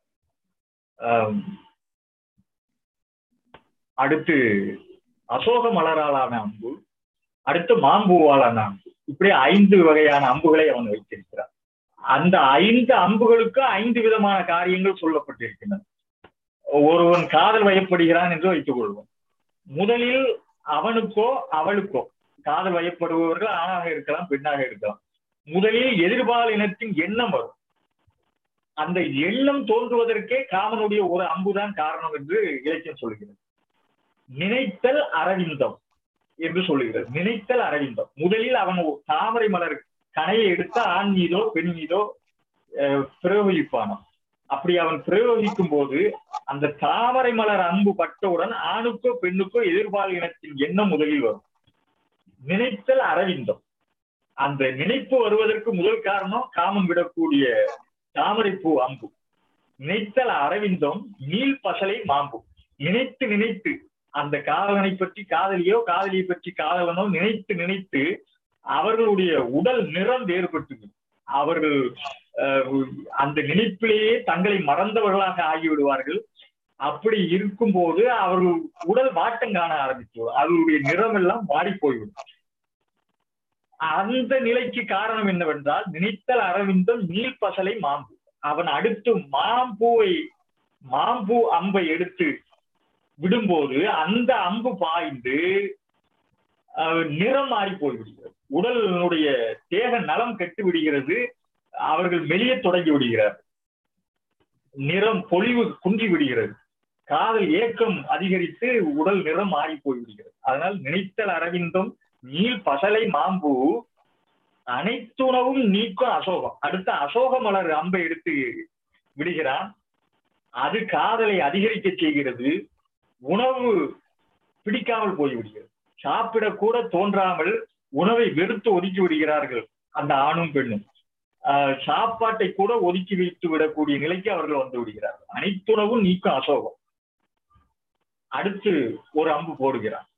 அடுத்து அசோக மலராலான அம்பு, அடுத்து மாம்பூவாலான அம்பு. இப்படி 5 வகையான அம்புகளை அவன் வைத்திருக்கிறான். அந்த 5 அம்புகளுக்கு 5 விதமான காரியங்கள் சொல்லப்பட்டிருக்கின்றன. ஒருவன் காதல் வயப்படுகிறான் என்று வைத்துக் கொள்வோம். முதலில் அவனுக்கோ அவளுக்கோ, காதல் வயப்படுபவர்கள் ஆணாக இருக்கலாம் பெண்ணாக இருக்கலாம், முதலில் எதிர்பால் இனத்தின் எண்ணம் வரும். அந்த எண்ணம் தோன்றுவதற்கே காமனுடைய ஒரு அம்புதான் காரணம் என்று இலக்கியம் சொல்லுகிறது. நினைத்தல் அரவிந்தம் என்று சொல்லுகிறது. நினைத்தல் அரவிந்தம். முதலில் அவன் தாமரை மலர் கனையை எடுத்து ஆண் மீதோ பெண் மீதோ பிரயோகிப்பானான். அப்படி அவன் பிரயோகிக்கும் போது அந்த தாமரை மலர் அம்பு பட்டவுடன் ஆணுக்கோ பெண்ணுக்கோ எதிர்பால் இனத்தின் எண்ணம் முதலில் வரும். நினைத்தல் அரவிந்தம். அந்த நினைப்பு வருவதற்கு முதல் காரணம் காமம் விடக்கூடிய தாமரை பூ அம்பு. நினைத்தல் அரவிந்தம் நீல் பசலை மாம்பு. நினைத்து நினைத்து அந்த காதலனை பற்றி காதலியோ காதலியை பற்றி காதலனோ நினைத்து நினைத்து அவர்களுடைய உடல் நிறம் வேறுபட்டு அவர்கள் அந்த நினைப்பிலேயே தங்களை மறந்தவர்களாக ஆகிவிடுவார்கள். அப்படி இருக்கும்போது அவர்கள் உடல் வாட்டம் காண ஆரம்பித்து அவர்களுடைய நிறம் எல்லாம் மாறி போய்விடும். அந்த நிலைக்கு காரணம் என்னவென்றால் நினைத்தல் அரவிந்தம் நீல் பசலை மாம்பு. அவன் அடுத்து மாம்பூ அம்பை எடுத்து விடும்போது அந்த அம்பு பாய்ந்து நிறம் மாறி போய்விடுகிறது. உடலுடைய தேக நலம் கெட்டு விடுகிறது. அவர்கள் மெலிய தொடங்கி விடுகிறார். நிறம் பொலிவு குன்றி விடுகிறது. காதல் ஏக்கம் அதிகரித்து உடல் நிறம் மாறி போய்விடுகிறது. அதனால் நினைத்தல் அரவிந்தம் நீல் பசலை மாம்பூ அனைத்துணவும் நீக்கும் அசோகம். அடுத்த அசோக மலர் அம்பை எடுத்து விடுகிறான். அது காதலை அதிகரிக்க செய்கிறது. உணவு பிடிக்காமல் போய்விடுகிறது. சாப்பிடக்கூட தோன்றாமல் உணவை வெறுத்து ஒதுக்கி விடுகிறார்கள் அந்த ஆணும் பெண்ணும். சாப்பாட்டை கூட ஒதுக்கி வைத்து விடக்கூடிய நிலைக்கு அவர்கள் வந்து விடுகிறார்கள். அனைத்துணவும் நீக்கும் அசோகம். அடுத்து ஒரு அம்பு போடுகிறான்.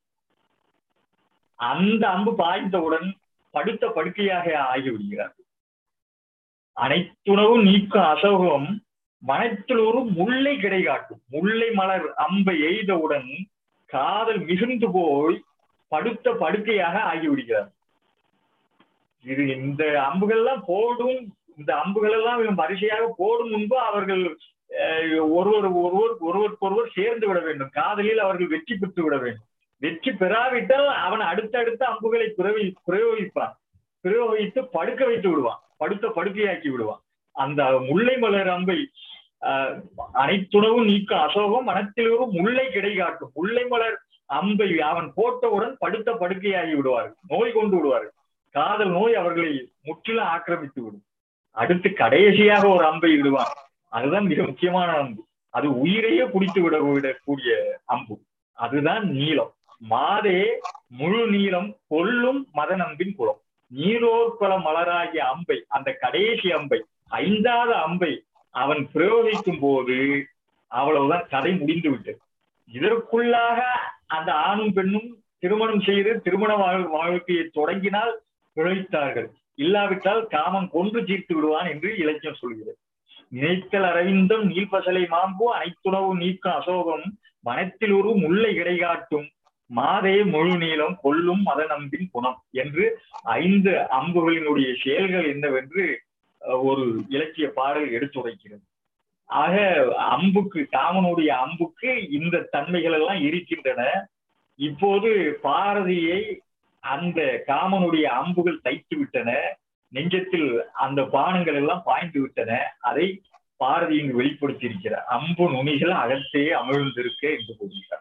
அந்த அம்பு பாய்ந்தவுடன் படுத்த படுக்கையாக ஆகிவிடுகிறார்கள். அனைத்துணவும் நீக்கும் அசோகம் மனத்தில் ஒரு முல்லை கிடை காட்டும். முல்லை மலர் அம்பை எய்தவுடன் காதல் மிகுந்து போய் படுத்த படுக்கையாக ஆகிவிடுகிறார். இது இந்த அம்புகள்லாம் போடும். இந்த அம்புகள் எல்லாம் வரிசையாக போடும் முன்பு அவர்கள் ஒருவருக்கொருவர் சேர்ந்து விட வேண்டும். காதலில் அவர்கள் வெற்றி பெற்று விட வேண்டும். வெற்றி பெறாவிட்டால் அவன் அடுத்தடுத்த அம்புகளை பிரயோகிப்பான். பிரயோகித்து படுக்க வைத்து விடுவான். படுத்த படுக்கையாக்கி விடுவான். அந்த முல்லை மலர் அம்பை அனைத்துணவும் நீக்கும் அசோகம் மனத்தில் ஒரு முல்லை கிடை காட்டும். முல்லை மலர் அம்பை அவன் போட்டவுடன் படுத்த படுக்கையாகி விடுவார்கள். நோய் கொண்டு விடுவார்கள். காதல் நோய் அவர்களை முற்றிலும் ஆக்கிரமித்து விடும். அடுத்து கடைசியாக ஒரு அம்பை விடுவான். அதுதான் மிக முக்கியமான அம்பு. அது உயிரையே குடித்து விடக்கூடிய அம்பு. அதுதான் நீலம். மாதே முழு நீளம் கொல்லும் மதநம்பின் குலம். நீலோற்பல மலராகிய அம்பை, அந்த கடைசி அம்பை, 5வது அம்பை அவன் பிரயோகிக்கும் போது அவ்வளவுதான், கதை முடிந்து விட்டது. இதற்குள்ளாக அந்த ஆணும் பெண்ணும் திருமணம் செய்து திருமண வாழ்க்கையை தொடங்கினால் பிழைத்தார்கள். இல்லாவிட்டால் காமம் கொன்று தீர்த்து விடுவான் என்று இலக்கியம் சொல்கிறது. நினைத்தல் அரவிந்தம் நீல்பசலை மாம்பு அனைத்துணவு நீக்கும் அசோகம் வனத்தில் ஒரு முல்லை கிடை காட்டும் மாதே முழு நீளம் கொல்லும் மதநம்பின் குணம் என்று 5 அம்புகளினுடைய செயல்கள் என்னவென்று ஒரு இலக்கிய பாடல் எடுத்துரைக்கிறது. ஆக அம்புக்கு, காமனுடைய அம்புக்கு இந்த தன்மைகள் எல்லாம் இருக்கின்றன. இப்போது பாரதியை அந்த காமனுடைய அம்புகள் தைத்து விட்டன. நெஞ்சத்தில் அந்த பானங்கள் எல்லாம் பாய்ந்து விட்டன. அதை பாரதி இங்கு வெளிப்படுத்தி இருக்கிறார். அம்பு நுனிகள் அகத்தே அமிழ்ந்திருக்க என்று கூறுகிறார்.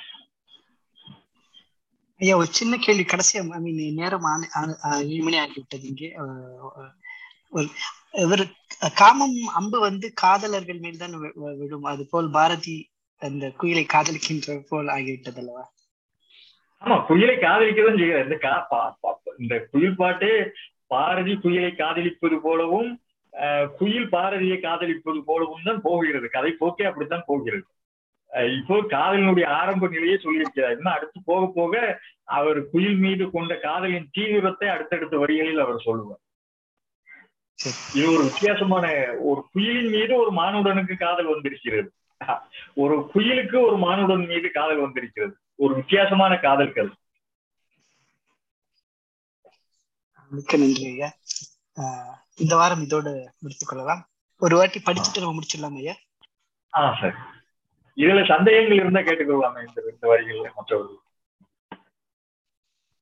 ஐயா, ஒரு சின்ன கேள்வி கடைசியா, நேரம் 7 மணி ஆகிவிட்டது. இங்கே இவர் காமம் அம்பு காதலர்கள் மேல் தான் விடும். அது போல் பாரதி அந்த குயிலை காதலிக்கின்ற போல் ஆகிவிட்டது அல்லவா? ஆமா, குயிலை காதலிக்கதான் செய்கிறார். இந்த குயில் பாட்டே பாரதி குயிலை காதலிப்பது போலவும் குயில் பாரதியை காதலிப்பது போலவும் தான் போகிறது. கதை போக்கே அப்படித்தான் போகிறது. இப்போ காதலினுடைய ஆரம்ப நிலையே சொல்லியிருக்கிறார். இன்னும் அடுத்து போக போக அவர் குயில் மீது கொண்ட காதலின் தீவிரத்தை அடுத்தடுத்த வரிகளில் அவர் சொல்லுவார். இது ஒரு வித்தியாசமான, ஒரு குயிலின் மீது ஒரு மானுடனுக்கு காதல் வந்திருக்கிறது. ஒரு குயிலுக்கு ஒரு மானுடன் மீது காதல் வந்திருக்கிறது. ஒரு வித்தியாசமான காதல்கள். மிக்க நன்றி ஐயா. இந்த வாரம் இதோடு முடித்துக் கொள்ளலாம். ஒரு வாட்டி படிச்சுட்டு நம்ம முடிச்சிடலாம் ஐயா. சரி. இதுல சந்தேகங்கள் இருந்தா கேட்டுக்கொள்ளலாமே இந்த வரிகள்ல மற்றவர்கள்.